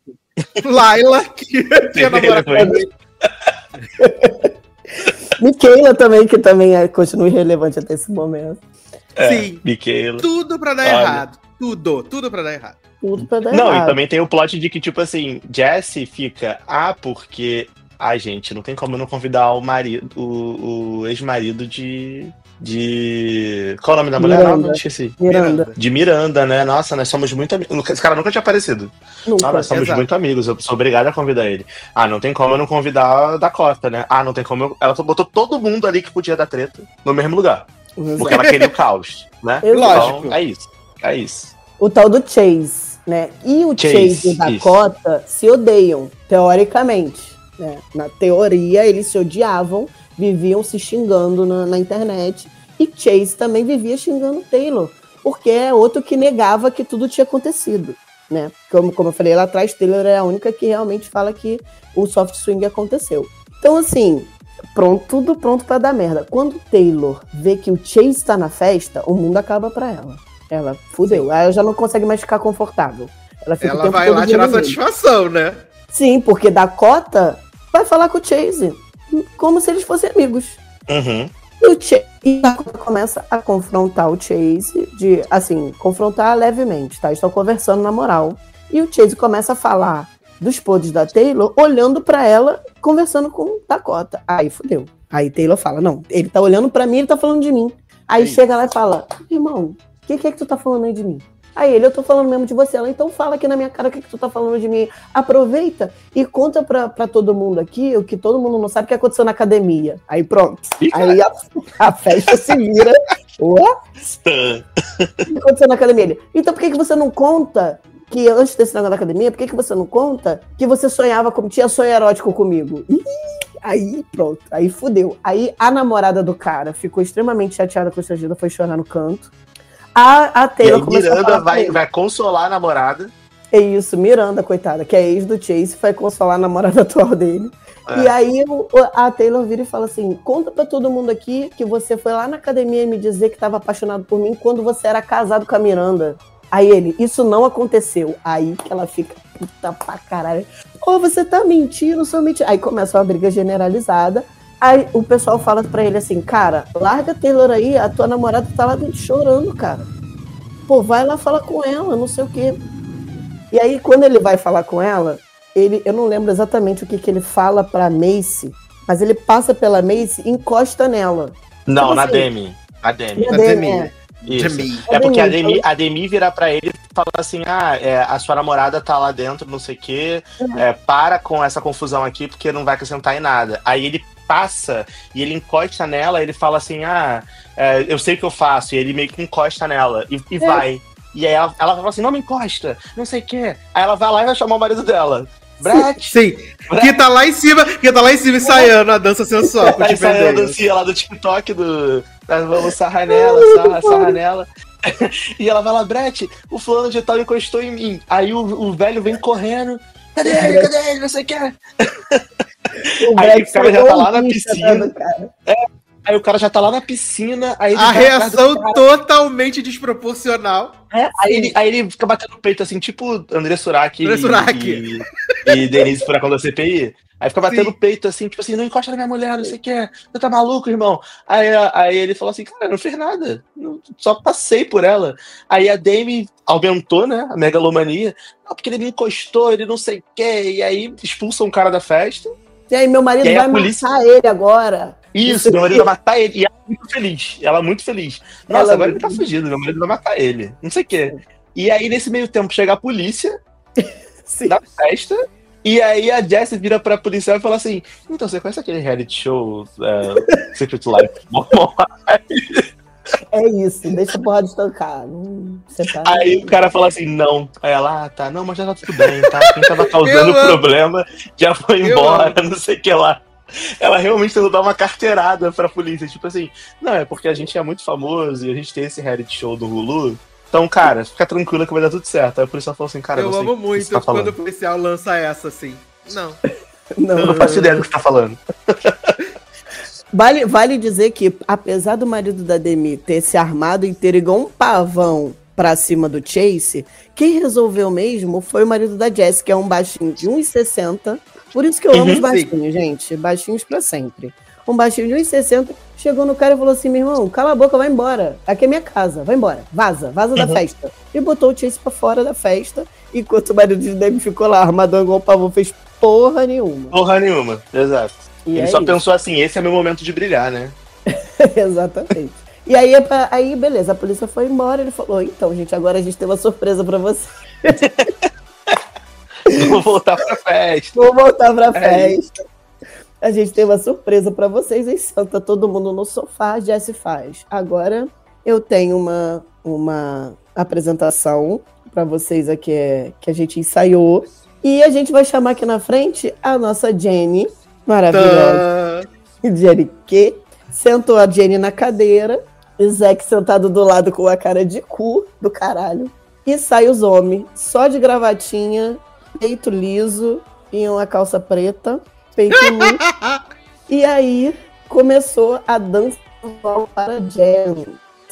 Laila, que tinha namorado também. Michaela também, que também é, continua irrelevante até esse momento. É, Sim, Michaela. Tudo pra dar Olha. errado. Tudo, tudo pra dar errado. Tudo pra dar não, errado. Não, e também tem o plot de que, tipo assim, Jessie fica, ah, porque... Ai, gente, não tem como eu não convidar o marido, o, o ex-marido de... De... Qual é o nome da mulher? Miranda. Não, não esqueci. Miranda. De Miranda, né? Nossa, nós somos muito amigos. Esse cara nunca tinha aparecido. Nunca. Ah, nós somos Exato. muito amigos. Eu sou obrigado a convidar ele. Ah, não tem como eu não convidar a Dakota, né? Ah, não tem como eu... Ela botou todo mundo ali que podia dar treta no mesmo lugar. Exato. Porque ela queria o caos, né? Lógico. Então, é isso. É isso. O tal do Chase, né? E o Chase, Chase e o Dakota isso. se odeiam, teoricamente. Né? Na teoria, eles se odiavam, viviam se xingando na, na internet. E Chase também vivia xingando o Taylor, porque é outro que negava que tudo tinha acontecido, né? Como, como eu falei lá atrás, Taylor é a única que realmente fala que o soft swing aconteceu. Então, assim, pronto, tudo pronto pra dar merda. Quando Taylor vê que o Chase tá na festa, o mundo acaba pra ela. Ela, fudeu. Sim. Aí ela já não consegue mais ficar confortável. Ela, fica ela vai lá tirar satisfação, né? Sim, porque Dakota vai falar com o Chase como se eles fossem amigos. Uhum. E o Chase começa a confrontar o Chase, de, assim, confrontar levemente, tá? Estão conversando na moral. E o Chase começa a falar dos podres da Taylor, olhando pra ela, conversando com Dakota. Aí fudeu. Aí Taylor fala, não, ele tá olhando pra mim, ele tá falando de mim. Aí é chega lá e fala, irmão, o que, que é que tu tá falando aí de mim? Aí ele, eu tô falando mesmo de você. Ela, então fala aqui na minha cara o que, que tu tá falando de mim. Aproveita e conta pra, pra todo mundo aqui o que todo mundo não sabe que aconteceu na academia. Aí pronto. Ih, aí a, a festa se vira. Ué? O que aconteceu na academia? Ele, então por que, que você não conta que antes desse negócio da academia, por que, que você não conta que você sonhava, como tinha sonho erótico comigo? Ih, aí pronto. Aí fudeu. Aí a namorada do cara ficou extremamente chateada com essa ajuda, foi chorar no canto. A, a Taylor e aí, começou Miranda a vai, vai consolar a namorada. É isso, Miranda, coitada, que é ex do Chase, vai consolar a namorada atual dele. É. E aí o, a Taylor vira e fala assim, conta pra todo mundo aqui que você foi lá na academia me dizer que tava apaixonado por mim quando você era casado com a Miranda. Aí ele, isso não aconteceu. Aí que ela fica, puta pra caralho. Ô, oh, você tá mentindo, sou mentira. Aí começa uma briga generalizada. Aí o pessoal fala pra ele assim, cara, larga a Taylor aí, a tua namorada tá lá dentro chorando, cara. Pô, vai lá falar com ela, não sei o quê. E aí, quando ele vai falar com ela, ele, eu não lembro exatamente o que, que ele fala pra Macy, mas ele passa pela Macy e encosta nela. Não, tipo na assim, Demi. A Demi. Na Na Demi, Demi. é. Isso. Demi. É porque a Demi, Demi, a Demi vira pra ele e fala assim: ah, é, a sua namorada tá lá dentro, não sei o quê, é, para com essa confusão aqui porque não vai acrescentar em nada. Aí ele passa e ele encosta nela, ele fala assim: ah, é, eu sei o que eu faço, e ele meio que encosta nela e, e É. vai. E aí ela, ela fala assim: não me encosta, não sei o quê. Aí ela vai lá e vai chamar o marido dela. Brett, Sim, que tá lá em cima, que tá lá em cima ensaiando a dança sensual. com o aí Chip and saiu a Dale. dancinha lá do TikTok do. Vamos sarrar nela, sarra, sarra nela. E ela vai lá, Brett, o fulano de tal encostou em mim. Aí o, o velho vem correndo. Cadê ele? Cadê ele? Não sei o que. O Aí Brett o cara já tá lá na foi bicha, piscina. tá, cara? Aí o cara já tá lá na piscina. Aí ele A vai atrás do reação cara. totalmente desproporcional. É, Aí ele, aí ele fica batendo o peito assim, tipo André Surak André e, Surak. e, e Denise Furacão da C P I. Aí fica batendo Sim. o peito assim, tipo assim, não encosta na minha mulher, não sei o que. Você tá maluco, irmão? Aí, aí ele falou assim, cara, eu não fiz nada. não- Só passei por ela. Aí a Demi aumentou, né, a megalomania. Não, porque ele me encostou, ele não sei o que. E aí expulsa um cara da festa. E aí, meu marido E aí vai a polícia- matar ele agora. Isso, meu marido vai matar ele. E ela é muito feliz. Ela é muito feliz. Nossa, Ela- agora ele tá fugido, meu marido vai matar ele. Não sei o quê. E aí, nesse meio tempo, chega a polícia Sim. da festa. E aí a Jessie vira pra policial e fala assim: então, você conhece aquele reality show é, Secret Life? É isso, deixa a porra de estancar. Não, você tá... Aí o cara fala assim: não. Aí ela, ah, tá, não, mas já tá tudo bem, tá? Quem tava causando Eu amo. problema já foi Eu embora, não sei o que lá. Ela realmente tentou dar uma carteirada pra polícia, tipo assim, não, é porque a gente é muito famoso e a gente tem esse reality show do Hulu. Então, cara, fica tranquila que vai dar tudo certo. Aí o policial falou assim, cara, Eu não sei amo o que muito você tá quando o falando. policial lança essa assim. Não. Não. Eu não faço ideia do que você tá falando. Vale, vale dizer que, apesar do marido da Demi ter se armado inteiro igual um pavão pra cima do Chase, quem resolveu mesmo foi o marido da Jessie, que é um baixinho de um e sessenta. Por isso que eu amo Uhum, os baixinhos, gente. Baixinhos pra sempre. Um baixinho de um e sessenta chegou no cara e falou assim, meu irmão, cala a boca, vai embora. Aqui é minha casa, vai embora. Vaza, vaza da Uhum. festa. E botou o Chase pra fora da festa, enquanto o marido de Demi ficou lá, armadão igual um pavão, fez porra nenhuma. Porra nenhuma, exato. E Ele é só isso. pensou assim, esse é meu momento de brilhar, né? Exatamente. E aí, é pra- aí, beleza, a polícia foi embora, ele falou, então, gente, agora a gente tem uma surpresa pra você. Vou voltar pra festa. Vou voltar pra É festa. A gente tem uma surpresa pra vocês, aí senta todo mundo no sofá, já se faz. Agora eu tenho uma, uma apresentação pra vocês aqui é, que a gente ensaiou. E a gente vai chamar aqui na frente a nossa Jenny, maravilhosa. Tá. Jenny que sentou a Jenny na cadeira, o Zack sentado do lado com a cara de cu do caralho. E sai os homens, só de gravatinha, peito liso e uma calça preta, peito nu. E aí começou a dança para Jen.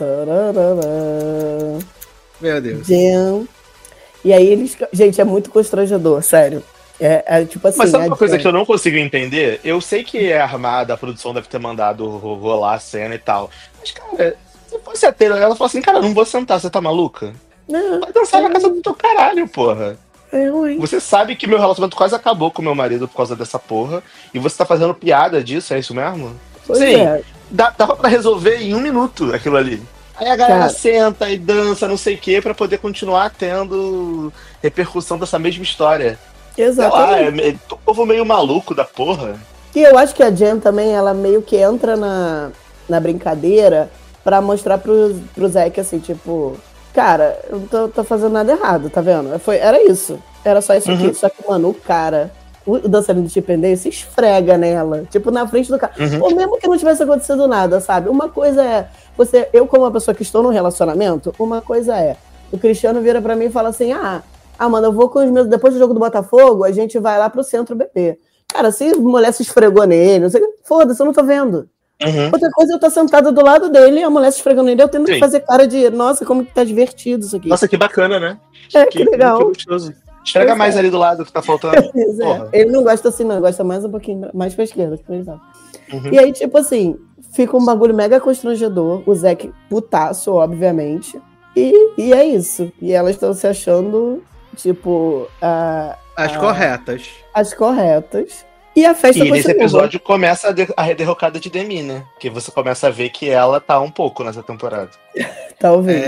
Tararara. Meu Deus. Jen. E aí eles. Gente, é muito constrangedor, sério. É, é tipo assim. Mas sabe a uma coisa Jen- que eu não consigo entender? Eu sei que é armada, a produção deve ter mandado ro- rolar a cena e tal. Mas, cara, se fosse a Taylor, ela falou assim, cara, não vou sentar, você tá maluca? Não, Vai dançar na casa do teu caralho, porra. é ruim. Você sabe que meu relacionamento quase acabou com meu marido por causa dessa porra. E você tá fazendo piada disso, é isso mesmo? Pois Sim. é. Dá, dava pra resolver em um minuto aquilo ali. Aí a galera Cara. senta e dança, não sei o quê, pra poder continuar tendo repercussão dessa mesma história. Sei lá, Exatamente. é, me- o povo meio maluco da porra. E eu acho que a Jen também, ela meio que entra na, na brincadeira pra mostrar pro, pro Zack, assim, tipo... Cara, eu não tô, tô fazendo nada errado, tá vendo? Foi, era isso. Era só isso Uhum. aqui. Só que, mano, o cara... O, o dançarino de Chip and Dale se esfrega nela. Tipo, na frente do cara. Uhum. Ou mesmo que não tivesse acontecido nada, sabe? Uma coisa é... você, eu, como uma pessoa que estou num relacionamento, uma coisa é... O Cristiano vira pra mim e fala assim... Ah, Amanda, eu vou com os meus... Depois do jogo do Botafogo, a gente vai lá pro centro beber. Cara, se a mulher se esfregou nele, não sei o que... Foda-se, eu não tô vendo. Uhum. Outra coisa, eu tô sentada do lado dele, a mulher se esfregando nele, eu tendo Sim. que fazer cara de... Nossa, como que tá divertido isso aqui. Nossa, que bacana, né? é, que, legal. Que gostoso. Esfrega Pois mais é. ali do lado que tá faltando. Pois é. Porra. Ele não gosta assim, não. Ele gosta mais um pouquinho mais pra esquerda. Que ele fala. Uhum. E aí, tipo assim, fica um bagulho mega constrangedor. O Zack putaço, obviamente. E, e é isso. E elas estão se achando, tipo, a, As corretas. As corretas. E a festa E nesse continua. episódio começa a, de- a derrocada de Demi, né? Que você começa a ver que ela tá um pouco nessa temporada. Talvez.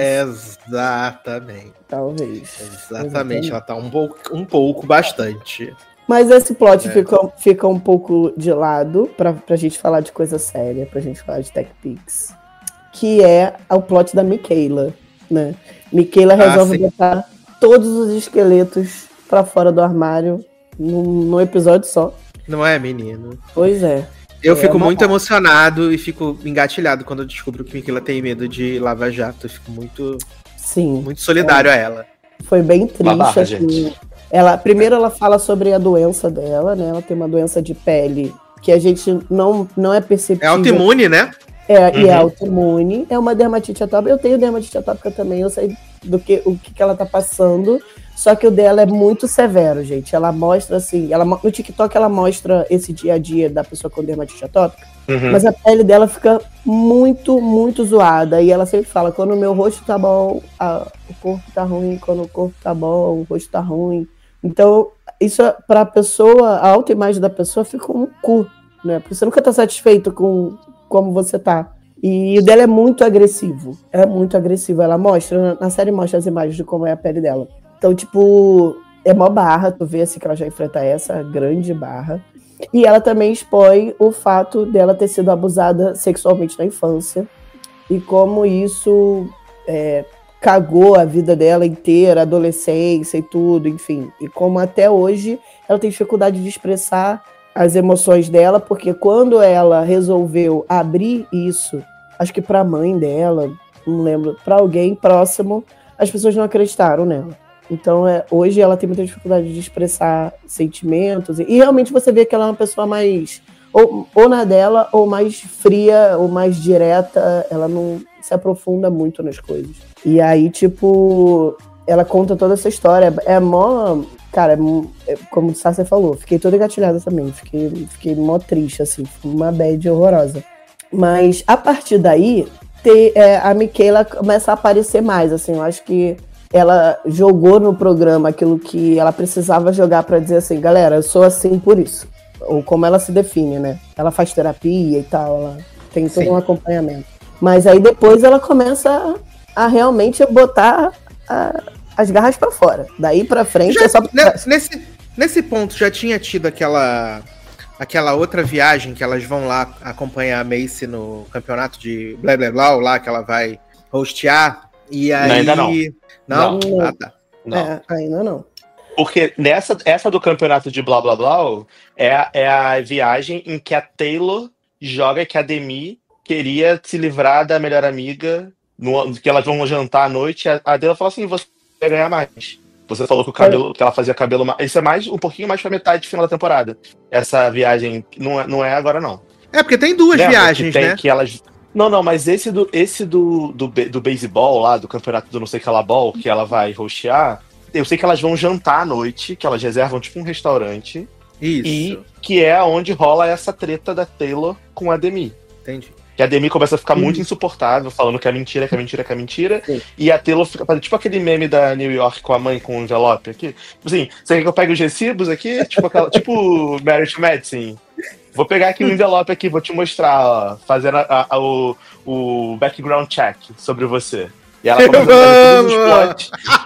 Exatamente. Talvez. Exatamente. Ela tá um pouco, um pouco bastante. Mas esse plot É. fica, fica um pouco de lado pra, pra gente falar de coisa séria, pra gente falar de Tech Pix. Que é o plot da Michaela, né? Michaela resolve Ah, sim. botar todos os esqueletos pra fora do armário num, num episódio só. Não é, menino? Pois é. Eu É fico uma- muito emocionado e fico engatilhado quando eu descubro que Miquela tem medo de Lava Jato. Eu fico muito, Sim. muito solidário a ela. Foi bem triste. Uma barra, assim. gente. Ela, primeiro ela fala sobre a doença dela, né? Ela tem uma doença de pele que a gente não, não é É perceptível. autoimune, né? É, e é Uhum. autoimune. É uma dermatite atópica. Eu tenho dermatite atópica também, eu sei do que, o que, que ela tá passando. Só que o dela é muito severo, gente. Ela mostra assim, ela, mo- no TikTok ela mostra esse dia a dia da pessoa com dermatite atópica, Uhum. mas a pele dela fica muito, muito zoada. E ela sempre fala, quando o meu rosto tá bom, a- o corpo tá ruim, quando o corpo tá bom, o rosto tá ruim. Então, isso é- pra pessoa, a autoimagem da pessoa fica um cu, né? Porque você nunca tá satisfeito com como você tá. E o dela é muito agressivo. É muito agressivo. Ela mostra, na série mostra as imagens de como é a pele dela. Então, tipo, é mó barra. Tu vê assim que ela já enfrenta essa grande barra. E ela também expõe o fato dela ter sido abusada sexualmente na infância. E como isso é, cagou a vida dela inteira, a adolescência e tudo, enfim. E como até hoje ela tem dificuldade de expressar as emoções dela, porque quando ela resolveu abrir isso, acho que pra mãe dela, não lembro, pra alguém próximo, as pessoas não acreditaram nela. Então, é, hoje ela tem muita dificuldade de expressar sentimentos, e, e realmente você vê que ela é uma pessoa mais, ou, ou na dela, ou mais fria, ou mais direta, ela não se aprofunda muito nas coisas. E aí, tipo, ela conta toda essa história, é mó... Cara, é, como o Sácia falou, fiquei toda engatilhada também. Fiquei, fiquei mó triste, assim. Uma bad horrorosa. Mas, a partir daí, ter, é, a Michaela começa a aparecer mais, assim. Eu acho que ela jogou no programa aquilo que ela precisava jogar pra dizer assim, galera, eu sou assim por isso. Ou como ela se define, né? Ela faz terapia e tal, ela tem todo Sim. um acompanhamento. Mas aí depois ela começa a, a realmente botar... A, as garras pra fora. Daí pra frente Já- é só... né, nesse, nesse ponto já tinha tido aquela aquela outra viagem que elas vão lá acompanhar a Macy no campeonato de blá blá blá, lá que ela vai hostear. E aí. Não, ainda não. Não? Não. Ah, tá. Não. É, ainda não. Porque nessa, essa do campeonato de blá blá blá é, a- é a viagem em que a Taylor joga que a Demi queria se livrar da melhor amiga, no, que elas vão jantar à noite. A, a Taylor fala assim: você vai ganhar mais. Você falou que o cabelo, que ela fazia cabelo. ma- Isso é mais um pouquinho mais pra metade do final da temporada. Essa viagem não é, não é agora, não. É, porque tem duas Lembra viagens, que tem né? que elas. Não, não, mas esse do esse do, do, be- do beisebol lá, do campeonato do não sei que lá ball, que ela vai rostear, eu sei que elas vão jantar à noite, que elas reservam tipo um restaurante, Isso. e que é onde rola essa treta da Taylor com a Demi. Entendi. Que a Demi começa a ficar Sim. muito insuportável, falando que é mentira, que é mentira, que é mentira. Sim. E a Taylor fica fazendo tipo aquele meme da New York com a mãe com o envelope aqui. Tipo assim, você quer que eu pegue os recibos aqui? Tipo, aquela, tipo Marriage Medicine. Vou pegar aqui um envelope aqui, vou te mostrar, ó, fazendo a- a- o, o background check sobre você. E ela começa a fazer todos os plots.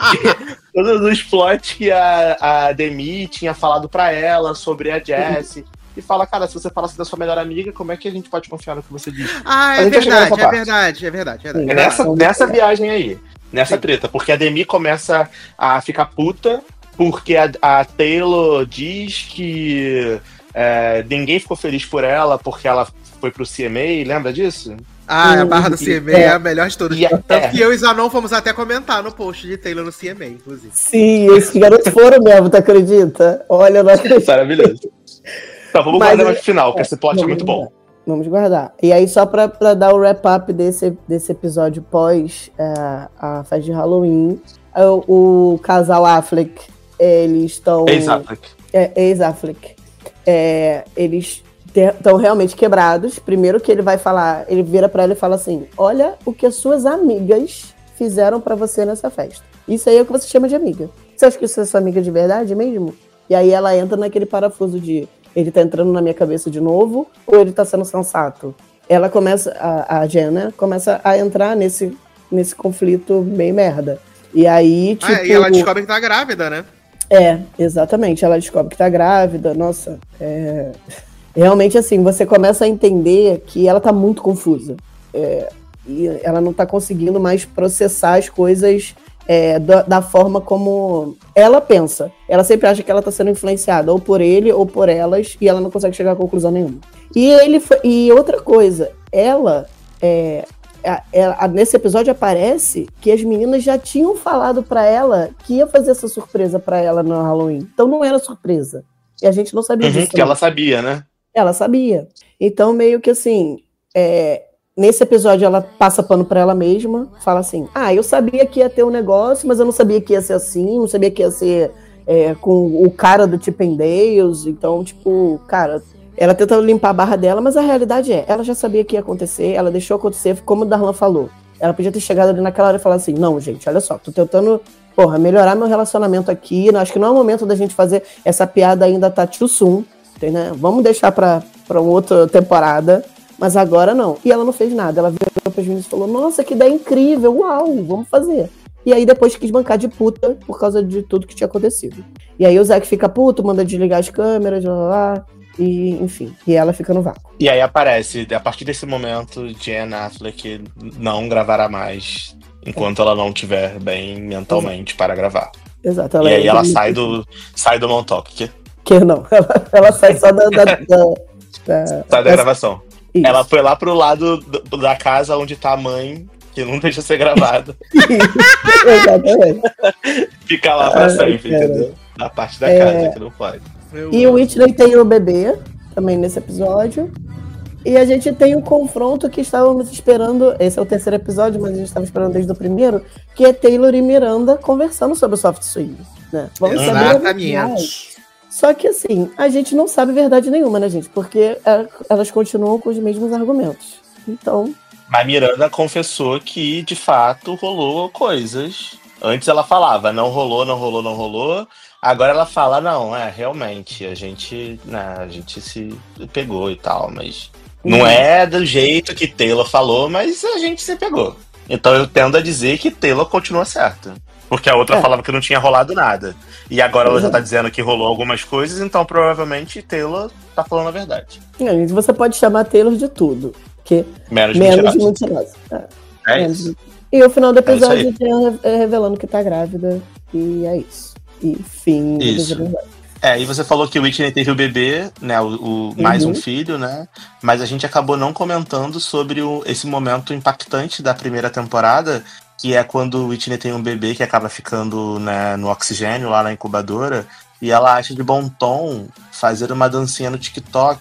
todos os plots que a, a Demi tinha falado pra ela sobre a Jessie. E fala, cara, se você falasse da sua melhor amiga, como é que a gente pode confiar no que você diz? Ah, A é gente vai chegar verdade, nessa é parte. verdade, é verdade, é verdade. É nessa, Então, nessa viagem aí, nessa Sim. treta, porque a Demi começa a ficar puta, porque a, a Taylor diz que é, ninguém ficou feliz por ela, porque ela foi pro C M A, lembra disso? Ah, a barra do E- C M A é a melhor de todas. E a- Tanto é. que eu e Zanon fomos até comentar no post de Taylor no C M A, inclusive. Sim, esses garotos foram mesmo, tu acredita? Olha, não acredito. Maravilhoso. Então vamos Mas guardar eu- mais pro final, porque esse plot é Vamos muito bom. guardar. Vamos guardar. E aí, só pra, pra dar o wrap-up desse, desse episódio pós é, a festa de Halloween, o, o casal Affleck, eles estão... Ex-Affleck. É, ex-Affleck. É, eles estão realmente quebrados. Primeiro que ele vai falar, ele vira pra ela e fala assim, olha o que as suas amigas fizeram pra você nessa festa. Isso aí é o que você chama de amiga. Você acha que isso é sua amiga de verdade mesmo? E aí ela entra naquele parafuso de ele tá entrando na minha cabeça de novo ou ele tá sendo sensato? Ela começa, a, a Jenna começa a entrar nesse, nesse conflito bem merda. E aí, tipo... Ah, e ela descobre que tá grávida, né? É, exatamente. Ela descobre que tá grávida. Nossa, é... realmente assim, você começa a entender que ela tá muito confusa. É... E ela não tá conseguindo mais processar as coisas... É, da, da forma como ela pensa. Ela sempre acha que ela está sendo influenciada ou por ele ou por elas e ela não consegue chegar a conclusão nenhuma. E, ele foi, e outra coisa, ela, é, a, a, nesse episódio aparece que as meninas já tinham falado para ela que ia fazer essa surpresa para ela no Halloween. Então não era surpresa. E a gente não sabia uhum, disso. Que ela sabia, né? Ela sabia. Então meio que assim... É, nesse episódio, ela passa pano pra ela mesma, fala assim, ah, eu sabia que ia ter um negócio, mas eu não sabia que ia ser assim, não sabia que ia ser é, com o cara do Chip and Dales, então, tipo, cara, ela tenta limpar a barra dela, mas a realidade é, ela já sabia que ia acontecer, ela deixou acontecer, como o Darlan falou, ela podia ter chegado ali naquela hora e falar assim, não, gente, olha só, tô tentando, porra, melhorar meu relacionamento aqui, acho que não é o momento da gente fazer essa piada ainda tá too soon, entendeu? Vamos deixar pra, pra uma outra temporada. Mas agora não. E ela não fez nada. Ela virou para os meninos e falou, nossa, que ideia incrível, uau, vamos fazer. E aí depois quis bancar de puta por causa de tudo que tinha acontecido. E aí o Zack fica puto, manda desligar as câmeras, lá, lá, lá, e enfim. E ela fica no vácuo. E aí aparece, a partir desse momento, Jen Affleck não gravará mais enquanto é. ela não estiver bem mentalmente Exato. para gravar. Exato. Ela e aí ela sai do, sai do Montauk. Que, que não, ela, ela sai só da... da, da, da sai da, da gravação. Isso. Ela foi lá pro lado do, da casa onde tá a mãe, que não deixa ser gravada. Exatamente. Fica lá pra ah, sempre, cara. Entendeu? Na parte da é... casa que não pode. Eu e amo. O Whitney tem o bebê, também nesse episódio. E a gente tem o confronto que estávamos esperando. Esse é o terceiro episódio, mas a gente estava esperando desde o primeiro, que é Taylor e Miranda conversando sobre o soft swing. Né? Vamos Exatamente. Só que assim, a gente não sabe verdade nenhuma, né, gente? Porque elas continuam com os mesmos argumentos. Então... Mas Miranda confessou que, de fato, rolou coisas. Antes ela falava, não rolou, não rolou, não rolou. Agora ela fala, não, é, realmente, a gente, né, a gente se pegou e tal, mas... Não uhum. é do jeito que Taylor falou, mas a gente se pegou. Então eu tendo a dizer que Taylor continua certa. Porque a outra é. falava que não tinha rolado nada. E agora ela já tá dizendo que rolou algumas coisas, então provavelmente Taylor tá falando a verdade. É, você pode chamar Taylor de tudo. Que menos menos mentirosa. É, é menos isso. E o final do episódio é revelando que tá grávida. E é isso. E fim isso. do episódio. É, e você falou que o Whitney teve o bebê, né? O, o mais uhum. um filho, né? Mas a gente acabou não comentando sobre o, esse momento impactante da primeira temporada, que é quando o Whitney tem um bebê que acaba ficando, né, no oxigênio lá na incubadora, e ela acha de bom tom fazer uma dancinha no TikTok,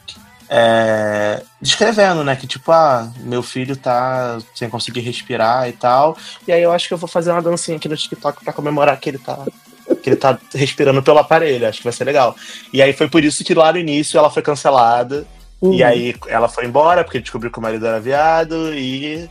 é, descrevendo, né, que tipo, ah, meu filho tá sem conseguir respirar e tal, e aí eu acho que eu vou fazer uma dancinha aqui no TikTok pra comemorar que ele tá, que ele tá respirando pelo aparelho, acho que vai ser legal. E aí foi por isso que lá no início ela foi cancelada, uhum. e aí ela foi embora, porque descobriu que o marido era viado, e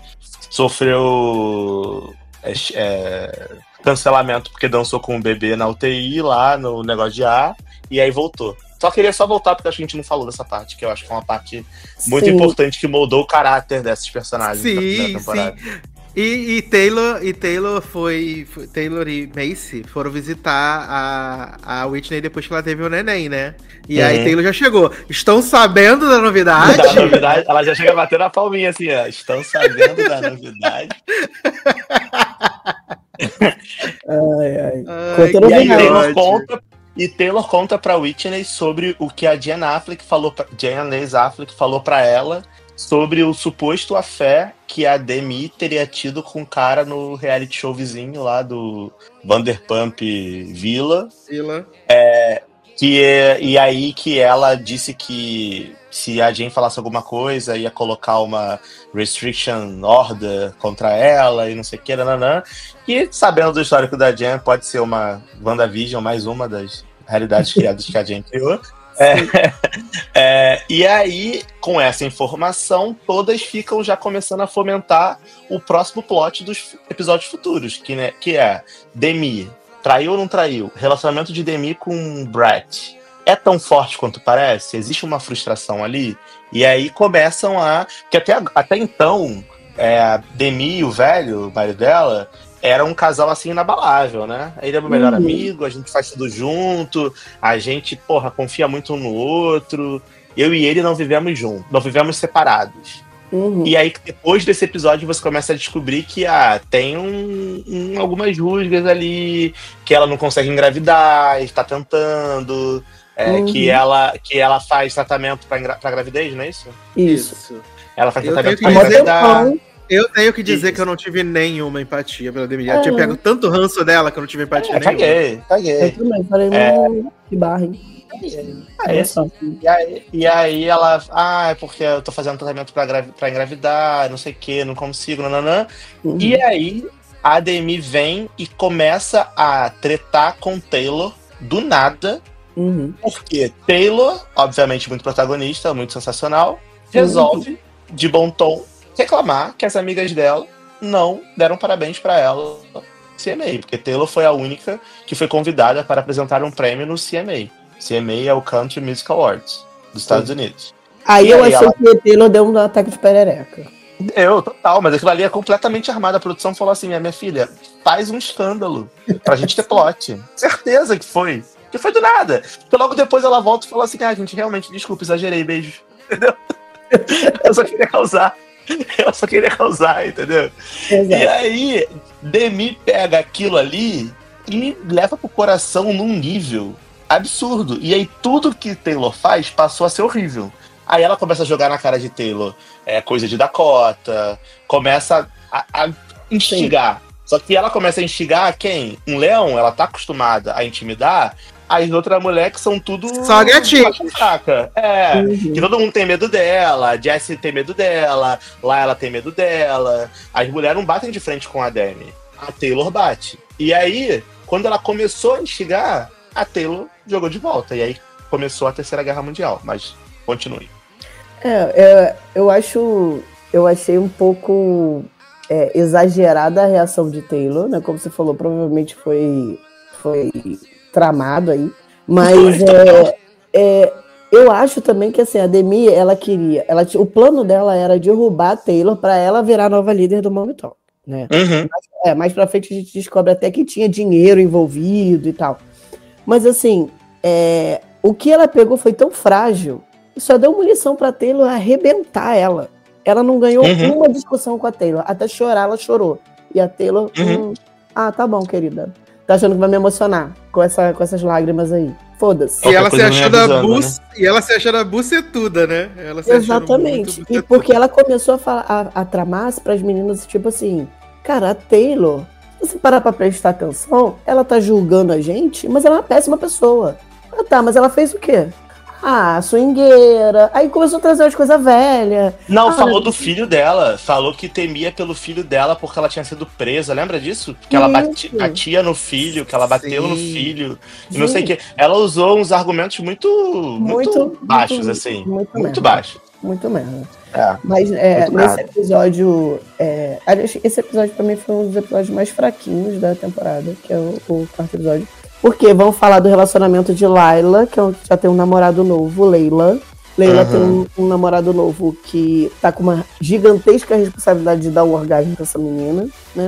sofreu é, é, cancelamento porque dançou com o bebê na U T I lá no negócio de ar, e aí voltou. Só queria só voltar porque acho que a gente não falou dessa parte, que eu acho que é uma parte muito sim. importante que moldou o caráter desses personagens sim, da primeira temporada. Sim. E, e Taylor, e Taylor foi, foi. Taylor e Macy foram visitar a, a Whitney depois que ela teve o neném, né? E uhum. aí Taylor já chegou. Estão sabendo da novidade? Da novidade, ela já chega batendo a palminha assim, ó. Estão sabendo da novidade. ai, ai. ai e aí Taylor conta. E Taylor conta pra Whitney sobre o que a Jen Affleck falou pra, Jen Affleck falou pra ela sobre o suposto affair que a Demi teria tido com um cara no reality show vizinho lá do Vanderpump Villa. Villa. É, que, e aí que ela disse que se a Jen falasse alguma coisa, ia colocar uma restriction order contra ela e não sei o que, nananã. E sabendo do histórico da Jen, pode ser uma WandaVision, mais uma das realidades criadas que a Jen criou. É, é, e aí, com essa informação, todas ficam já começando a fomentar o próximo plot dos episódios futuros, que, né, que é Demi traiu ou não traiu? Relacionamento de Demi com Brett é tão forte quanto parece? Existe uma frustração ali? E aí começam a... Porque até, até então, é, Demi e o velho, o marido dela, era um casal assim inabalável, né? Ele é o melhor uhum. amigo, a gente faz tudo junto, a gente, porra, confia muito um no outro. Eu e ele não vivemos juntos, não vivemos separados. Uhum. E aí, depois desse episódio, você começa a descobrir que ah, tem um, um, algumas rusgas ali, que ela não consegue engravidar, está tentando, é, uhum. que, ela, que ela faz tratamento para gra- gravidez, não é isso? Isso. Ela faz eu tratamento para engravidar. Eu tenho que dizer isso. que eu não tive nenhuma empatia pela Demi. Eu tinha pego tanto ranço dela que eu não tive empatia é, nenhuma. Caguei, caguei. Eu também, falei, é... que barra, hein? É, é e, aí, e aí ela, ah, é porque eu tô fazendo tratamento pra, gravi- pra engravidar, não sei o que, não consigo, nananã. Uhum. E aí a Demi vem e começa a tretar com Taylor do nada, uhum. porque Taylor, obviamente muito protagonista, muito sensacional, resolve, uhum. de bom tom, reclamar que as amigas dela não deram parabéns pra ela no C M A, porque Taylor foi a única que foi convidada para apresentar um prêmio no C M A. C M A é o Country Music Awards dos Estados Sim. Unidos. Aí e eu aí achei ela... que o Taylor deu um ataque de perereca. Eu, total, mas aquilo ali é completamente armado. A produção falou assim, minha filha, faz um escândalo pra gente ter plot. Certeza que foi. Que foi do nada. Porque logo depois ela volta e fala assim, ah, gente, realmente, desculpa, exagerei, beijo. Entendeu? Eu só queria causar. Eu só queria causar, entendeu? Exato. E aí, Demi pega aquilo ali e leva pro coração num nível absurdo. E aí tudo que Taylor faz passou a ser horrível. Aí ela começa a jogar na cara de Taylor é, coisa de Dakota, começa a, a instigar. Sim. Só que ela começa a instigar quem? Um leão, ela tá acostumada a intimidar as outras mulheres que são tudo... Só gatinho. É, uhum. que todo mundo tem medo dela, a Jessie tem medo dela, lá ela tem medo dela. As mulheres não batem de frente com a Demi. A Taylor bate. E aí, quando ela começou a instigar, a Taylor jogou de volta. E aí começou a Terceira Guerra Mundial. Mas continue. É, é eu acho... Eu achei um pouco é, exagerada a reação de Taylor, né? Como você falou, provavelmente foi, foi tramado aí. Mas é, é, eu acho também que assim, a Demi, ela queria... Ela, o plano dela era derrubar a Taylor para ela virar a nova líder do Mommy Talk, né? Uhum. Mais, é, mais pra frente a gente descobre até que tinha dinheiro envolvido e tal. Mas assim, é, o que ela pegou foi tão frágil, só deu munição pra Taylor arrebentar ela. Ela não ganhou uhum. uma discussão com a Taylor. Até chorar, ela chorou. E a Taylor, uhum. hum, ah, tá bom, querida. Tá achando que vai me emocionar com, essa, com essas lágrimas aí. Foda-se. E ela, se achou da bus, né? E ela se achou da bucetuda, né? Ela se Exatamente. E porque ela começou a, falar, a, a tramar pras meninas, tipo assim, cara, a Taylor... Se você parar pra prestar atenção, ela tá julgando a gente, mas ela é uma péssima pessoa. Ah, tá, mas ela fez o quê? Ah, swingueira. Aí começou a trazer as coisas velhas. Não, ah, falou do filho dela. Falou que temia pelo filho dela porque ela tinha sido presa. Lembra disso? Que ela bati, batia no filho, que ela bateu Sim. no filho. E não sei o quê. Ela usou uns argumentos muito, muito, muito baixos, muito, assim. Muito, muito baixos. Muito merda. É, Mas é, nesse episódio, é, esse episódio pra mim foi um dos episódios mais fraquinhos da temporada, que é o, o quarto episódio. Porque vão falar do relacionamento de Layla, que já tem um namorado novo, Leila. Leila uhum. tem um, um namorado novo que tá com uma gigantesca responsabilidade de dar o orgasmo pra essa menina, né?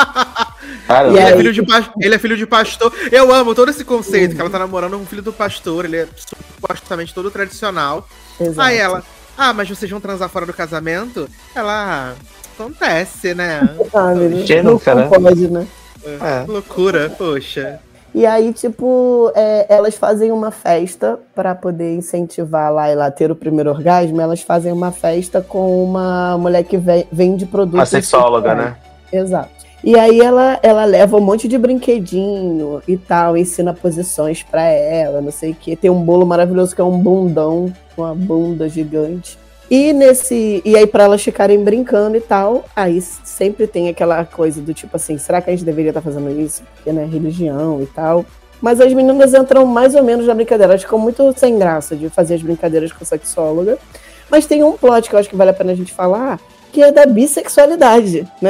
Ele, aí... é filho de pa... ele é filho de pastor. Eu amo todo esse conceito, uhum. que ela tá namorando um filho do pastor, ele é supostamente todo tradicional. Exato. Aí ela... Ah, mas vocês vão transar fora do casamento? Ela... Acontece, né? Ah, não pode, né? É. Loucura, poxa. E aí, tipo, é, elas fazem uma festa para poder incentivar lá e lá ter o primeiro orgasmo. Elas fazem uma festa com uma mulher que vende produtos. Uma sexóloga, né? Exato. E aí ela, ela leva um monte de brinquedinho e tal, ensina posições pra ela, não sei o quê. Tem um bolo maravilhoso que é um bundão, uma bunda gigante. E nesse e aí pra elas ficarem brincando e tal, aí sempre tem aquela coisa do tipo assim, será que a gente deveria estar fazendo isso? Porque, né, religião e tal. Mas as meninas entram mais ou menos na brincadeira. Elas ficam muito sem graça de fazer as brincadeiras com a sexóloga. Mas tem um plot que eu acho que vale a pena a gente falar, que é da bissexualidade, né?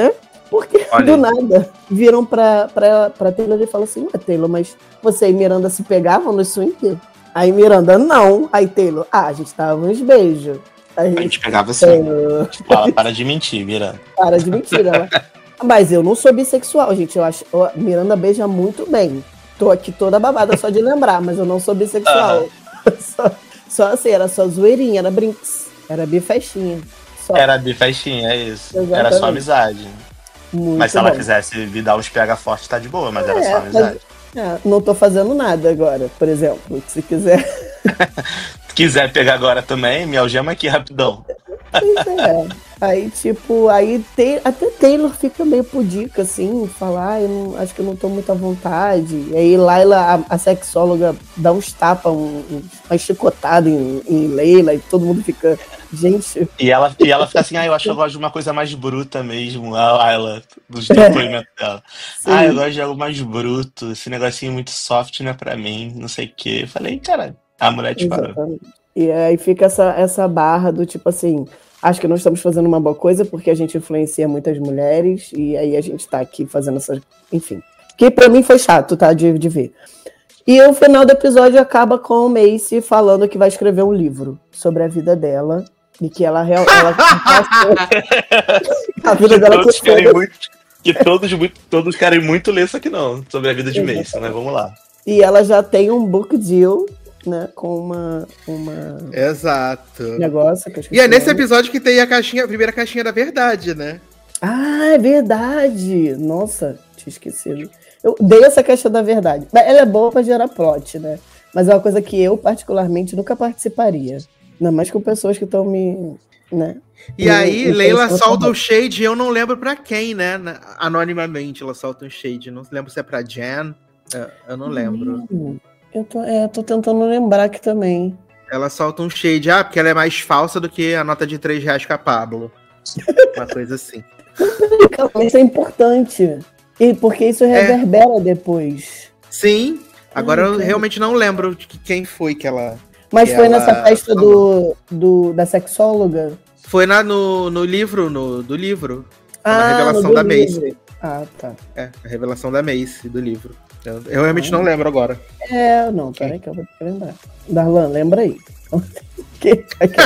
Porque Olha do aí. nada viram pra, pra, pra Taylor e falam assim: ué, Taylor, mas você e Miranda se pegavam no swing? Aí Miranda, não. Aí Taylor, ah, a gente tava uns beijos. Aí, A gente pegava assim. Taylor, Tipo, ela para de mentir, Miranda. para de mentira. Ela, mas eu não sou bissexual, gente. Eu acho. ó, Miranda beija muito bem. Tô aqui toda babada só de lembrar, mas eu não sou bissexual. Só, só assim, era só zoeirinha, era brinks. Era bifestinha. Só. Era de festinha, é isso. Era Exatamente. só amizade. Muito Mas se ela bom. quisesse vir dar uns pega forte, tá de boa, mas era É, só amizade. É, não tô fazendo nada agora, por exemplo. Se quiser. Se quiser pegar agora também, me algema aqui rapidão. Pois é. Aí, tipo, aí tem, até Taylor fica meio pudica, assim, falar, ah, eu não, acho que eu não tô muito à vontade. E aí Laila, a, a sexóloga, dá uns tapas, um, um, uma chicotada em, em Leila, e todo mundo fica, gente. E ela, e ela fica assim, ah, eu acho que eu gosto de uma coisa mais bruta mesmo, a Laila, dos depoimentos dela. Sim. Ah, eu gosto de algo mais bruto, esse negocinho muito soft não é pra mim, não sei o quê. Eu falei, cara, a mulher te parou. Exatamente. E aí fica essa, essa barra do tipo assim, acho que não estamos fazendo uma boa coisa porque a gente influencia muitas mulheres e aí a gente tá aqui fazendo essas... Enfim. Que pra mim foi chato, tá? De, de ver. E o final do episódio acaba com o Macy falando que vai escrever um livro sobre a vida dela e que ela realmente... a vida Que dela todos que querem foi... muito, que todos, muito, todos querem muito ler isso aqui não, sobre a vida de Macy, né? Vamos lá. E ela já tem um book deal, né? Com uma... uma... Exato. negócio que eu esqueci E é o nesse nome. episódio que tem a caixinha, a primeira caixinha da verdade, né? Ah, é verdade! Nossa, tinha esquecido. Eu dei essa caixa da verdade. Ela é boa pra gerar plot, né? Mas é uma coisa que eu, particularmente, nunca participaria. Ainda mais com pessoas que estão me... né? E me- aí, me Leila pensando solta como- o shade, eu não lembro pra quem, né? Na- Anonimamente ela solta um shade. Não lembro se é pra Jen. Eu, eu não lembro. Hum, Eu tô, é, tô tentando lembrar aqui também. Ela solta um shade, ah, porque ela é mais falsa do que a nota de três reais com a Pablo. Uma coisa assim. Isso é importante. E porque isso reverbera depois. Sim, agora Ai, eu cara. realmente não lembro de que- quem foi que ela... Mas que foi ela nessa festa do, do, da sexóloga? Foi na, no, no livro, no, do livro. Na Ah, revelação no da do Macy. livro. Ah, tá. É, a revelação da Macy, do livro. Eu, eu realmente não lembro agora. É, não, peraí que eu vou ter que lembrar. Darlan, lembra aí. Que-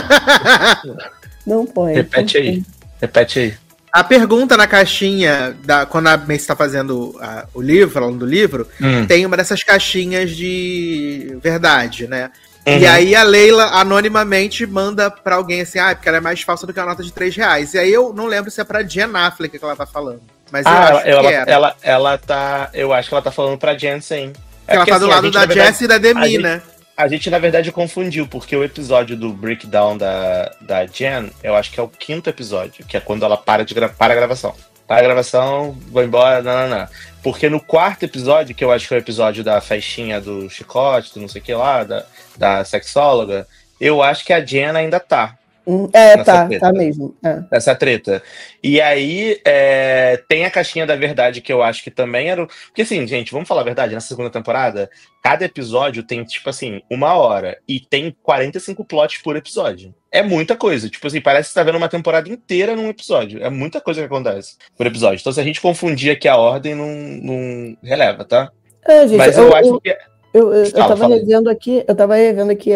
Não põe. Repete aí, repete aí. A pergunta na caixinha, da, quando a Macy tá fazendo a- o livro, falando do livro, Hum. tem uma dessas caixinhas de verdade, né? Uhum. E aí a Leila anonimamente manda pra alguém assim, ah, porque ela é mais falsa do que a nota de três reais. E aí eu não lembro se é pra Jen Affleck que ela tá falando. Mas eu Ah, acho ela, que ela, era. ela, ela tá. Eu acho que ela tá falando pra Jen, sim. É ela porque, tá do assim, a lado gente, da na verdade, Jess e da a Demi, gente- né? A gente, na verdade, confundiu, porque o episódio do breakdown da, da Jen, eu acho que é o quinto episódio, que é quando ela para de gra para a gravação. Para a gravação, vou embora, não, não, não. Porque no quarto episódio, que eu acho que é o episódio da festinha do chicote, do não sei o que lá, da, da sexóloga, eu acho que a Jen ainda tá. Hum, É, Nessa tá, treta. tá mesmo. É. Essa treta. E aí, é, tem a caixinha da verdade, que eu acho que também era. o- Porque, assim, gente, vamos falar a verdade, nessa segunda temporada, cada episódio tem, tipo assim, uma hora. E tem quarenta e cinco plots por episódio. É muita coisa. Tipo assim, parece que você tá vendo uma temporada inteira num episódio. É muita coisa que acontece por episódio. Então, se a gente confundir aqui a ordem, não, não releva, tá? É, gente, Mas eu, eu, acho eu, que. eu, eu, eu Fala, tava fala aí. revendo aqui, eu tava revendo aqui,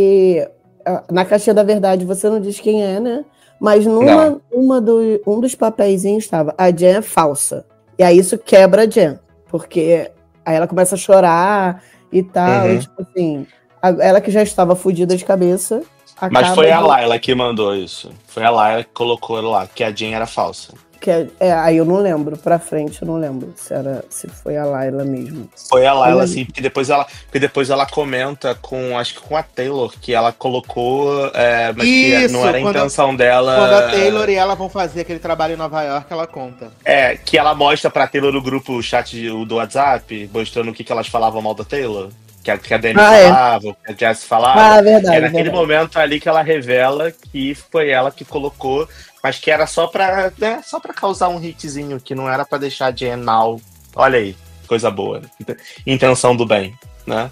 e ah, na caixinha da verdade você não diz quem é, né? Mas numa, Não. uma do, um dos papeizinhos estava, a Jen é falsa. E aí isso quebra a Jen, porque aí ela começa a chorar e tal, Uhum. e, tipo assim, a- ela que já estava fodida de cabeça. Mas acaba foi a de- Layla que mandou isso. Foi a Layla que colocou lá, que a Jen era falsa. Que é, é, aí eu não lembro, pra frente eu não lembro se, era, se foi a Layla mesmo. Foi a Layla, Olha. assim, porque depois ela, porque depois ela comenta com, acho que com a Taylor, que ela colocou, é, mas que Isso, não era a quando a- intenção dela. Quando a Taylor e ela vão fazer aquele trabalho em Nova York, ela conta. É, que ela mostra pra Taylor no grupo o chat de- o do WhatsApp, mostrando o que, que elas falavam mal da Taylor. Que a, que a Demi Ah, é. falava, o que a Jess falava. Ah, verdade. É naquele verdade. momento ali que ela revela que foi ela que colocou, mas que era só pra, né, só pra causar um hitzinho, que não era pra deixar a Jen mal. Olha aí, coisa boa. Intenção do bem, né?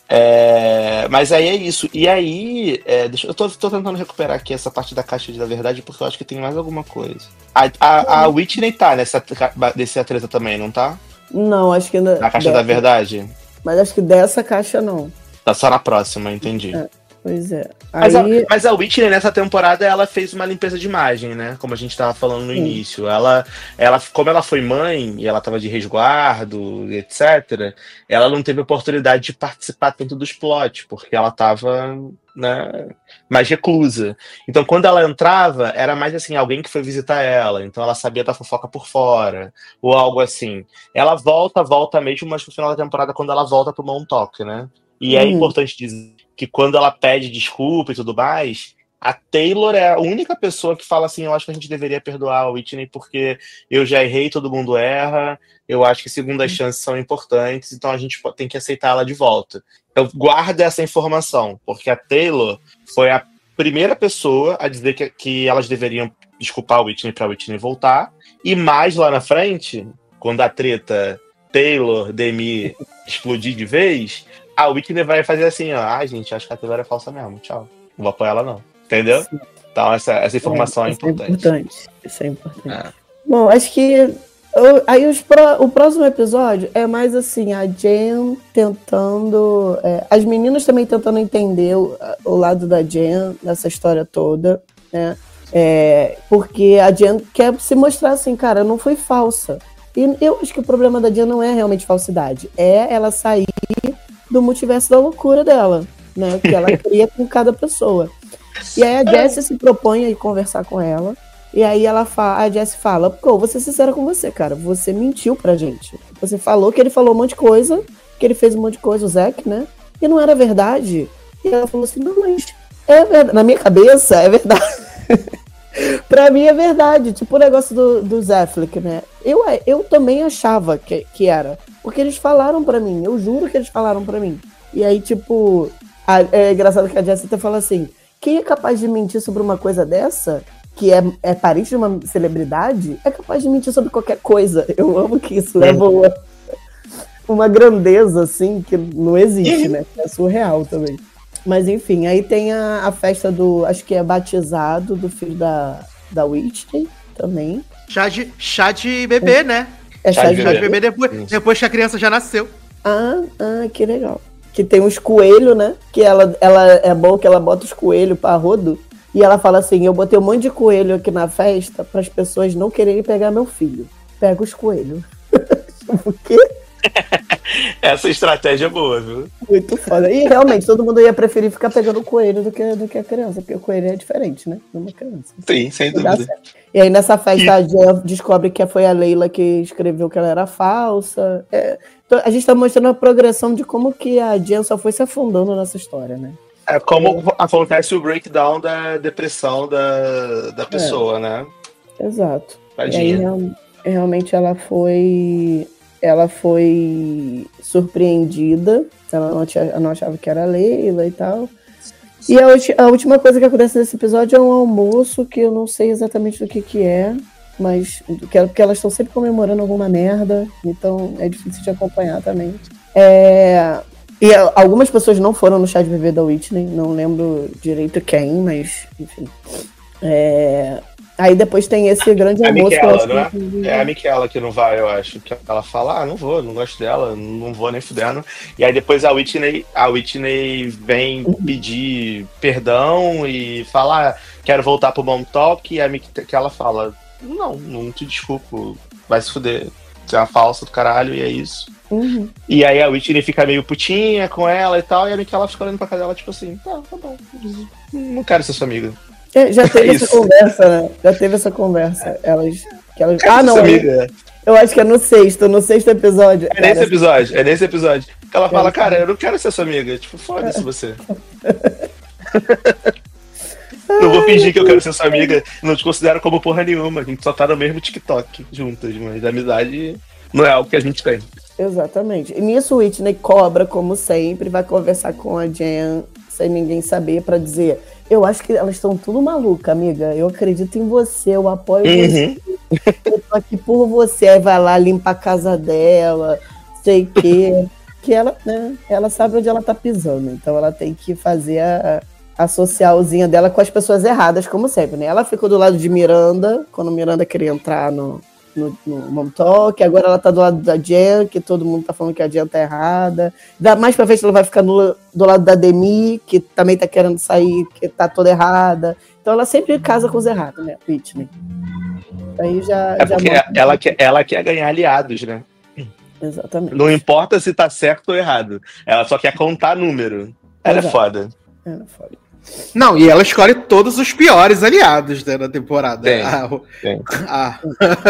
É, mas aí é isso. E aí, é, deixa, eu tô, tô tentando recuperar aqui essa parte da caixa da verdade, porque eu acho que tem mais alguma coisa. A, a, a Whitney tá nessa desse treta também, não tá? Não, acho que... Na, na caixa dessa, da verdade? Mas acho que dessa caixa não. Tá só na próxima, entendi. É, pois é. Aí... Mas, a, mas a Whitney, nessa temporada, ela fez uma limpeza de imagem, né? Como a gente tava falando no Sim. início. Ela, ela, como ela foi mãe, e ela tava de resguardo, etcétera, ela não teve oportunidade de participar tanto dos plots, porque ela tava, né, mais reclusa. Então, quando ela entrava, era mais assim, alguém que foi visitar ela. Então, ela sabia da fofoca por fora, ou algo assim. Ela volta, volta mesmo, mas no final da temporada, quando ela volta pro Montauk, né? E hum. é importante dizer que quando ela pede desculpa e tudo mais, a Taylor é a única pessoa que fala assim, eu acho que a gente deveria perdoar a Whitney porque eu já errei, todo mundo erra, eu acho que segundas chances são importantes, então a gente tem que aceitar ela de volta. Então guarda essa informação, porque a Taylor foi a primeira pessoa a dizer que, que elas deveriam desculpar a Whitney para a Whitney voltar, e mais lá na frente, quando a treta Taylor, Demi explodir de vez, a Whitney vai fazer assim, ó, ah, gente, acho que a Taylor é falsa mesmo, tchau. Não vou apoiar ela, não. Entendeu? Sim. Então, essa, essa informação é, é importante. É importante. Isso é importante. É. Bom, acho que eu, aí os pro, o próximo episódio é mais assim, a Jen tentando... É, as meninas também tentando entender o, o lado da Jen nessa história toda, né? É, porque a Jen quer se mostrar assim, cara, eu não fui falsa. E eu acho que o problema da Jen não é realmente falsidade. É ela sair do multiverso da loucura dela, né? Que ela cria com cada pessoa. E aí a Jessie se propõe a ir conversar com ela. E aí ela fala, a Jessie fala, pô, vou ser sincera com você, cara. Você mentiu pra gente. Você falou que ele falou um monte de coisa, que ele fez um monte de coisa, o Zack, né? E não era verdade. E ela falou assim, não, mas é verdade. Na minha cabeça, é verdade. Pra mim é verdade. Tipo o negócio do, do Zeflik, né? Eu, eu também achava que, que era. Porque eles falaram pra mim. Eu juro que eles falaram pra mim. E aí, tipo... A, é engraçado que a Jessica fala assim... Quem é capaz de mentir sobre uma coisa dessa... Que é, é parente de uma celebridade... É capaz de mentir sobre qualquer coisa. Eu amo que isso leva uma, uma grandeza, assim... Que não existe, né? É surreal também. Mas enfim, aí tem a, a festa do... Acho que é batizado do filho da, da Whitney também. Chá de, chá de bebê, é. né? É chá, chá de, chá de bebê depois, depois que a criança já nasceu. Ah, ah, que legal. Que tem uns coelhos, né? Que ela, ela é bom que ela bota os coelhos pra rodo. E ela fala assim, eu botei um monte de coelho aqui na festa para as pessoas não quererem pegar meu filho. Pega os coelhos. O quê? Essa estratégia é boa, viu? Muito foda. E realmente, todo mundo ia preferir ficar pegando o coelho do que, do que a criança, porque o coelho é diferente, né? De uma criança. Sim, sem dúvida. E aí nessa festa e... a Jen descobre que foi a Leila que escreveu que ela era falsa. É, então, a gente tá mostrando a progressão de como que a Jen só foi se afundando nessa história, né? É como é. acontece o breakdown da depressão da, da pessoa, é. né? Exato. Tadinha. E aí, real, realmente ela foi... Ela foi surpreendida, ela não, tinha, não achava que era Leila e tal. E a, a última coisa que acontece nesse episódio é um almoço que eu não sei exatamente do que que é, mas que é, porque elas estão sempre comemorando alguma merda, então é difícil de acompanhar também. É, e algumas pessoas não foram no chá de bebê da Whitney, não lembro direito quem, mas enfim. É... Aí depois tem esse grande almoço. É a Michaela, não é? Que... É a Michaela que não vai, eu acho. Que ela fala, ah, não vou, não gosto dela, não vou nem fudendo. E aí depois a Whitney, a Whitney vem uhum. pedir perdão e falar, ah, quero voltar pro Montauk. E a Michaela fala, não, não te desculpo, vai se fuder. Você é uma falsa do caralho e é isso. Uhum. E aí a Whitney fica meio putinha com ela e tal. E a Michaela fica olhando pra cara dela, tipo assim, tá, tá bom, não quero ser sua amiga. É, já teve é essa conversa, né? Já teve essa conversa. Elas. Que elas... Ah, não. Eu, eu acho que é no sexto, no sexto episódio. É nesse episódio, é nesse episódio. Que ela fala, cara, eu não quero ser sua amiga. Tipo, foda-se você. Não vou fingir que eu quero ser sua amiga. Não te considero como porra nenhuma. A gente só tá no mesmo TikTok juntas, mas a amizade não é algo que a gente tem. Exatamente. E nisso, Whitney cobra, como sempre, vai conversar com a Jen sem ninguém saber pra dizer. Eu acho que elas estão tudo malucas, amiga. Eu acredito em você, eu apoio uhum. você. Eu tô aqui por você. Aí vai lá, limpa a casa dela, sei o quê. que ela, né, ela sabe onde ela tá pisando, então ela tem que fazer a, a socialzinha dela com as pessoas erradas, como sempre, né? Ela ficou do lado de Miranda, quando Miranda queria entrar no, no, no Mom Talk, agora ela tá do lado da Jen, que todo mundo tá falando que a Jen tá errada. Da, mais pra frente ela vai ficar no, do lado da Demi, que também tá querendo sair, que tá toda errada. Então ela sempre casa com os errados, né, Whitney? Aí já, é já porque mostra. ela quer, ela quer ganhar aliados, né? Exatamente. Não importa se tá certo ou errado. Ela só quer contar número. Ela Exato. é foda. Ela é foda. Não, e ela escolhe todos os piores aliados, né, na temporada. Tem, Ah, tem. ah.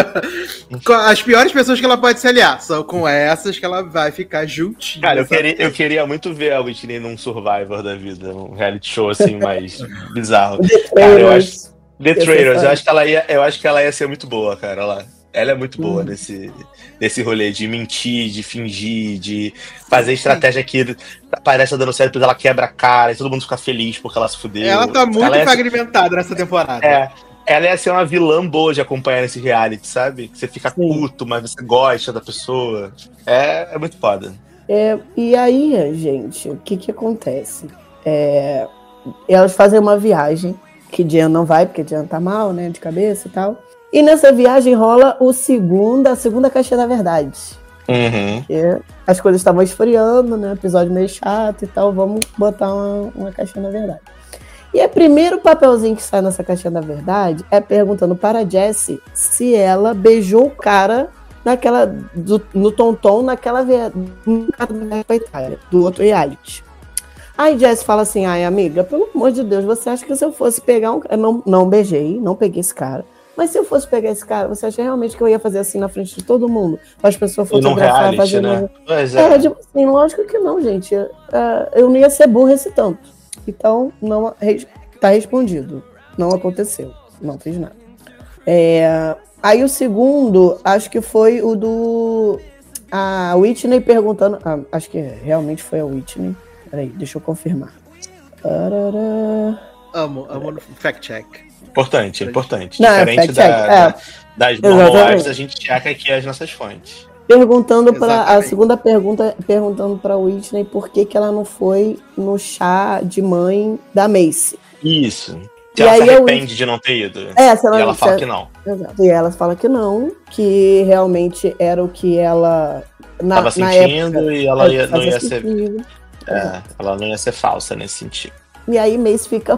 As piores pessoas que ela pode se aliar são com essas que ela vai ficar juntinha. Cara, eu sabe? queria, eu queria muito ver a Whitney num Survivor da vida, um reality show assim mais bizarro. Cara, eu acho The Traitors, eu acho que ela ia, eu acho que ela ia ser muito boa, cara, olha lá. Ela é muito boa hum. nesse, nesse rolê de mentir, de fingir, de fazer estratégia que parece dando certo, depois ela quebra a cara e todo mundo fica feliz porque ela se fudeu. Ela tá muito ela fragmentada nessa temporada. É, ela ia ser uma vilã boa de acompanhar esse reality, sabe? Que você fica Sim. puto, mas você gosta da pessoa. É, é muito foda. É, e aí, gente, o que que acontece? É, elas fazem uma viagem, que Jen não vai, porque Jen tá mal, né, de cabeça e tal. E nessa viagem rola o segunda, a segunda caixinha da verdade. Uhum. As coisas estavam esfriando, né? Episódio meio chato e tal. Vamos botar uma, uma caixinha da verdade. E o primeiro papelzinho que sai nessa caixinha da verdade é perguntando para a Jessie se ela beijou o cara naquela, do, no Tonton naquela viagem para Itália, do outro reality. Aí Jessie fala assim, ai amiga, pelo amor de Deus, você acha que se eu fosse pegar um... Eu não, não beijei, não peguei esse cara. Mas se eu fosse pegar esse cara, você acha realmente que eu ia fazer assim na frente de todo mundo? As pessoas fotografar, fazer... Né? Pois é. é, tipo assim, lógico que não, gente. Eu, eu não ia ser burra esse tanto. Então, não, tá respondido. Não aconteceu. Não fiz nada. É, aí o segundo, acho que foi o do... A Whitney perguntando... Ah, acho que realmente foi a Whitney. Peraí, deixa eu confirmar. Arará. Amo, amo no fact check. Importante, importante. Não, Diferente da, é. da, das normais, a gente checa aqui as nossas fontes. Perguntando para a segunda pergunta, perguntando para Whitney por que, que ela não foi no chá de mãe da Macy. Isso. Se e ela aí se arrepende eu... de não ter ido. É, se ela, e ela fala se... que não. Exato. E ela fala que não, que realmente era o que ela na, tava sentindo na época, e ela ia, não ia sentido. ser. É, ela não ia ser falsa nesse sentido. E aí Macy fica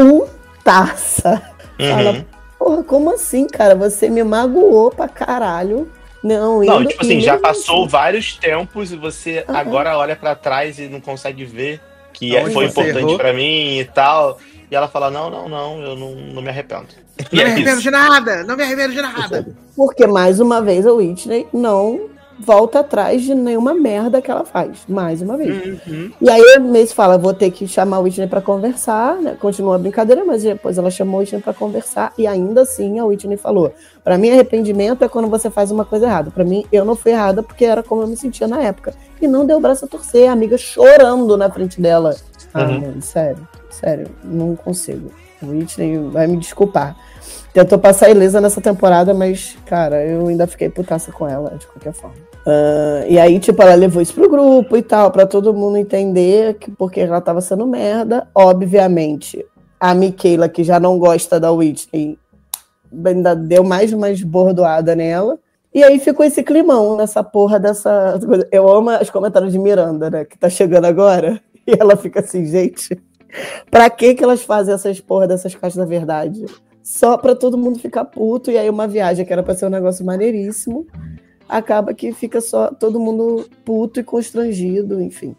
putaça. Uhum. Fala, porra, como assim, cara? Você me magoou pra caralho. Não, não indo, tipo assim, já passou assim. vários tempos e você uhum. agora olha pra trás e não consegue ver que Onde foi importante errou? pra mim e tal. E ela fala, não, não, não, eu não, não me arrependo. Não me arrependo de nada, não me arrependo de nada. Porque, mais uma vez, a Whitney não volta atrás de nenhuma merda que ela faz. Mais uma vez. Uhum. E aí a Macy fala, vou ter que chamar a Whitney pra conversar, né? Continua a brincadeira, mas depois ela chamou a Whitney pra conversar e ainda assim a Whitney falou, pra mim arrependimento é quando você faz uma coisa errada. Pra mim, eu não fui errada porque era como eu me sentia na época. E não deu o braço a torcer, a amiga chorando na frente dela. Ah, uhum. mano, sério, sério, não consigo. A Whitney vai me desculpar. Tentou passar ilesa nessa temporada, mas, cara, eu ainda fiquei putaça com ela, de qualquer forma. Uh, e aí, tipo, ela levou isso pro grupo e tal, pra todo mundo entender que porque ela tava sendo merda. Obviamente, a Michaela, que já não gosta da Whitney, ainda deu mais uma esbordoada nela. E aí ficou esse climão nessa porra dessa... Eu amo os comentários de Miranda, né, que tá chegando agora. E ela fica assim, gente, pra que que elas fazem essas porra dessas caixas da verdade? Só pra todo mundo ficar puto, e aí uma viagem que era pra ser um negócio maneiríssimo, acaba que fica só todo mundo puto e constrangido, enfim.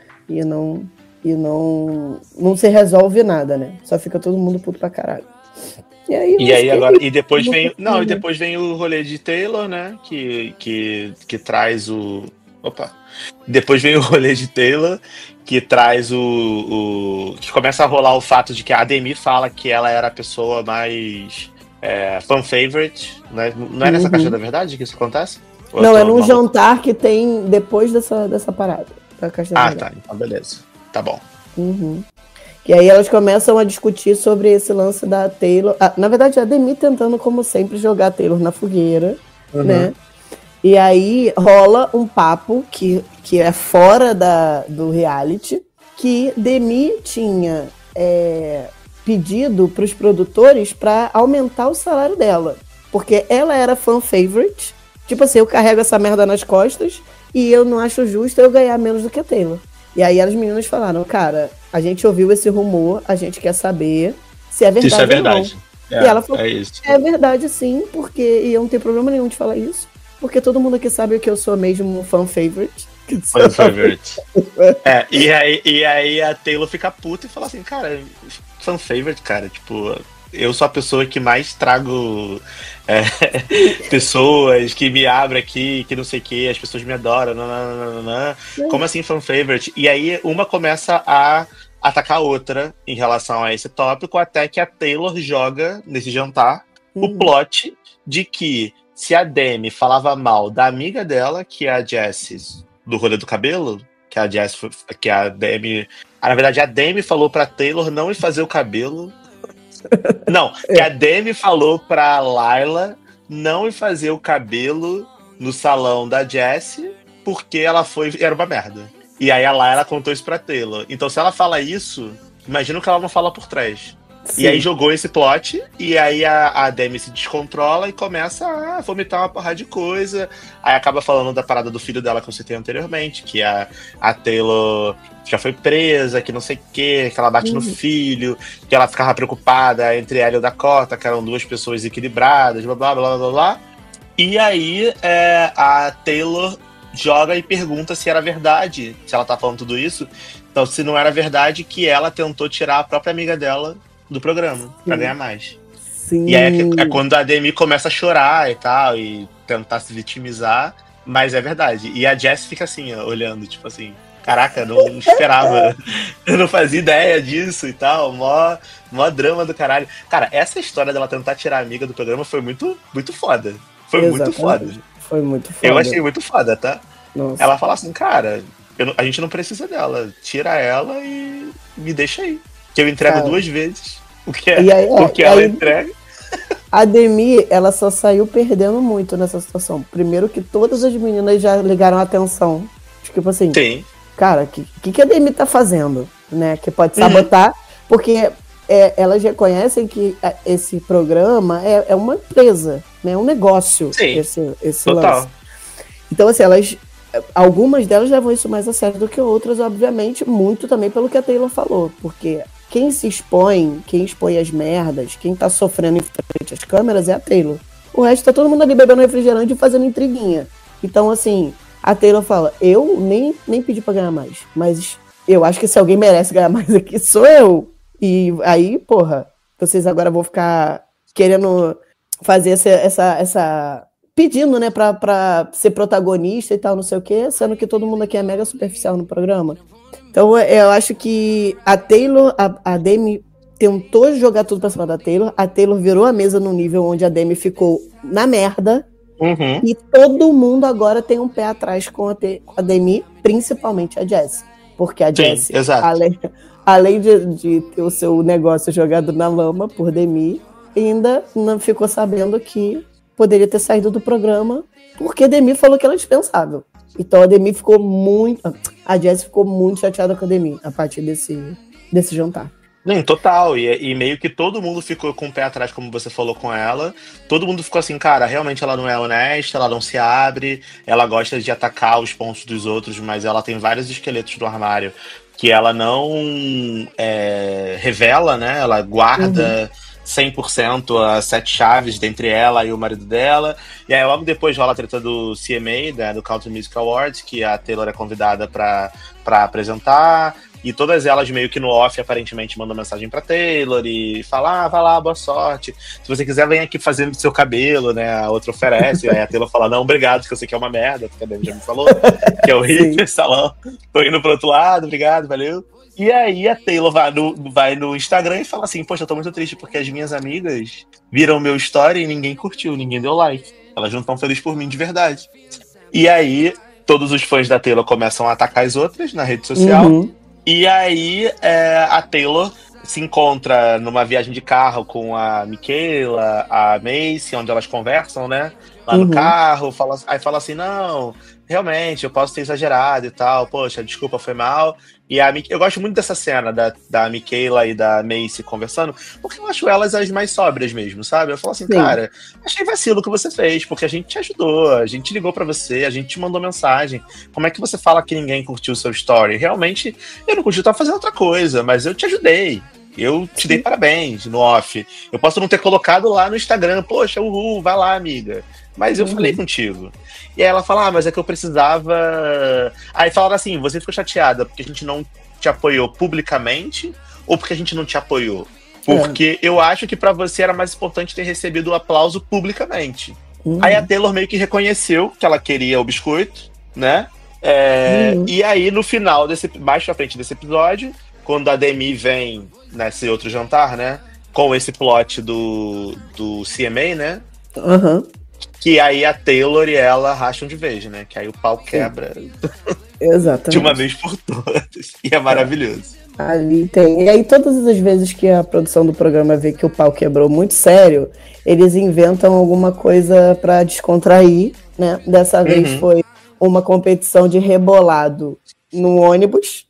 E não, e não, não se resolve nada, né? Só fica todo mundo puto pra caralho. E aí, e aí agora, e depois vem, não, e depois vem o rolê de Taylor, né? Que, que, que traz o, opa. Depois vem o rolê de Taylor, que traz o, o... que começa a rolar o fato de que a Demi fala que ela era a pessoa mais é, fan favorite, né? Não é nessa uhum. caixa da verdade que isso acontece? Ou não, é num maluco? jantar que tem depois dessa, dessa parada. Da caixa da ah, verdade. tá. Então beleza. Tá bom. Uhum. E aí elas começam a discutir sobre esse lance da Taylor. Ah, na verdade, a Demi tentando, como sempre, jogar a Taylor na fogueira, uhum. né? E aí rola um papo que, que é fora da, do reality, que Demi tinha é, pedido para os produtores para aumentar o salário dela. Porque ela era fan favorite. Tipo assim, eu carrego essa merda nas costas e eu não acho justo eu ganhar menos do que a Taylor. E aí as meninas falaram, cara, a gente ouviu esse rumor, a gente quer saber se é verdade isso é verdade. ou não. É, e ela falou, é, isso. é verdade sim, porque e eu não tenho problema nenhum de falar isso, porque todo mundo aqui sabe que eu sou mesmo fan favorite. Fan favorite. é, e, aí, e aí a Taylor fica puta e fala assim, cara, fan favorite, cara, tipo, eu sou a pessoa que mais trago é, pessoas, que me abre aqui, que não sei o que, as pessoas me adoram, nananana. Como assim fan favorite? E aí uma começa a atacar a outra em relação a esse tópico, até que a Taylor joga nesse jantar uhum. o plot de que se a Demi falava mal da amiga dela, que é a Jessie do rolê do cabelo, que a Jessie, que a Demi, na verdade a Demi falou pra Taylor não ir fazer o cabelo. Não, que a Demi falou pra Layla não ir fazer o cabelo no salão da Jessie, porque ela foi, era uma merda. E aí a Layla contou isso pra Taylor. Então se ela fala isso, imagina que ela não fala por trás. Sim. E aí jogou esse plot, e aí a, a Demi se descontrola e começa a vomitar uma porrada de coisa. Aí acaba falando da parada do filho dela que eu citei anteriormente, que a, a Taylor já foi presa, que não sei o quê, que ela bate uhum. no filho, que ela ficava preocupada entre ela e o Dakota, que eram duas pessoas equilibradas, blá blá blá blá blá. E aí é, a Taylor joga e pergunta se era verdade, se ela tá falando tudo isso. Então, se não era verdade, que ela tentou tirar a própria amiga dela do programa, pra Sim. ganhar mais. Sim. E aí é, é quando a Demi começa a chorar e tal, e tentar se vitimizar, mas é verdade. E a Jess fica assim, ó, olhando, tipo assim, caraca, não esperava, eu não fazia ideia disso e tal, mó, mó drama do caralho. Cara, essa história dela tentar tirar a amiga do programa foi muito, muito foda. Foi Exatamente. muito foda. Foi muito foda. Eu achei muito foda, tá? Nossa. Ela fala assim, cara, eu não, a gente não precisa dela. Tira ela e me deixa aí. Que eu entrego cara. duas vezes o que, é, aí, o que ela aí, entrega. A Demi, ela só saiu perdendo muito nessa situação. Primeiro que todas as meninas já ligaram a atenção. Tipo assim, Sim. cara, o que, que a Demi tá fazendo? Né? Que pode sabotar, uhum. porque é, elas reconhecem que esse programa é, é uma empresa, né? É um negócio. Sim, esse, esse total. Lance. Então, assim, elas... Algumas delas levam isso mais a sério do que outras, obviamente, muito também pelo que a Taylor falou, porque quem se expõe, quem expõe as merdas, quem tá sofrendo em frente às câmeras é a Taylor. O resto tá todo mundo ali bebendo refrigerante e fazendo intriguinha. Então, assim, a Taylor fala, eu nem, nem pedi pra ganhar mais, mas eu acho que se alguém merece ganhar mais aqui, sou eu. E aí, porra, vocês agora vão ficar querendo fazer essa... essa, essa pedindo, né, pra, pra ser protagonista e tal, não sei o quê, sendo que todo mundo aqui é mega superficial no programa. Então, eu acho que a Taylor, a, a Demi tentou jogar tudo pra cima da Taylor, a Taylor virou a mesa num nível onde a Demi ficou na merda, uhum. e todo mundo agora tem um pé atrás com a, Te, com a Demi, principalmente a Jessie. Porque a Jessie, além, além de, de ter o seu negócio jogado na lama por Demi, ainda não ficou sabendo que poderia ter saído do programa, porque a Demi falou que ela é dispensável. Então a Demi ficou muito... A Jessie ficou muito chateada com a Demi a partir desse, desse jantar. Não, total. E, e meio que todo mundo ficou com o pé atrás, como você falou com ela. Todo mundo ficou assim, cara, realmente ela não é honesta, ela não se abre, ela gosta de atacar os pontos dos outros, mas ela tem vários esqueletos no armário que ela não é, revela, né? Ela guarda... Uhum. cem por cento as sete chaves dentre ela e o marido dela. E aí logo depois rola a treta do C M A, né, do Country Music Awards, que a Taylor é convidada pra, pra apresentar. E todas elas meio que no off aparentemente mandam mensagem pra Taylor e falam, ah, vai lá, boa sorte. Se você quiser, vem aqui fazer seu cabelo, né? A outra oferece. Aí a Taylor fala, não, obrigado, que eu sei que é uma merda, porque a Demi já me falou, que é horrível esse salão. Tô indo pro outro lado, obrigado, valeu. E aí a Taylor vai no, vai no Instagram e fala assim, poxa, eu tô muito triste porque as minhas amigas viram meu story e ninguém curtiu, ninguém deu like. Elas não estão felizes por mim de verdade. E aí todos os fãs da Taylor começam a atacar as outras na rede social. Uhum. E aí é, a Taylor se encontra numa viagem de carro com a Michaela, a Macy, onde elas conversam, né? lá Uhum. no carro, fala, aí fala assim, não, realmente, eu posso ter exagerado e tal, poxa, desculpa, foi mal. E a, Mi- eu gosto muito dessa cena da, da Michaela e da Macy conversando, porque eu acho elas as mais sóbrias mesmo, sabe? Eu falo assim, Sim. cara, achei vacilo o que você fez, porque a gente te ajudou, a gente ligou pra você, a gente te mandou mensagem. Como é que você fala que ninguém curtiu o seu story? Realmente, eu não curti, eu tava fazendo outra coisa, mas eu te ajudei. Eu te dei parabéns no off. Eu posso não ter colocado lá no Instagram, poxa, uhul, vai lá, amiga. Mas eu Uhum. falei contigo. E aí ela fala, ah, mas é que eu precisava. Aí falaram assim: você ficou chateada porque a gente não te apoiou publicamente ou porque a gente não te apoiou? Porque eu acho que pra você era mais importante ter recebido o aplauso publicamente. Uhum. Aí a Taylor meio que reconheceu que ela queria o biscoito, né? É, Uhum. E aí, no final, desse, mais pra frente desse episódio, quando a Demi vem nesse outro jantar, né? Com esse plot do, do C M A, né? Aham. Que aí a Taylor e ela racham de vez, né? Que aí o pau quebra Exatamente. de uma vez por todas. E é maravilhoso. Ali tem. E aí, todas as vezes que a produção do programa vê que o pau quebrou muito sério, eles inventam alguma coisa pra descontrair, né? Dessa vez Uhum. foi uma competição de rebolado no ônibus.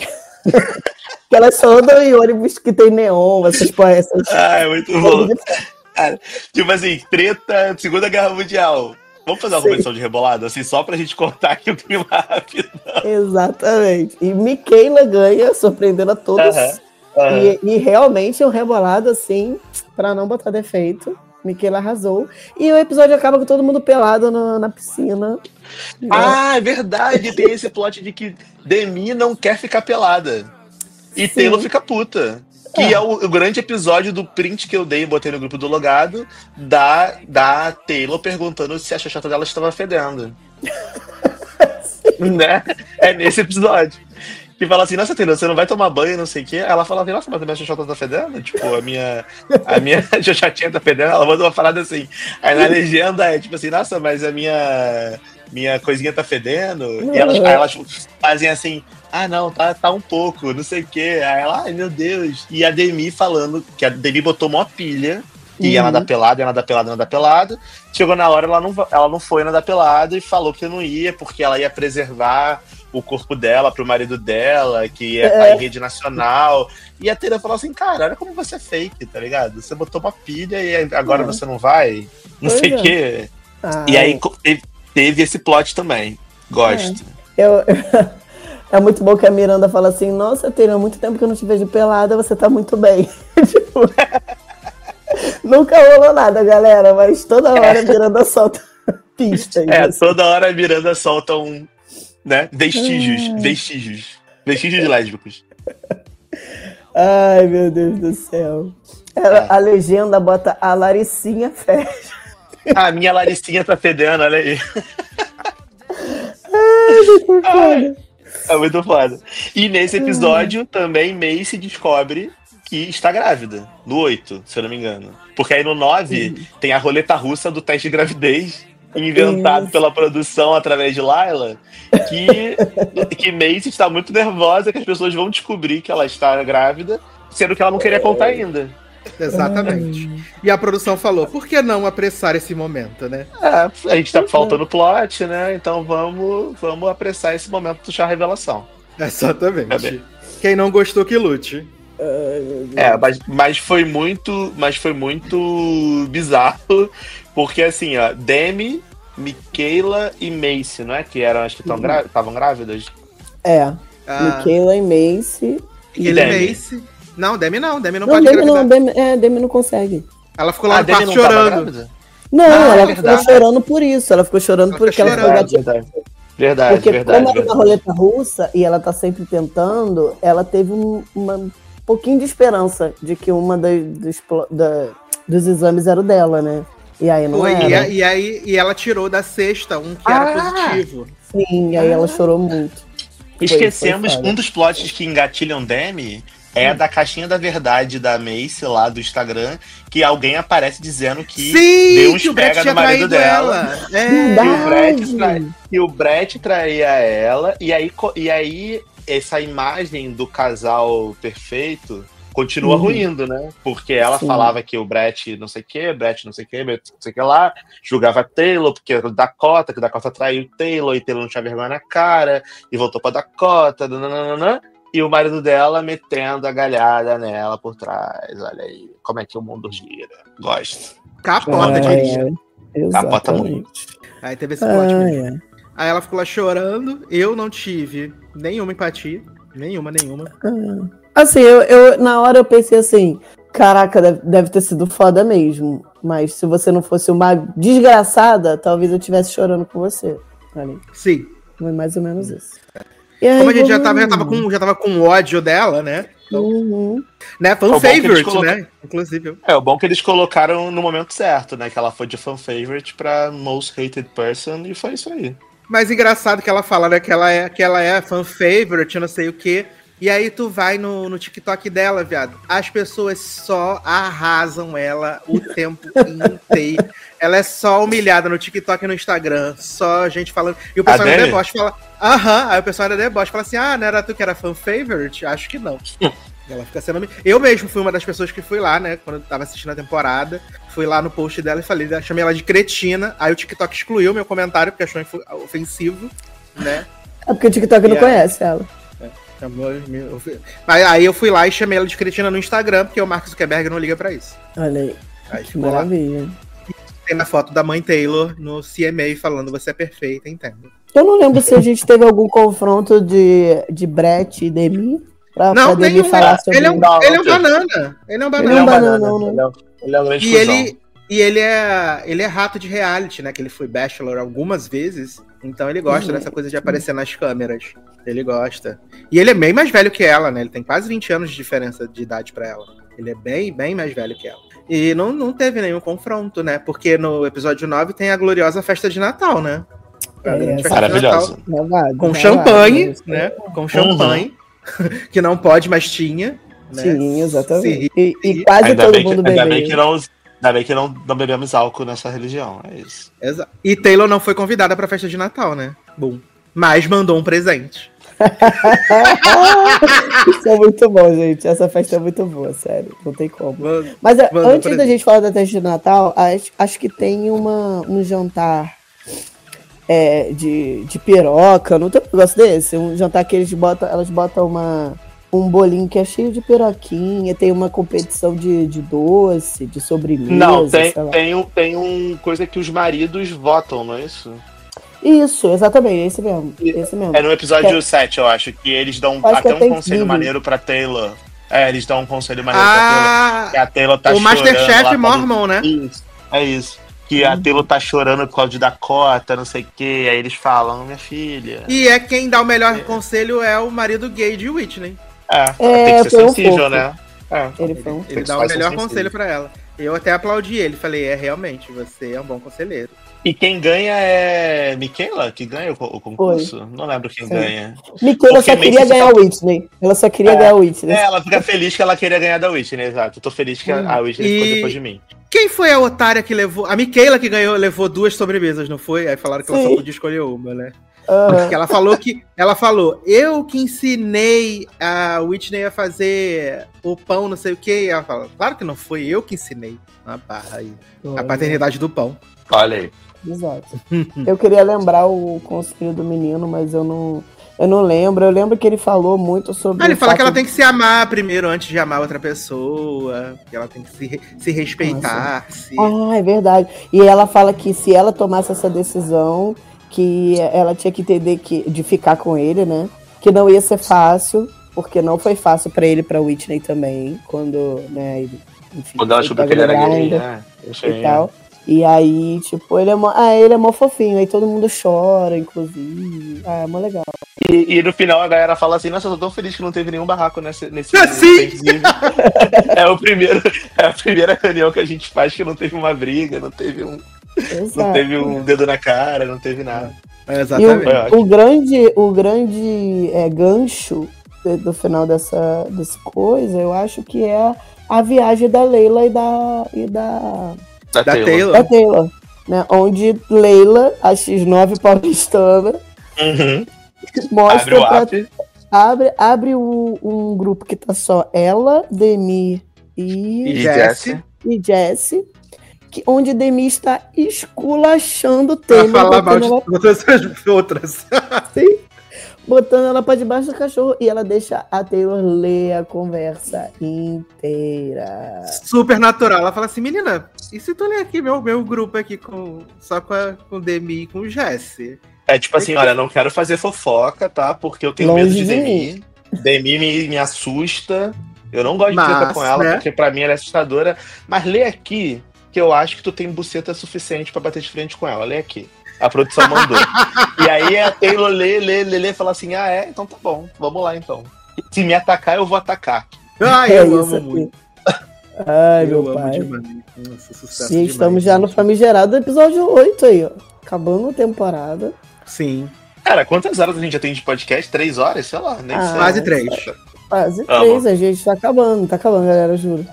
Que elas só andam em ônibus que tem neon, essas coisas. Ah, é muito bom. Cara, tipo assim, treta, Segunda Guerra Mundial. Vamos fazer uma Sim. competição de rebolado, assim, só pra gente cortar aqui o clima rápido. Exatamente. E Michaela ganha, surpreendendo a todos. Aham, aham. E, e realmente um rebolado, assim, pra não botar defeito. Michaela arrasou. E o episódio acaba com todo mundo pelado no- na piscina. Ah, é verdade, tem esse plot de que Demi não quer ficar pelada. E Sim. Taylor fica puta. Que É. é, o, o grande episódio do print que eu dei e botei no grupo do Logado, da, da Taylor perguntando se a xoxota dela estava fedendo. Né? É nesse episódio. Que fala assim, nossa, Taylor, você não vai tomar banho, não sei o quê. Ela fala assim, nossa, mas a minha xoxota tá fedendo? Tipo, a minha, a minha xoxotinha tá fedendo. Ela manda uma parada assim. Aí na legenda é tipo assim, nossa, mas a minha, minha coisinha tá fedendo. E elas, aí elas fazem assim, ah, não, tá, tá um pouco, não sei o quê. Aí ela, ai, meu Deus. E a Demi falando que a Demi botou uma pilha, que ia Uhum. nadar pelada, ia nadar pelada, ia nadar pelada. Chegou na hora, ela não, va- ela não foi nadar pelada e falou que não ia, porque ela ia preservar o corpo dela pro marido dela, que ia estar em rede nacional. E a Taylor falou assim, cara, olha como você é fake, tá ligado? Você botou uma pilha e agora É. você não vai? Não Pois sei o é. quê. Ah, E aí co- teve, teve esse plot também. Gosto. eu- é muito bom que a Miranda fala assim, nossa, Taylor, há muito tempo que eu não te vejo pelada, você tá muito bem. Tipo, nunca rolou nada, galera, mas toda hora a Miranda solta pistas. É, assim. toda hora a Miranda solta um, né, vestígios, vestígios. Vestígios lésbicos. Ai, meu Deus do céu. Ela- A legenda bota a Laricinha fecha. A minha Laricinha tá fedendo, olha aí. Ai, É muito foda. E nesse episódio também Macy descobre que está grávida. No oito, se eu não me engano. Porque aí no nove tem a roleta russa do teste de gravidez, inventado Isso. pela produção através de Layla, que, que Macy está muito nervosa que as pessoas vão descobrir que ela está grávida, sendo que ela não queria contar ainda. Exatamente. E a produção falou, por que não apressar esse momento, né? É, a gente tá faltando plot, né? Então vamos, vamos apressar esse momento do chá revelação. Exatamente. Cadê? Quem não gostou que lute. É, mas, mas foi muito. Mas foi muito bizarro. Porque assim, ó, Demi, Michaela e Macy, não é? Que eram as que estavam grávidas. É, Ah, Michaela e Macy. ele Demi. Mace. Não, Demi não. Demi não, Não, pode Demi engravidar. não, Demi, é, Demi não consegue. Ela ficou lá Ah, no Demi quarto não tava chorando. grávida? Não, Ah, ela é ficou verdade. chorando por isso. Ela ficou chorando Ela porque ficou ela foi chorando. gatilhada. Verdade, verdade. Porque verdade, como era verdade. uma roleta russa e ela tá sempre tentando, ela teve um uma, um pouquinho de esperança de que uma das, dos, plo- da- dos exames era o dela, né? E aí não Foi, e, era. a- e aí e ela tirou da sexta um que Ah! era positivo. Sim, e aí ela chorou muito. Foi- Esquecemos foi foda. um dos plots que engatilham Demi é da caixinha da verdade da Macy lá do Instagram, que alguém aparece dizendo que deu Sim, uns que o Brett pega tinha no marido traído dela. ela. Que É. o, Brett Verdade. trai- que o Brett traía ela, e aí, co- e aí essa imagem do casal perfeito continua Uhum. ruindo, né? Porque ela Sim. falava que o Brett não sei o que, Brett não sei o que, Brett não sei o que lá, julgava Taylor, porque era o Dakota, que o Dakota traiu Taylor, e Taylor não tinha vergonha na cara, e voltou pra Dakota, nananana, e o marido dela metendo a galhada nela por trás. Olha aí, como é que o mundo gira. Gosto. Capota, É, diria. Capota exatamente. Aí teve esse plot Ah, mesmo. é. Aí ela ficou lá chorando. Eu não tive nenhuma empatia. Nenhuma, nenhuma. Assim, eu, eu na hora eu pensei assim, caraca, deve, deve ter sido foda mesmo. Mas se você não fosse uma desgraçada, talvez eu estivesse chorando com você. Ali. Sim. Foi mais ou menos isso. E aí, Como a gente já vamos- tava, já tava, com, já tava com ódio dela, né? Então, Uhum. né? Foi É um bom que eles favorite, colocam- né? Inclusive. É, o bom que eles colocaram no momento certo, né? Que ela foi de fan favorite pra most hated person, e foi isso aí. Mas engraçado que ela fala, né? Que ela é, que ela é fan favorite, não sei o quê. E aí tu vai no, no TikTok dela, viado. As pessoas só arrasam ela o tempo inteiro. Ela é só humilhada no TikTok e no Instagram. Só gente falando. E o pessoal A da Dani? deboche fala. Aham. Aí o pessoal da deboche fala assim: ah, não era tu que era fan favorite? Acho que não. Ela fica sendo. Eu mesmo fui uma das pessoas que fui lá, né? Quando eu tava assistindo a temporada. Fui lá no post dela e falei, chamei ela de cretina. Aí o TikTok excluiu meu comentário, porque achou infu- ofensivo, né? É porque o TikTok não E aí? conhece ela. Chamou- me- eu fui- Aí aí eu fui lá e chamei ela de cretina no Instagram, porque o Mark Zuckerberg não liga pra isso. Olha aí, Aí que ficou lá. maravilha. Tem a foto da mãe Taylor no C M A falando, você é perfeita, entendo. Eu não lembro se a gente teve algum confronto de, de Brett e Demi. Pra, pra Não, Demi nenhum. falar sobre Ele é um, Não, ele é um não teve. banana. Ele é um banana. Ele é um bananão, né? Ele é, ele é um grande E cuzão. ele, e ele é ele é rato de reality, né? Que ele foi Bachelor algumas vezes. Então ele gosta Uhum. dessa coisa de aparecer nas câmeras. Ele gosta. E ele é bem mais velho que ela, né? Ele tem quase vinte anos de diferença de idade pra ela. Ele é bem, bem mais velho que ela. E não, não teve nenhum confronto, né? Porque no episódio nove tem a gloriosa festa de Natal, né? A É, grande essa- festa de Maravilhosa. Natal. Babado, Com babado, champanhe, isso. né? Com champanhe. Que não pode, mas tinha. Né? Sim, exatamente. Se- E, e quase Ainda todo bem, que, mundo ainda bebeu. bem que não, ainda bem que não, não bebemos álcool nessa religião. É isso. Exa- E Taylor não foi convidada pra festa de Natal, né? Bom. Mas mandou um presente. Isso é muito bom, gente. Essa festa é muito boa, sério. Não tem como. Mand- Mas é, Mandou antes presente. da gente falar da festa de Natal, acho, acho que tem uma, um jantar é, de, de piroca. Não tem um negócio desse? Um jantar que eles botam, elas botam uma, um bolinho que é cheio de piroquinha. Tem uma competição de, de doce, de sobremesa. Não, tem, sei lá. tem, um, tem um coisa que os maridos votam, não é isso? Isso, exatamente. Esse mesmo. Esse mesmo. É no episódio Que é- sete, eu acho, que eles dão Acho que até é um Thanksgiving. conselho maneiro pra Taylor. É, eles dão um conselho maneiro pra Taylor. Ah, Que a Taylor tá o chorando. Masterchef lá, tá- Mormon, né? Isso, é isso. Que a Taylor tá chorando por causa de Dakota, não sei o quê. Aí eles falam, minha filha. E é quem dá o melhor conselho é o marido gay de Whitney. É, É, tem que ser foi um sensível, fofo. né? É. Ele foi um... Ele que dá o faz melhor sentido. conselho pra ela. Eu até aplaudi ele. Falei, é, realmente, você é um bom conselheiro. E quem ganha é Michaela, que ganha o, co- o concurso? Não lembro quem Sim. ganha. Michaela Porque só meio queria que ganhar fica- a Whitney. Ela só queria É. ganhar a Whitney. É, ela fica feliz que ela queria ganhar da Whitney, exato. Eu tô feliz que a, a Whitney ficou E- depois de mim. Quem foi a otária que levou... A Michaela que ganhou, levou duas sobremesas, não foi? Aí falaram que ela Sim. só podia escolher uma, né? Aham. Porque ela falou que... Ela falou, eu que ensinei a Whitney a fazer o pão, não sei o quê. E ela falou, claro que não foi eu que ensinei. Na barra aí. A paternidade do pão. Olha aí. Exato. Eu queria lembrar o conselho do menino, mas eu não, eu não lembro. Eu lembro que ele falou muito sobre. Ah, ele o fala que fato ela tem que se amar primeiro antes de amar outra pessoa. Que ela tem que se, se respeitar. Se... Ah, é verdade. E ela fala que se ela tomasse essa decisão, que ela tinha que entender que, de ficar com ele, né? Que não ia ser fácil, porque não foi fácil pra ele e pra Whitney também, quando, né, ele, enfim, Quando ela ele descobriu tava que ele era gay, grávida né? Isso e aí, tal. E aí, tipo, ele é mó, ah, ele é mó fofinho, aí todo mundo chora, inclusive. Ah, é mó legal. E, e no final a galera fala assim, nossa, eu tô tão feliz que não teve nenhum barraco nesse, nesse Sim! Thanksgiving. é, o primeiro, é a primeira reunião que a gente faz que não teve uma briga, não teve um, não Exato. teve um dedo na cara, não teve nada. É, E exatamente. É, o, o grande, o grande é, gancho do, do final dessa, dessa coisa, eu acho que é a viagem da Leila e da, e da, Da, Da Taylor. Taylor. da Taylor, né? Onde Leila, a X nove paulistana, Uhum. mostra Abre o pra, app. Abre, abre o, um grupo que tá só ela, Demi e, E Jessie. e Jessie, que, onde Demi está esculachando Pra Taylor, falar mal botando de ela, todas as outras. sim, botando ela pra debaixo do cachorro, e ela deixa a Taylor ler a conversa inteira. Super natural. Ela fala assim, menina, e se tu ler aqui meu, meu grupo aqui com, só com, a, com o Demi e com o Jesse? É tipo assim, olha, não quero fazer fofoca, tá? Porque eu tenho Longe medo de de Demi. Demi me, me assusta. Eu não gosto de Mas, treta com ela, né? porque pra mim ela é assustadora. Mas lê aqui, que eu acho que tu tem buceta suficiente pra bater de frente com ela. Lê aqui. A produção mandou. E aí a Taylor lê, lê, lê, lê, e fala assim, ah é? Então tá bom, vamos lá então. Se me atacar, eu vou atacar. Ai, É eu isso amo aqui. muito. Ai, eu meu amo pai. demais. Nossa, sucesso Sim, demais, estamos já no gente. famigerado episódio oito aí, ó. Acabando a temporada. Sim, Cara, quantas horas a gente já tem de podcast? Três horas? Sei lá, nem Ah, sei. quase três. Quase Amo. três, a gente tá acabando, tá acabando, galera, juro.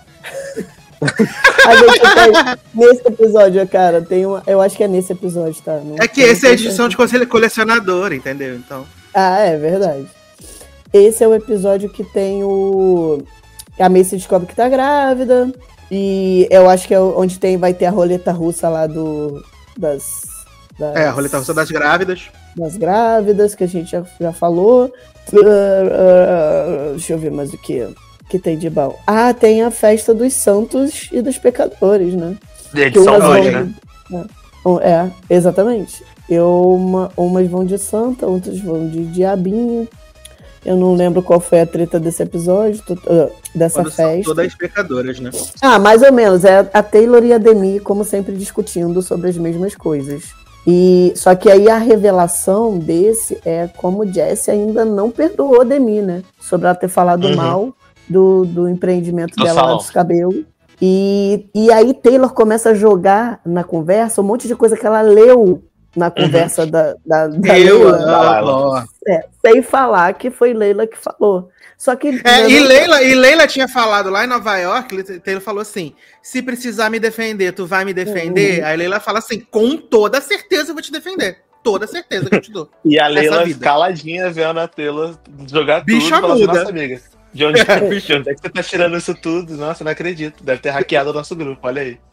A gente tá, nesse episódio, cara, tem uma. Eu acho que é nesse episódio, tá? Não, É que não esse é a tem edição de certeza. colecionador, entendeu? Então. Ah, é verdade. Esse é o episódio que tem o. A Macy descobre que tá grávida. E eu acho que é onde tem, vai ter a roleta russa lá do. Das. das É, a roleta russa das grávidas. das grávidas, que a gente já, já falou. Uh, uh, deixa eu ver mais o que que tem de bom. Ah, tem a festa dos santos e dos pecadores, né? De edição umas hoje, vão- né? É, é, exatamente. Eu, uma, umas vão de santa, outras vão de diabinho. Eu não lembro qual foi a treta desse episódio, to- uh, dessa Quando são festa. todas pecadoras, né? Ah, mais ou menos. É a Taylor e a Demi, como sempre, discutindo sobre as mesmas coisas. E só que aí a revelação desse é como Jessie ainda não perdoou a Demi, né? Sobre ela ter falado Uhum. mal do, do empreendimento Do dela lá salão. dos cabelos. E, e aí Taylor começa a jogar na conversa um monte de coisa que ela leu na conversa da, da, da Eu Leila, amo. é, sem falar que foi Leila que falou. Só que É, e, Leila, e Leila tinha falado lá em Nova York, Taylor falou assim, se precisar me defender, tu vai me defender? Uhum. Aí Leila fala assim, com toda certeza eu vou te defender. Toda certeza que eu te dou. E a Essa Leila vida. caladinha vendo a Taylor jogar Bicha tudo. Falando assim, muda. nossa amiga, de onde, de onde é que você tá tirando isso tudo? Nossa, não acredito. Deve ter hackeado o nosso grupo, olha aí.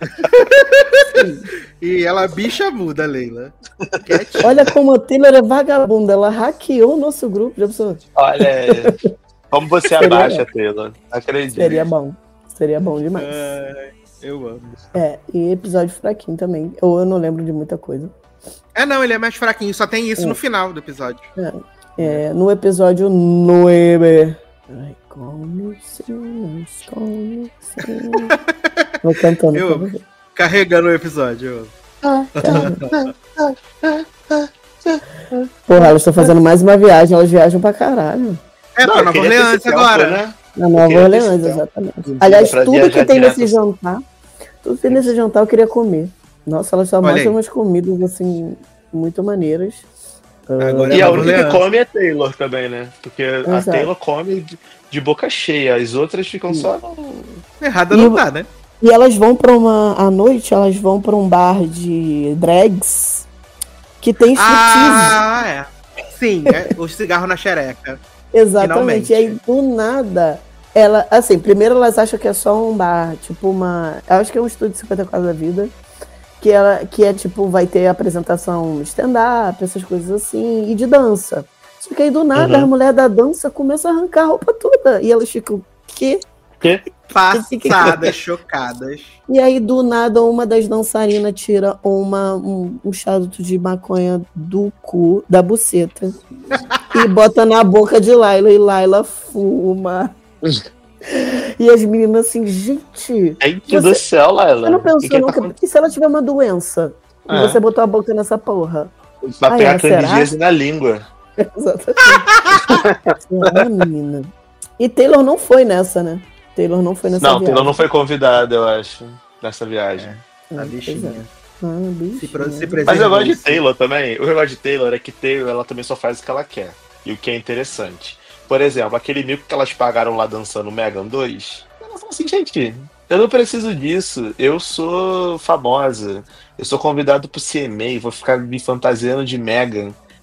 E ela bicha muda, Leila. Quietinha. olha como a Taylor é vagabunda, ela hackeou o nosso grupo, já pensou? Olha aí. Como você Seria abaixa, Taylor. Acredito. Seria bom. Seria bom demais. Ai, eu amo. É, e episódio fraquinho também. Ou eu não lembro de muita coisa. É, não, ele é mais fraquinho, só tem isso É. no final do episódio. É, no episódio nove. Ai, como se não como se... Vou cantando Eu pra amo. você. Carregando o episódio. eu amo. Porra, elas estão fazendo mais uma viagem, elas viajam pra caralho. É, Não, pra eu Nova queria ter Orleans esse tempo, agora. né? Na Nova queria ter Orleans, esse tempo. exatamente. Aliás, Pra tudo que viajar tem direto nesse assim. jantar, tudo que tem nesse jantar eu queria comer. Nossa, elas só Olha mostram aí. umas comidas, assim, muito maneiras. Agora E é a Nova única que Orleans. come é Taylor também, né? Porque a Exato. Taylor come de, de boca cheia, as outras ficam só no... Errada E não o- tá, né? E elas vão pra uma. À noite, elas vão pra um bar de drags que tem striptease. Ah, é. Sim, é, o cigarro na xereca. Exatamente. finalmente. E aí, do nada, ela. Assim, primeiro elas acham que é só um bar, tipo uma. Eu acho que é um estúdio cinquenta e quatro da vida. Que, ela, que é tipo, vai ter apresentação stand-up, essas coisas assim, e de dança. Só que aí, do nada, Uhum. a mulher da dança começa a arrancar a roupa toda. E elas ficam, quê? Passadas, chocadas. E aí, do nada, uma das dançarinas tira uma, um, um charuto de maconha do cu, da buceta, e bota na boca de Laila, e Laila fuma. E as meninas assim, gente, Gente Você- do céu, Laila. você não O que pensou que nunca... tá E se ela tiver uma doença? E É. você botou a boca nessa porra? acontecendo? Vai Ah, pegar é, será? candidíase na língua. Exatamente. Ah, menina. E Taylor não foi nessa, né? Taylor não foi nessa Não, viagem. Taylor não foi convidada, eu acho, nessa viagem. A Ah, pois é. bichinha. Ah, bicho, Se, pro- né? se Mas eu gosto de preservou. Taylor também. O negócio de Taylor é que Taylor, ela também só faz o que ela quer. E o que é interessante. Por exemplo, aquele mico que elas pagaram lá dançando Megan dois. Ela falou assim, gente, eu não preciso disso. Eu sou famosa. Eu sou convidado pro C M A. Vou ficar me fantasiando de Megan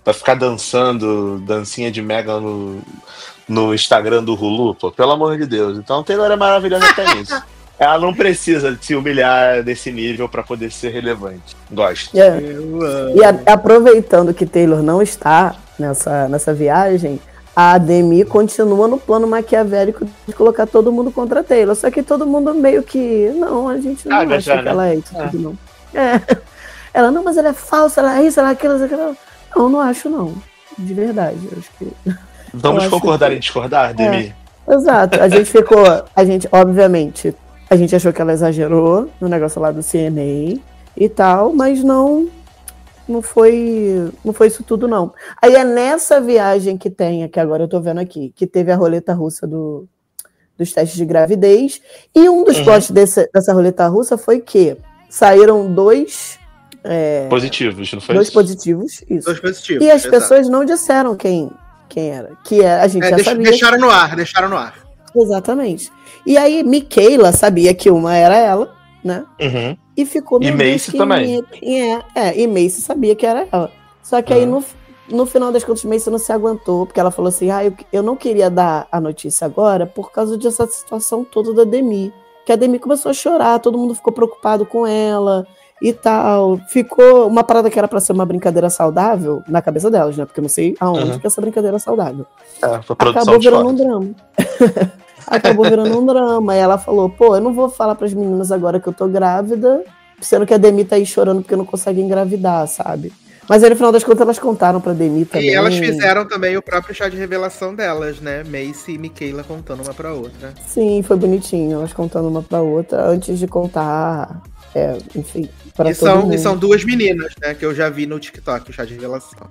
pra ficar dançando dancinha de Mega no, no Instagram do Hulu, pô, pelo amor de Deus. Então Taylor é maravilhosa até nisso. Ela não precisa se humilhar desse nível pra poder ser relevante. Gosto. É. E a, aproveitando que Taylor não está nessa, nessa viagem, a Demi continua no plano maquiavélico de colocar todo mundo contra a Taylor. Só que todo mundo meio que... Não, a gente não ah, acha já, que né? ela é isso tudo, não. É. Ela, não, mas ela é falsa, ela é isso, ela é aquilo, ela é aquilo. Não, não acho, não. De verdade. Eu acho que... Vamos eu concordar que... em discordar, Demi? É. Exato. A gente ficou... A gente, obviamente... A gente achou que ela exagerou no negócio lá do C N A e tal, mas não, não foi, não foi isso tudo, não. Aí é nessa viagem que tem, que agora eu tô vendo aqui, que teve a roleta russa do, dos testes de gravidez, e um dos uhum. plots desse, dessa roleta russa foi que saíram dois... É, positivos, não foi dois isso? positivos, isso. Dois positivos, e as exato. pessoas não disseram quem, quem era, que era, a gente é, já deixa, sabia. Deixaram no ar, deixaram no ar. Exatamente. E aí, Michaela sabia que uma era ela, né? Uhum. E ficou... E Macy também. É, é, e Macy sabia que era ela. Só que uhum. aí, no, no final das contas, Macy não se aguentou, porque ela falou assim, ah, eu, eu não queria dar a notícia agora por causa dessa situação toda da Demi. Que a Demi começou a chorar, todo mundo ficou preocupado com ela e tal. Ficou uma parada que era pra ser uma brincadeira saudável na cabeça delas, né? Porque eu não sei aonde uhum. que é essa brincadeira saudável. É, foi produção acabou de virando foto. um drama. Acabou virando um drama. E ela falou, pô, eu não vou falar pras meninas agora que eu tô grávida, sendo que a Demi tá aí chorando porque não consegue engravidar, sabe? Mas aí, no final das contas, elas contaram pra Demi também. E elas fizeram também o próprio chá de revelação delas, né? Macy e Michaela contando uma pra outra. Sim, foi bonitinho. Elas contando uma pra outra antes de contar, é, enfim, pra e todo são, mundo. E são duas meninas, né? Que eu já vi no TikTok, o chá de revelação.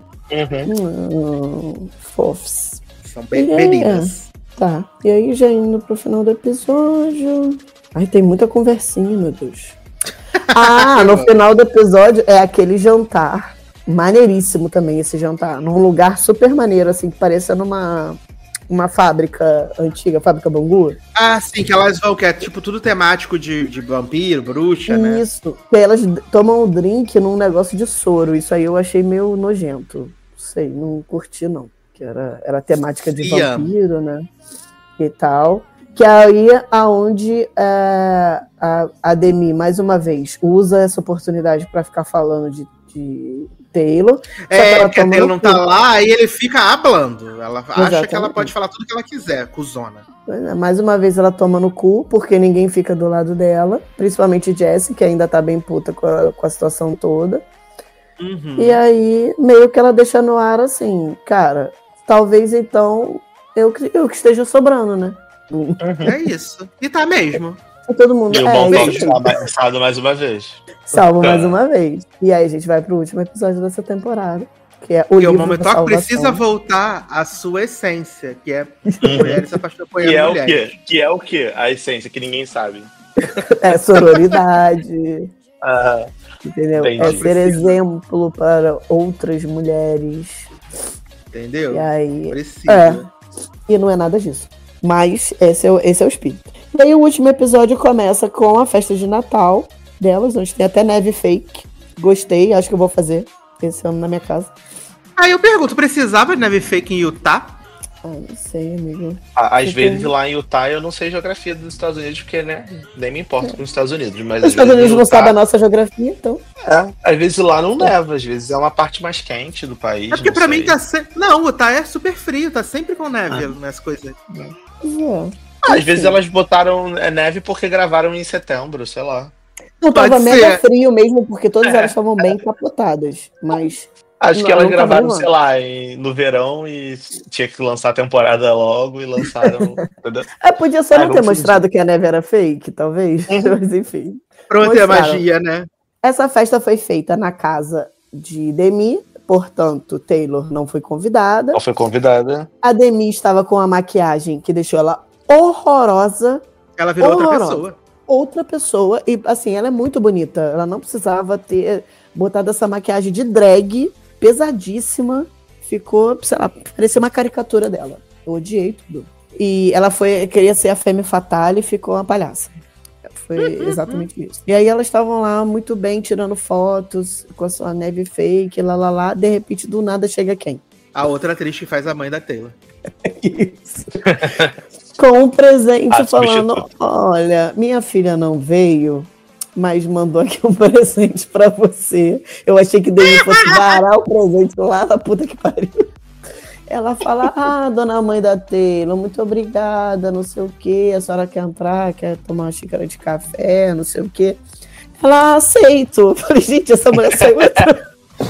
Uhum. Hum, fofos. São bem é. meninas. Tá, e aí já indo pro final do episódio... Ai, tem muita conversinha, meu Deus. Ah, no final do episódio é aquele jantar. Maneiríssimo também esse jantar. Num lugar super maneiro, assim, que parecia numa uma fábrica antiga, fábrica Bangu. Ah, sim, que elas vão, que é tipo tudo temático de, de vampiro, bruxa, Isso, né? Isso, que elas tomam o drink num negócio de soro. Isso aí eu achei meio nojento. Não sei, não curti não. Que era, era temática de Sim, vampiro, amo. né? E tal. Que aí é aonde é, a, a Demi, mais uma vez, usa essa oportunidade para ficar falando de, de Taylor. É, que a Taylor não tá lá, e ele fica hablando. Ela Exatamente. acha que ela pode falar tudo que ela quiser, cuzona. Mais uma vez ela toma no cu, porque ninguém fica do lado dela. Principalmente Jessie, que ainda tá bem puta com a, com a situação toda. Uhum. E aí, meio que ela deixa no ar assim, cara, talvez então eu, eu que esteja sobrando, né? Uhum. É isso. E tá mesmo. E todo mundo. E o é, bom é salvo mais uma vez. Salvo mais uma vez. E aí a gente vai pro último episódio dessa temporada. Que é o e o Momentoc precisa voltar à sua essência, que é mulheres se apaixonando por que é mulheres. O quê? Que é o quê? A essência que ninguém sabe. É sororidade. Ah, entendeu? Entendi. É ser exemplo para outras mulheres. Entendeu? E aí, precisa. É, e não é nada disso. Mas esse é, o, esse é o espírito. E aí o último episódio começa com a festa de Natal delas, onde tem até neve fake. Gostei, acho que eu vou fazer esse ano na minha casa. Aí eu pergunto, precisava de neve fake em Utah? Ah, não sei, amigo. Às eu vezes tenho... lá em Utah eu não sei geografia dos Estados Unidos, porque, né, nem me importa é. com os Estados Unidos. Mas os Estados Unidos não Utah... sabem a nossa geografia, então. É, às vezes lá não neva, às vezes é uma parte mais quente do país. É porque pra sei. mim tá sempre... Não, Utah é super frio, tá sempre com neve ah. nas coisas. É. Ah, às vezes elas botaram neve porque gravaram em setembro, sei lá. Não, tava Pode mega ser. frio mesmo, porque todas é. elas estavam bem capotadas, mas... Acho não, que elas gravaram, sei lá, em, no verão e tinha que lançar a temporada logo e lançaram... é, podia só ah, não ter mostrado fingir. que a neve era fake, talvez, mas enfim. Pronto, é magia, né? Essa festa foi feita na casa de Demi, portanto, Taylor não foi convidada. Não foi convidada. A Demi estava com a maquiagem que deixou ela horrorosa. Ela virou horrorosa. outra pessoa. Outra pessoa, e assim, ela é muito bonita. Ela não precisava ter botado essa maquiagem de drag, pesadíssima. Ficou, sei lá, parecia uma caricatura dela. Eu odiei tudo. E ela foi, queria ser a Femme Fatale e ficou uma palhaça. foi exatamente isso. E aí elas estavam lá muito bem, tirando fotos com a sua neve fake, lá, lá, lá. De repente, do nada, chega quem? A outra atriz que faz a mãe da Taylor. Isso. Com um presente Ah, falando, substituto. olha, minha filha não veio, mas mandou aqui um presente pra você. Eu achei que Demi fosse varar o presente lá na puta que pariu. Ela fala, ah, dona mãe da Taylor, muito obrigada, não sei o quê. A senhora quer entrar, quer tomar uma xícara de café, não sei o quê. Ela, aceito. Eu falei, gente, essa mulher saiu entrando.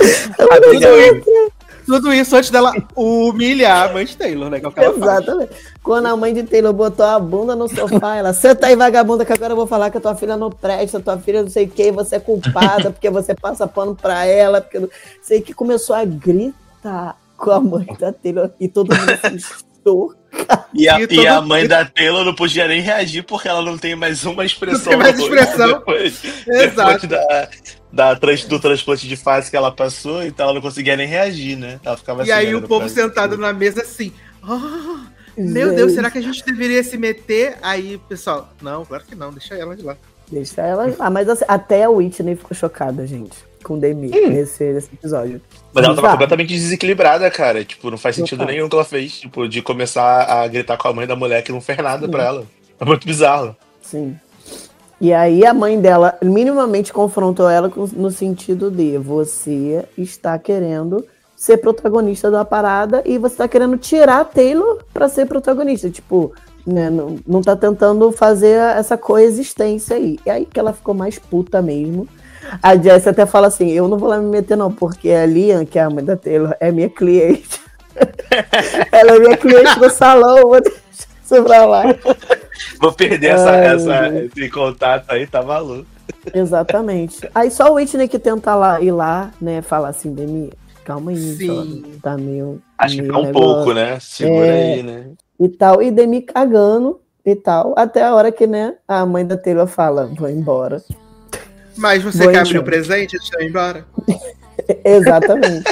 Tudo isso antes dela humilhar a mãe de Taylor, né? Que é o que ela faz. Exatamente. Quando a mãe de Taylor botou a bunda no sofá, ela, senta aí, vagabunda, que agora eu vou falar que a tua filha não presta, tua filha não sei o que, você é culpada, porque você passa pano pra ela, porque não sei que, começou a gritar com a mãe da Taylor e todo mundo assustou. E a, E e todo- a mãe da Taylor não podia nem reagir porque ela não tem mais uma expressão. Não tem mais no rosto expressão. Depois, Exato. depois da, da, trans- do transplante de face que ela passou, então ela não conseguia nem reagir, né? Ela ficava E assim, aí o olhando povo pra- sentado na mesa assim. "Ah, meu Deus, será que a gente deveria se meter?" Aí, pessoal, não, claro que não, deixa ela de lá. Deixa ela. Ah, mas assim, até a Whitney ficou chocada, gente, com Demi nesse, nesse episódio. Mas ela tava Bizarro. completamente desequilibrada, cara. Tipo, não faz sentido Total. nenhum que ela fez. Tipo, de começar a gritar com a mãe da mulher que não fez nada Sim. pra ela. É muito bizarro. Sim. E aí a mãe dela minimamente confrontou ela com- no sentido de você está querendo ser protagonista da parada e você está querendo tirar a Taylor para ser protagonista. Tipo, né, não, não tá tentando fazer essa coexistência aí. E aí que ela ficou mais puta mesmo. A Jess até fala assim, eu não vou lá me meter não, porque a Liam, que é a mãe da Taylor, é minha cliente. Ela é minha cliente no salão, vou deixar isso pra lá. Vou perder essa, Ai, essa, meu Deus. esse contato aí, tá maluco. Exatamente. Aí só o Whitney que tenta lá, ir lá, né, falar assim, Demi, calma aí, Sim. jovem, tá meio... Acho que meio é um negócio pouco, né? Segura É. aí, né? E tal, e Demi cagando e tal, até a hora que, né, a mãe da Taylor fala, vou embora. Mas você Vou quer abrir embora. o presente antes de eu ir embora? Exatamente.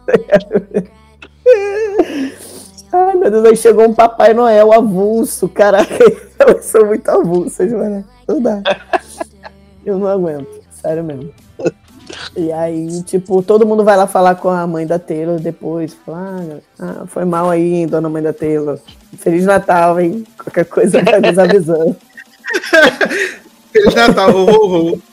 Ai, meu Deus, aí chegou um Papai Noel avulso. Caraca, elas são muito avulsas, mano. Não dá. Eu não aguento, sério mesmo. E aí, tipo, todo mundo vai lá falar com a mãe da Taylor depois. Falar, ah, foi mal aí, hein, dona mãe da Taylor. Feliz Natal, hein? Qualquer coisa vai nos avisando. Feliz Natal, ho, ho, ho.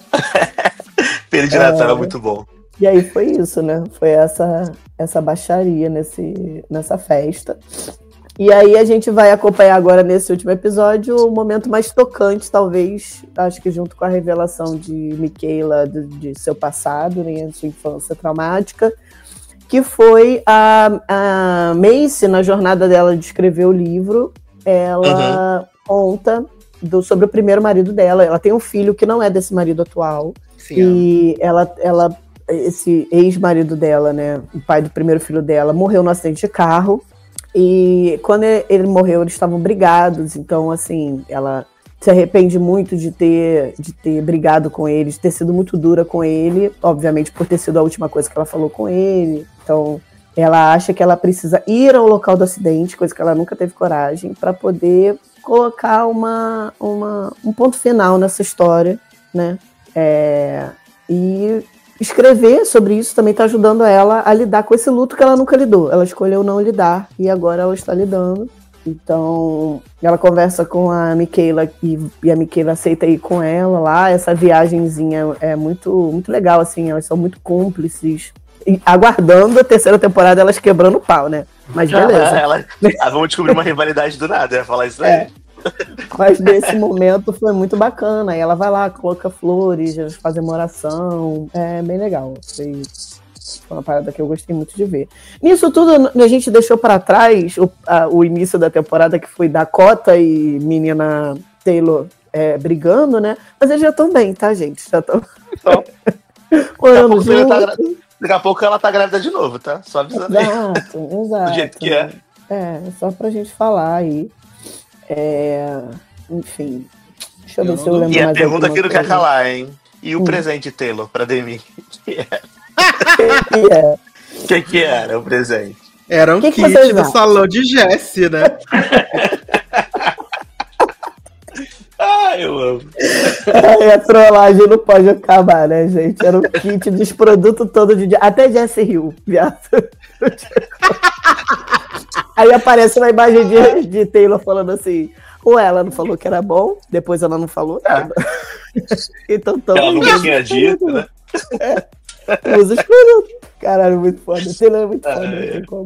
Pelo de Natal é muito bom. E aí foi isso, né? Foi essa, essa baixaria nesse, nessa festa. E aí a gente vai acompanhar agora nesse último episódio o momento mais tocante, talvez, acho que junto com a revelação de Michaela de, de seu passado, né, de sua infância traumática, que foi a, a Macy, na jornada dela de escrever o livro, ela conta do, sobre o primeiro marido dela. Ela tem um filho que não é desse marido atual. Sim, E ela, ela, esse ex-marido dela, né, o pai do primeiro filho dela, morreu no acidente de carro. E quando ele morreu, eles estavam brigados. Então, assim, ela se arrepende muito de ter, de ter brigado com ele, de ter sido muito dura com ele, obviamente por ter sido a última coisa que ela falou com ele. Então, ela acha que ela precisa ir ao local do acidente, coisa que ela nunca teve coragem, para poder colocar uma, uma, um ponto final nessa história, né? É, e escrever sobre isso também está ajudando ela a lidar com esse luto que ela nunca lidou. Ela escolheu não lidar e agora ela está lidando. Então, ela conversa com a Michaela e, e a Michaela aceita ir com ela lá. Essa viagenzinha é muito, muito legal, assim, elas são muito cúmplices. E aguardando a terceira temporada, elas quebrando o pau, né? Mas beleza. Ela, ah, vamos descobrir uma rivalidade do nada, ia falar isso aí. É. Mas nesse momento foi muito bacana. E ela vai lá, coloca flores, eles fazem uma oração. É bem legal. Foi, foi uma parada que eu gostei muito de ver. Nisso tudo, a gente deixou para trás o, a, o início da temporada, que foi Dakota e menina Taylor é, brigando, né? Mas eles já estão bem, tá, gente? Já estão orando junto. Tá, daqui a pouco ela tá grávida de novo, tá? Só avisando aí. Exato, exato. Do jeito que é. É, só pra gente falar aí. É, enfim. Deixa eu, Eu ver não se eu lembro E a mais pergunta alguma que não quer coisa. calar, hein? E o Hum. presente, Taylor, pra Demi? É. O que que era o presente? Era um Que que kit vocês do acham? salão de Jessie, né? Ah, eu amo. É, a trollagem não pode acabar, né, gente? Era o kit dos produtos todos de... Até Jessie Hill, viado. Aí aparece uma imagem de, de Taylor falando assim, ué, ela não falou que era bom, depois ela não falou nada. É. Então, todo ela nunca tinha dito, né? É. Usa os produtos. Caralho, muito foda. Taylor é muito foda, não tem como.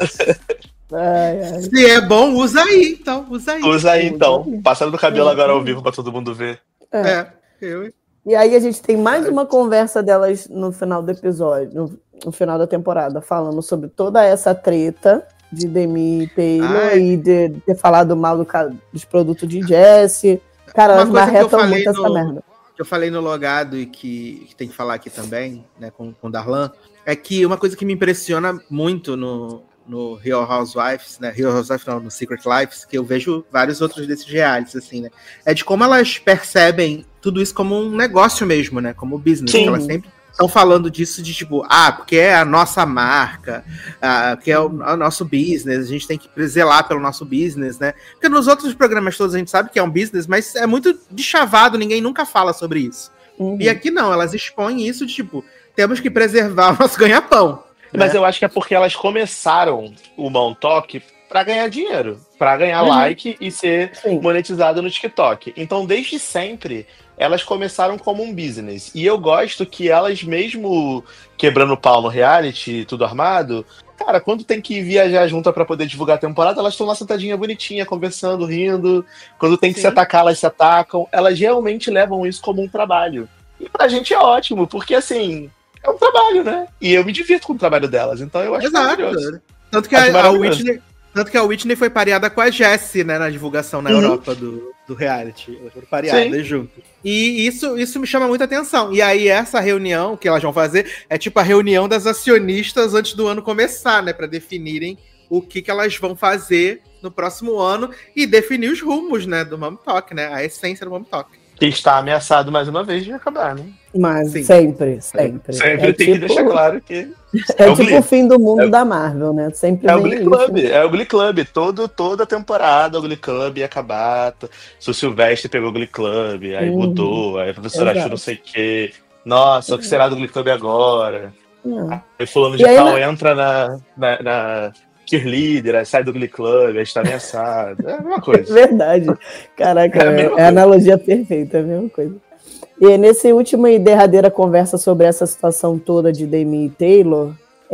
Ai, ai. Se é bom, usa aí, então. Usa aí. Usa aí, então. Passando do cabelo agora ao vivo pra todo mundo ver. É. é. Eu... E aí a gente tem mais uma conversa delas no final do episódio, no, no final da temporada, falando sobre toda essa treta de Demi e Taylor ai. e de, de ter falado mal do, dos produtos de Jessie. Cara, elas marretam muito essa no, merda. Que eu falei no logado e que, que tem que falar aqui também, né, com, com o Darlan, é que uma coisa que me impressiona muito no, no Real Housewives, né, Real Housewives não, no Secret Lives, que eu vejo vários outros desses realities, assim, né, é de como elas percebem tudo isso como um negócio mesmo, né, como business, que elas sempre estão falando disso de tipo, ah, porque é a nossa marca, ah, que é o, o nosso business, a gente tem que zelar pelo nosso business, né, porque nos outros programas todos a gente sabe que é um business, mas é muito deschavado, ninguém nunca fala sobre isso. Uhum. E aqui não, elas expõem isso de tipo, temos que preservar o nosso ganha-pão. Mas né? eu acho que é porque elas começaram o Montauk para ganhar dinheiro, para ganhar uhum. like e ser Sim. monetizado no TikTok. Então, desde sempre, elas começaram como um business. E eu gosto que elas, mesmo quebrando pau no reality, tudo armado, cara, quando tem que viajar junto para poder divulgar a temporada, elas estão lá sentadinha bonitinha, conversando, rindo. Quando tem que Sim. se atacar, elas se atacam. Elas realmente levam isso como um trabalho. E pra gente é ótimo, porque assim, é um trabalho, né? E eu me divirto com o trabalho delas, então eu acho Exato. maravilhoso. Tanto que a, a Whitney... Tanto que a Whitney foi pareada com a Jessie, né, na divulgação na uhum. Europa do, do reality. Elas foram pareadas juntas. E isso, isso me chama muita atenção. E aí essa reunião que elas vão fazer é tipo a reunião das acionistas antes do ano começar, né, para definirem o que, que elas vão fazer no próximo ano e definir os rumos, né, do Mom Talk, né, a essência do Mom Talk. Que está ameaçado mais uma vez de acabar, né? Mas Sim. sempre, sempre. Sempre é tem tipo, que deixar claro que... É, é tipo Glee. O fim do mundo é, da Marvel, né? Sempre é o Glee Club, isso. É o Glee Club. Todo, toda temporada o Glee Club ia acabar. Se o Silvestre pegou o Glee Club, aí uhum. mudou, aí a professora achou não sei o quê. Nossa, uhum. o que será do Glee Club agora? Uhum. Aí fulano de tal na... entra na... na, na... cheerleader, sai do Glee Club, aí está ameaçado. É a mesma coisa. Verdade. Caraca, é a, é, é a analogia perfeita, é a mesma coisa. E nessa última e derradeira conversa sobre essa situação toda de Demi e Taylor,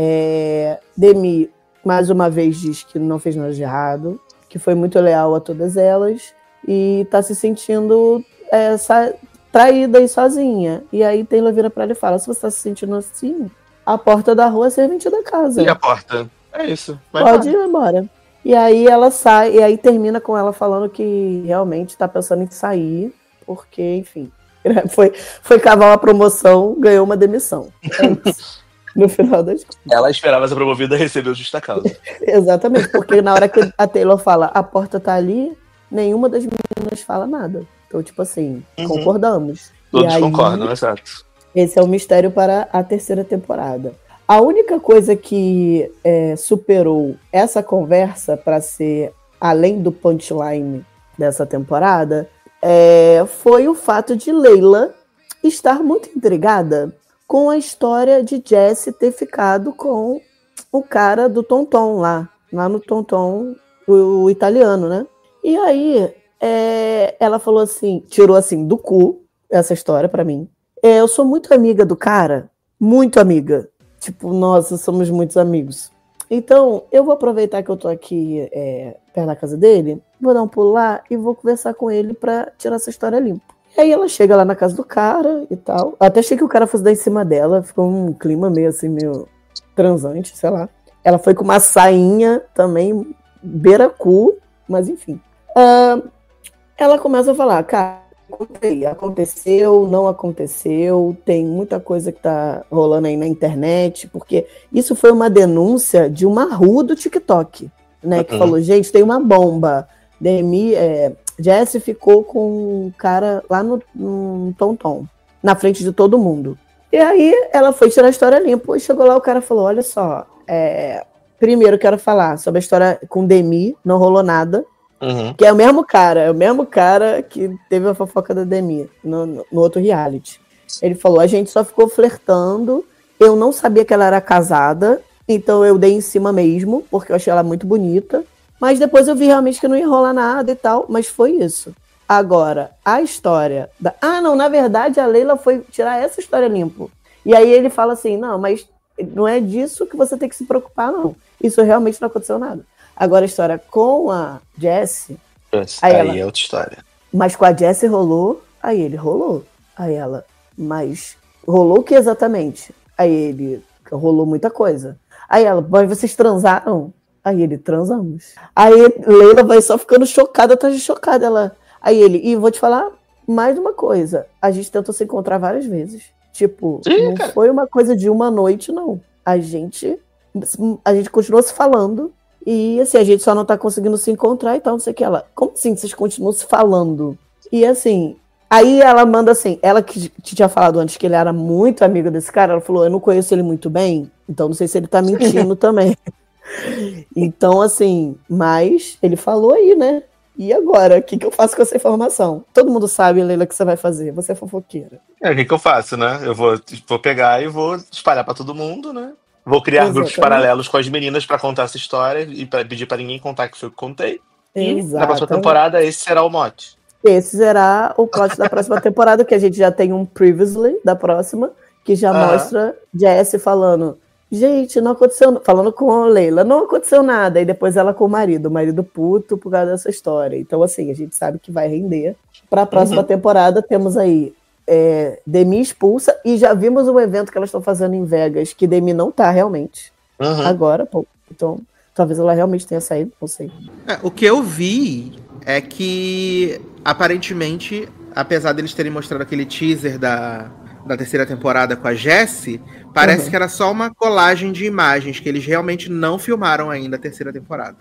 é, Demi, mais uma vez, diz que não fez nada de errado, que foi muito leal a todas elas e tá se sentindo é, sa- traída e sozinha. E aí Taylor vira pra ela e fala, se você tá se sentindo assim, a porta da rua é servente da casa. E a porta? É isso. Vai Pode ir embora. E aí ela sai, e aí termina com ela falando que realmente tá pensando em sair, porque, enfim, foi, foi cavar uma promoção, ganhou uma demissão. É isso. No final das contas. Ela esperava ser promovida e recebeu justa causa. Exatamente, porque na hora que a Taylor fala, a porta tá ali, nenhuma das meninas fala nada. Então, tipo assim, uhum. concordamos. Todos e aí, concordam, exato. Esse é o mistério para a terceira temporada. A única coisa que é, superou essa conversa para ser além do punchline dessa temporada é, foi o fato de Leila estar muito intrigada com a história de Jessie ter ficado com o cara do Tonton lá, lá no Tonton, o, o italiano, né? E aí é, ela falou assim, tirou assim do cu essa história para mim. É, eu sou muito amiga do cara, muito amiga. Tipo, nossa, somos muitos amigos. Então, eu vou aproveitar que eu tô aqui é, perto da casa dele, vou dar um pulo lá e vou conversar com ele pra tirar essa história limpa. E aí ela chega lá na casa do cara e tal. Até achei que o cara fosse dar em cima dela, ficou um clima meio assim, meio transante, sei lá. Ela foi com uma sainha também, beira-cu, mas enfim. Uh, ela começa a falar, cara, aconteceu, não aconteceu, tem muita coisa que tá rolando aí na internet, porque isso foi uma denúncia de uma rua do TikTok, né, que uhum. falou, gente, tem uma bomba, Demi, é, Jessie ficou com um cara lá no, no Tonton, na frente de todo mundo. E aí ela foi tirar a história limpa, e chegou lá, o cara falou, olha só, é, primeiro quero falar sobre a história com Demi, não rolou nada, Uhum. Que é o mesmo cara, é o mesmo cara que teve a fofoca da Demi no, no, no outro reality. Ele falou, a gente só ficou flertando, eu não sabia que ela era casada, então eu dei em cima mesmo, porque eu achei ela muito bonita, mas depois eu vi realmente que não ia rolar nada e tal, mas foi isso. Agora, a história da... Ah, não, na verdade a Leila foi tirar essa história limpo. E aí ele fala assim, não, mas não é disso que você tem que se preocupar, não. Isso realmente não aconteceu nada. Agora a história com a Jessie... Aí, aí ela, é outra história. Mas com a Jessie rolou, aí ele rolou. Aí ela, mas rolou o que exatamente? Aí ele, rolou muita coisa. Aí ela, mas vocês transaram? Aí ele, transamos. Aí Leila vai só ficando chocada atrás de chocada. Ela, aí ele, e vou te falar mais uma coisa. A gente tentou se encontrar várias vezes. Tipo, Sim, não cara. foi uma coisa de uma noite, não. A gente, a gente continuou se falando. E assim, a gente só não tá conseguindo se encontrar e tal, não sei o que. Ela, como assim vocês continuam se falando? E assim, aí ela manda assim, ela que te tinha falado antes que ele era muito amigo desse cara, ela falou, eu não conheço ele muito bem, então não sei se ele tá mentindo também. Então assim, mas ele falou aí, né? E agora, o que, que eu faço com essa informação? Todo mundo sabe, Leila, o que você vai fazer, você é fofoqueira. É, o que, que eu faço, né? Eu vou, vou pegar e vou espalhar pra todo mundo, né? Vou criar Exatamente. grupos paralelos com as meninas pra contar essa história e pra pedir pra ninguém contar que foi eu que contei. E na próxima temporada esse será o mote. Esse será o plot da próxima temporada, que a gente já tem um previously da próxima, que já ah. mostra Jessie falando, gente, não aconteceu, falando com a Leila, não aconteceu nada, e depois ela com o marido, o marido puto por causa dessa história. Então assim, a gente sabe que vai render. Pra próxima uhum. temporada temos aí É, Demi expulsa, e já vimos o evento que elas estão fazendo em Vegas, que Demi não tá realmente. Uhum. Agora, pô, então, talvez ela realmente tenha saído, não sei. É, o que eu vi é que, aparentemente, apesar deles terem mostrado aquele teaser da, da terceira temporada com a Jessie, parece uhum. que era só uma colagem de imagens, que eles realmente não filmaram ainda a terceira temporada.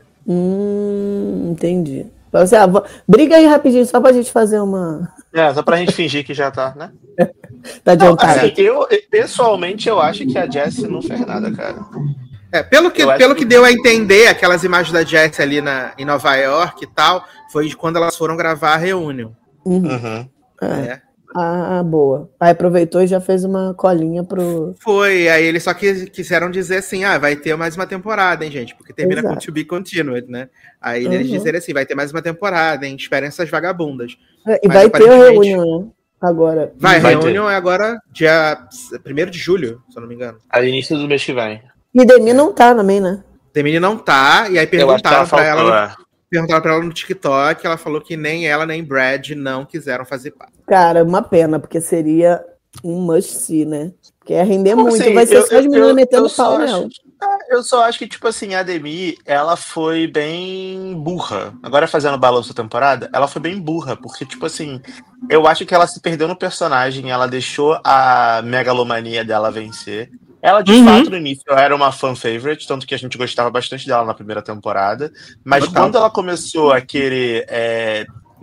Hum, entendi. Você, ah, briga aí rapidinho, só pra gente fazer uma... É, só pra gente fingir que já tá, né? Tá adiantado. Não, assim, eu, pessoalmente, eu acho que a Jessie não fez nada, cara. É, pelo que, pelo que... que deu a entender, aquelas imagens da Jessie ali na, em Nova York e tal, foi de quando elas foram gravar a Reunion. Uhum. Uhum. É. Ah, boa. Aí aproveitou e já fez uma colinha pro... Foi, aí eles só quis, quiseram dizer assim, ah, vai ter mais uma temporada, hein, gente? Porque termina Exato. com To Be Continued, né? Aí uhum. eles disseram assim, vai ter mais uma temporada, hein? Esperem essas vagabundas. É, e Mas, vai ter a reunião, né? Agora. Vai, vai reunião é agora dia primeiro de julho, se eu não me engano. Aí início do mês que vem. E Demi não tá também, né? Demi não tá, e aí perguntaram ela pra faltou, ela... É. Perguntaram pra ela no TikTok, ela falou que nem ela nem Brad não quiseram fazer parte. Cara, uma pena, porque seria um must-see, né? Porque ia render Como muito, assim? vai ser eu, só as meninas metendo pau acho, nela. Eu só acho que, tipo assim, a Demi, ela foi bem burra. Agora fazendo balanço da temporada, ela foi bem burra, porque, tipo assim, eu acho que ela se perdeu no personagem, ela deixou a megalomania dela vencer. Ela, de uhum. fato, no início, era uma fan favorite, tanto que a gente gostava bastante dela na primeira temporada. Mas Total. quando ela começou a querer é,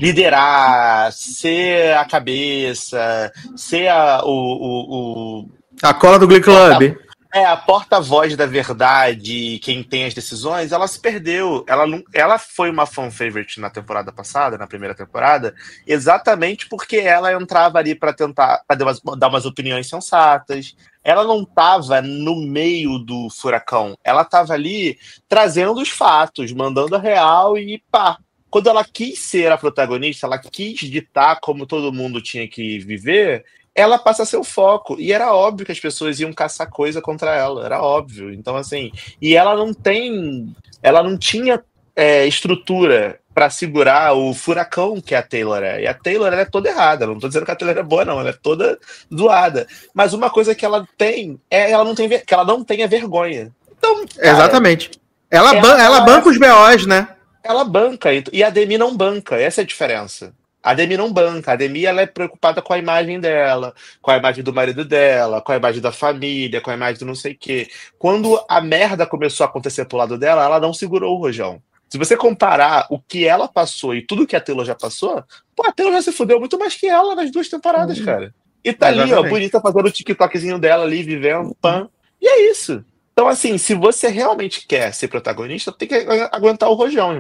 liderar, ser a cabeça, ser a, o, o, o... a cola do Glee Club. É, a porta-voz da verdade, quem tem as decisões, ela se perdeu. Ela, não, ela foi uma fan favorite na temporada passada, na primeira temporada, exatamente porque ela entrava ali para tentar pra dar, umas, dar umas opiniões sensatas. Ela não estava no meio do furacão. Ela estava ali trazendo os fatos, mandando a real e pá. Quando ela quis ser a protagonista, ela quis ditar como todo mundo tinha que viver, ela passa a ser o foco. E era óbvio que as pessoas iam caçar coisa contra ela. Era óbvio. Então, assim... E ela não tem... Ela não tinha é, estrutura para segurar o furacão que a Taylor é. E a Taylor ela é toda errada. Não tô dizendo que a Taylor é boa, não. Ela é toda zoada. Mas uma coisa que ela tem é ela não tem, que ela não tenha vergonha. Então, cara, exatamente. Ela, ela, ban ela banca os B Os, né? Ela banca. E a Demi não banca. Essa é a diferença. A Demi não banca. A Demi ela é preocupada com a imagem dela, com a imagem do marido dela, com a imagem da família, com a imagem do não sei o quê. Quando a merda começou a acontecer pro lado dela, ela não segurou o rojão. Se você comparar o que ela passou e tudo que a Taylor já passou, pô, a Taylor já se fudeu muito mais que ela nas duas temporadas, uhum. cara. E tá ali, ó, bonita, fazendo o TikTokzinho dela ali, vivendo, pã. E é isso. Então, assim, se você realmente quer ser protagonista, tem que aguentar o rojão, irmão.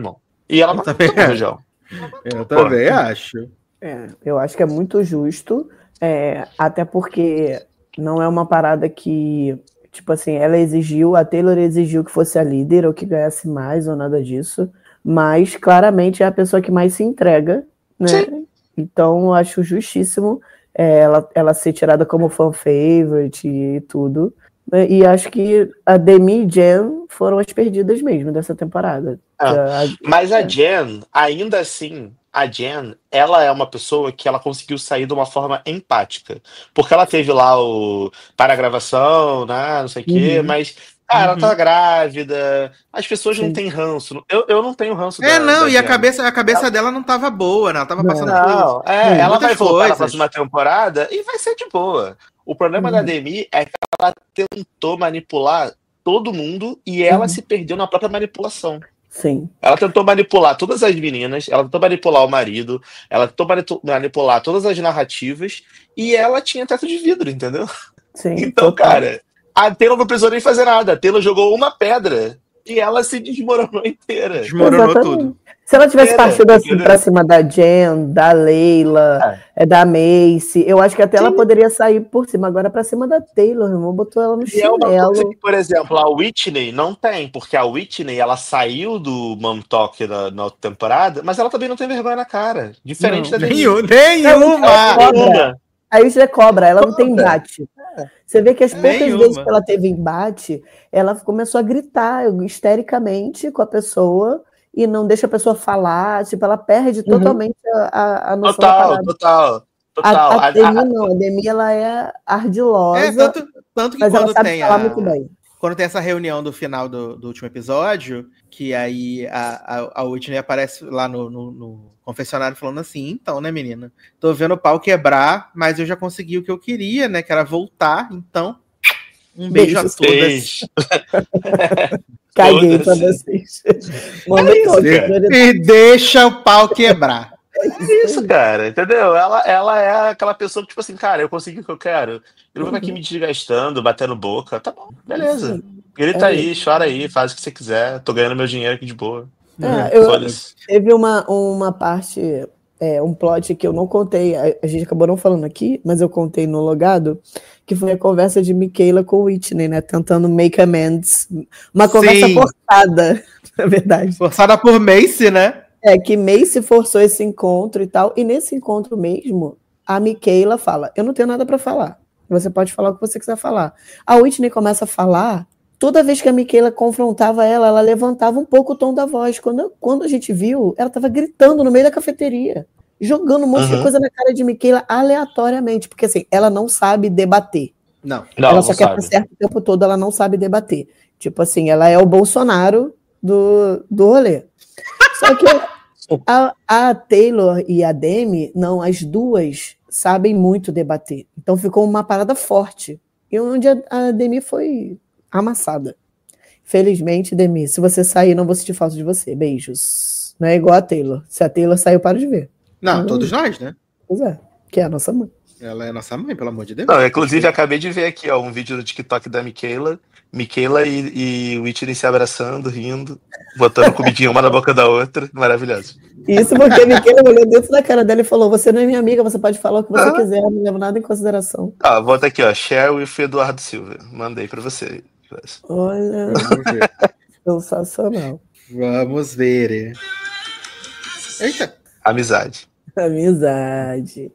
E ela Eu não também matou o acho. Rojão. Eu também acho. É, eu acho que é muito justo, é, até porque não é uma parada que, tipo assim, ela exigiu, a Taylor exigiu que fosse a líder ou que ganhasse mais ou nada disso, mas claramente é a pessoa que mais se entrega, né? Sim. Então eu acho justíssimo é, ela, ela ser tirada como fan favorite e tudo. Né? E acho que a Demi e Jen foram as perdidas mesmo dessa temporada. Ah, A- mas a é. Jen, ainda assim, a Jen, ela é uma pessoa que ela conseguiu sair de uma forma empática. Porque ela teve lá o para a gravação, né, não sei o quê, Uhum. mas, cara, ela Uhum. tá grávida, as pessoas não Sim. têm ranço. Eu, eu não tenho ranço É, da, não, da e a Jen. cabeça, a cabeça dela não tava boa, né? Ela tava Não. passando por Não, é, ela muitas vai voltar na coisas. próxima temporada e vai ser de boa. O problema da Uhum. Demi é que ela tentou manipular todo mundo e ela Uhum. se perdeu na própria manipulação. Sim. Ela tentou manipular todas as meninas, ela tentou manipular o marido, ela tentou manitu- manipular todas as narrativas e ela tinha teto de vidro, entendeu? Sim, Então, total. cara, a Taylor não precisou nem fazer nada. A Taylor jogou uma pedra e ela se desmoronou inteira. Desmoronou Exatamente. tudo. Se ela tivesse Inteira, partido assim entendeu? pra cima da Jen, da Leila, É. é, da Macy, eu acho que até ela Sim. poderia sair por cima. Agora pra cima da Taylor, irmão, botou ela no E é uma coisa chinelo. que, por exemplo, a Whitney não tem, porque a Whitney ela saiu do Mom Talk na, na outra temporada, mas ela também não tem vergonha na cara. Diferente Não. da Demi. Nenhum, Não, nenhuma! ela cobra. Nenhuma. A Whitney é cobra, ela não tem Cobra. embate. Você vê que as poucas Nenhuma. vezes que ela teve embate, ela começou a gritar histericamente com a pessoa e não deixa a pessoa falar. Tipo, ela perde Uhum. totalmente a, a, a noção da Total, parada. total, total. A, a A- Demi a- não, a Demi ela é É, ardilosa, tanto, tanto que mas ela quando sabe tem falar a. muito bem. Quando tem essa reunião do final do, do último episódio, que aí a, a, a Whitney aparece lá no, no, no confessionário falando assim, então, né, menina? Tô vendo o pau quebrar, mas eu já consegui o que eu queria, né? Que era voltar, então. Um beijo, Beijo. a todas. Beijo. Caguei pra Foda-se. vocês. Manda É isso, toque, cara. prioridade. E deixa o pau quebrar. É isso, cara, entendeu? Ela, ela é aquela pessoa que, tipo assim, cara, eu consegui o que eu quero. Eu não vou aqui me desgastando, batendo boca. Tá bom, beleza. Grita É aí, chora aí, faz o que você quiser. Tô ganhando meu dinheiro aqui de boa. É, eu, Foda-se. teve uma, uma parte, é, um plot que eu não contei, a, a gente acabou não falando aqui, mas eu contei no logado, que foi a conversa de Michaela com Whitney, né? Tentando make amends. Uma conversa Sim. forçada, na verdade. Forçada por Macy, né? É, que Macy forçou esse encontro e tal, e nesse encontro mesmo, a Michaela fala, eu não tenho nada pra falar, você pode falar o que você quiser falar. A Whitney começa a falar, toda vez que a Michaela confrontava ela, ela levantava um pouco o tom da voz. Quando, quando a gente viu, ela tava gritando no meio da cafeteria, jogando um monte Uhum. de coisa na cara de Michaela aleatoriamente, porque assim, ela não sabe debater. Não. Não, ela não só quer sabe. estar certo o tempo todo, ela não sabe debater. Tipo assim, ela é o Bolsonaro do, do rolê. Só que a, a Taylor e a Demi, não, as duas sabem muito debater. Então ficou uma parada forte. E onde a, a Demi foi amassada. Felizmente, Demi, se você sair, não vou sentir falta de você. Beijos. Não é igual a Taylor. Se a Taylor saiu, para de ver. Não, Hum. todos nós, né? Pois é, que é a nossa mãe. Ela é nossa mãe, pelo amor de Deus. Não, inclusive, acabei de ver aqui, ó, um vídeo do TikTok da Michaela. Michaela e, e Whitney se abraçando, rindo, botando comidinha uma na boca da outra. Maravilhoso. Isso porque a Michaela olhou dentro da cara dela e falou: você não é minha amiga, você pode falar o que você Ah. quiser, eu não levo nada em consideração. Ó, bota aqui, ó. Share with Eduardo Silva. Mandei pra você. Olha, Vamos ver. sensacional. Vamos ver. Eita. Amizade. Amizade.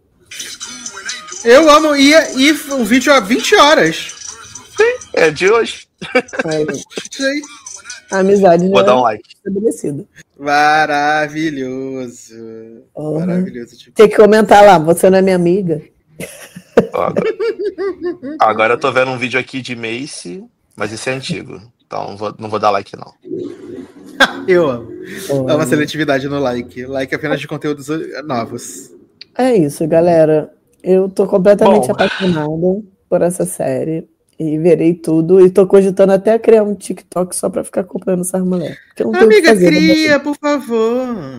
Eu amo. E, e um vídeo há vinte horas. É de hoje. Aí, Sim. a amizade Vou já dar um é like. estabelecida. Maravilhoso. Uhum. Maravilhoso. Tipo. Tem que comentar lá, você não é minha amiga. Ó, agora... agora eu tô vendo um vídeo aqui de Macy, mas esse é antigo. Então não vou, não vou dar like, não. Eu amo. Uhum. É uma seletividade no like. Like apenas de conteúdos novos. É isso, galera. Eu tô completamente Bom. apaixonada por essa série. E verei tudo. E tô cogitando até criar um TikTok só pra ficar acompanhando essas mulheres. Porque eu não tenho o que Amiga, fazer, né? cria, por favor.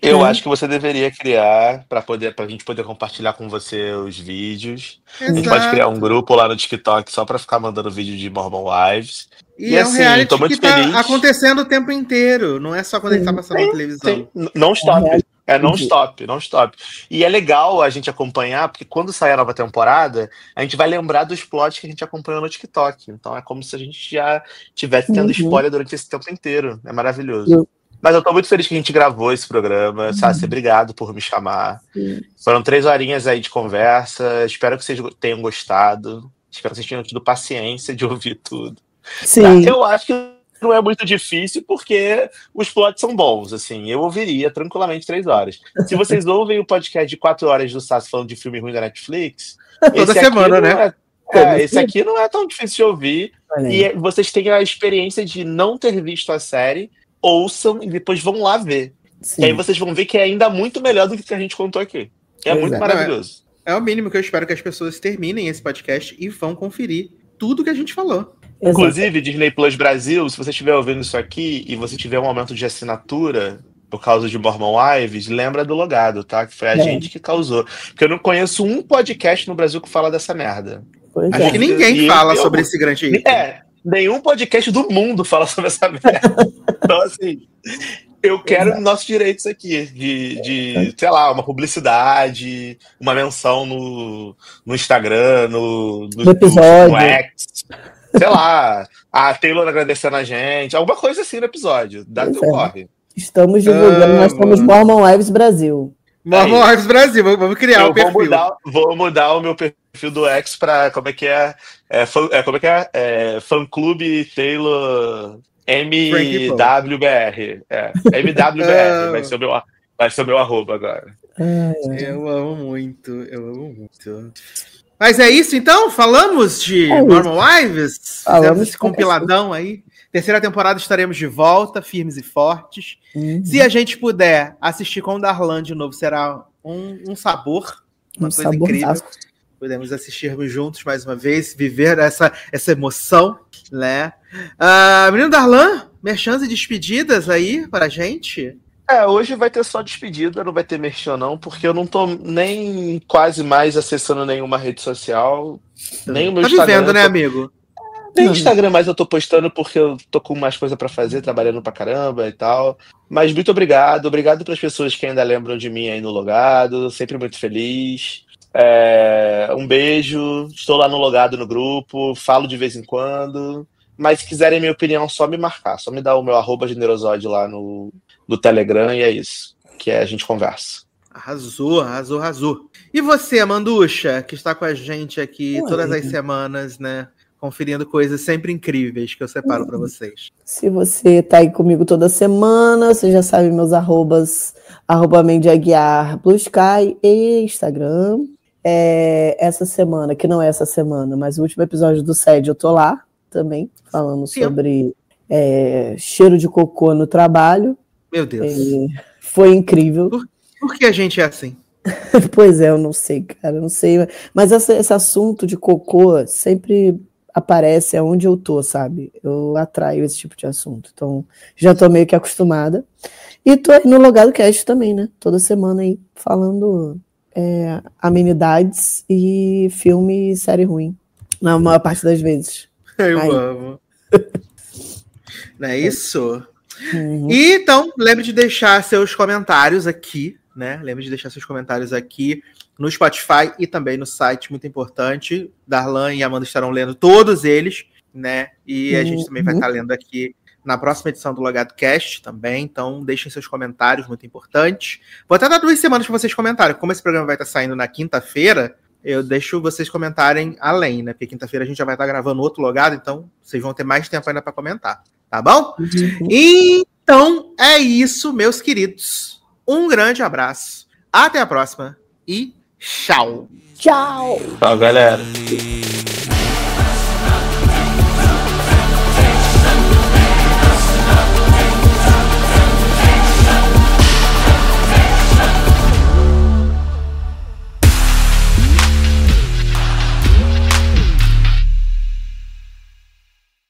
Eu É. acho que você deveria criar para poder, pra gente poder compartilhar com você os vídeos. A gente pode criar um grupo lá no TikTok só para ficar mandando vídeo de Mormon Wives. E, E é um assim, reality tô muito que tá feliz. acontecendo o tempo inteiro. Não é só quando ele tá passando na televisão. Sim, n- não stop. É não stop, não stop. E é legal a gente acompanhar, porque quando sair a nova temporada, a gente vai lembrar dos plots que a gente acompanhou no TikTok. Então é como se a gente já tivesse tendo Uhum. spoiler durante esse tempo inteiro. É maravilhoso. Eu- Mas eu tô muito feliz que a gente gravou esse programa. Sassi, obrigado por me chamar. Sim. Foram três horinhas aí de conversa. Espero que vocês tenham gostado. Espero que vocês tenham tido paciência de ouvir tudo. Sim. Eu acho que não é muito difícil, porque os plots são bons, assim. Eu ouviria tranquilamente três horas. Se vocês ouvem o podcast de quatro horas do Sassi falando de filme ruim da Netflix, Toda esse semana, aqui não né? é, é, esse aqui não é tão difícil de ouvir. Olha aí. E é- vocês têm a experiência de não ter visto a série, ouçam e depois vão lá ver. Sim. Que aí vocês vão ver que é ainda muito melhor do que a gente contou aqui. É Pois muito é. maravilhoso. É o mínimo que eu espero que as pessoas terminem esse podcast e vão conferir tudo que a gente falou. Exato. Inclusive, Disney Plus Brasil, se você estiver ouvindo isso aqui e você tiver um aumento de assinatura por causa de Mormon Wives, lembra do logado, tá? Que foi a É. gente que causou. Porque eu não conheço um podcast no Brasil que fala dessa merda. Pois Acho é. que ninguém E fala eu- sobre esse grande ícone. É, nenhum podcast do mundo fala sobre essa merda. Então, assim, eu quero Exato. nossos direitos aqui, de, de, sei lá, uma publicidade, uma menção no, no Instagram, no, no, No episódio. no X, sei lá, a Taylor agradecendo a gente, alguma coisa assim no episódio. Dá Pois teu é. corre. Estamos divulgando, Ah, nós somos mano. Mormon Wives Brasil. Mormon Aí. Wives Brasil, vamos- vamos criar Eu o vou perfil. mudar, vou mudar o meu perfil do X pra, como é que é, é, fã- é, como é que é, é fã clube Taylor M W B R, é, M W B R, Ah. vai ser o meu, vai ser o meu arroba agora. Ai, ai. Eu amo muito, eu amo muito. Mas é isso então? Falamos de É isso. Mormon Wives? Falamos Fizemos esse de compiladão aí. Terceira temporada estaremos de volta, firmes e fortes. Uhum. Se a gente puder assistir com o Darlan de novo, será um, um sabor, uma Um coisa sabor incrível. tasco. Podemos assistirmos juntos mais uma vez, viver essa, essa emoção, né? Ah, menino Darlan, merchans e despedidas aí pra gente. É, hoje vai ter só despedida, não vai ter merchan não, porque eu não tô nem quase mais acessando nenhuma rede social, nem o meu Tá Instagram. vivendo, né, tô- amigo? Nem Instagram mais eu tô postando porque eu tô com mais coisa pra fazer, trabalhando pra caramba e tal. Mas muito obrigado, obrigado pras pessoas que ainda lembram de mim aí no Logado, sempre muito feliz. É, um beijo, estou lá no Logado no grupo, falo de vez em quando. Mas se quiserem minha opinião, só me marcar, só me dar o meu arroba generosode lá no, no Telegram e é isso, que é, a gente conversa. Arrasou, arrasou, arrasou. E você, Amanducha, que está com a gente aqui Oi. todas as semanas, né? Conferindo coisas sempre incríveis que eu separo pra vocês. Se você tá aí comigo toda semana, você já sabe meus arrobas, arroba Mendy Aguiar, Blue Sky e Instagram. É, essa semana, que não é essa semana, mas o último episódio do S E D eu tô lá também, falando Sim. sobre é, cheiro de cocô no trabalho. Meu Deus. É, foi incrível. Por que a gente é assim? Pois é, eu não sei, cara, eu não sei. Mas essa- esse assunto de cocô sempre aparece aonde eu tô, sabe? Eu atraio esse tipo de assunto. Então, já tô meio que acostumada. E tô aí no Logado Cast também, né? Toda semana aí, falando é, amenidades e filme e série ruim. Na maior parte das vezes. Eu Ai. amo. Não é isso? Uhum. E então, lembre de deixar seus comentários aqui, né? Lembre de deixar seus comentários aqui no Spotify e também no site, muito importante. Darlan e Amanda estarão lendo todos eles, né? E a gente também vai Uhum. estar lendo aqui na próxima edição do Logado Cast também. Então, deixem seus comentários, muito importantes. Vou até dar duas semanas para vocês comentarem. Como esse programa vai estar saindo na quinta-feira, eu deixo vocês comentarem além, né? Porque quinta-feira a gente já vai estar gravando outro Logado, então vocês vão ter mais tempo ainda para comentar, tá bom? Uhum. Então é isso, meus queridos. Um grande abraço. Até a próxima e tchau. Tchau! Tchau, galera. Believe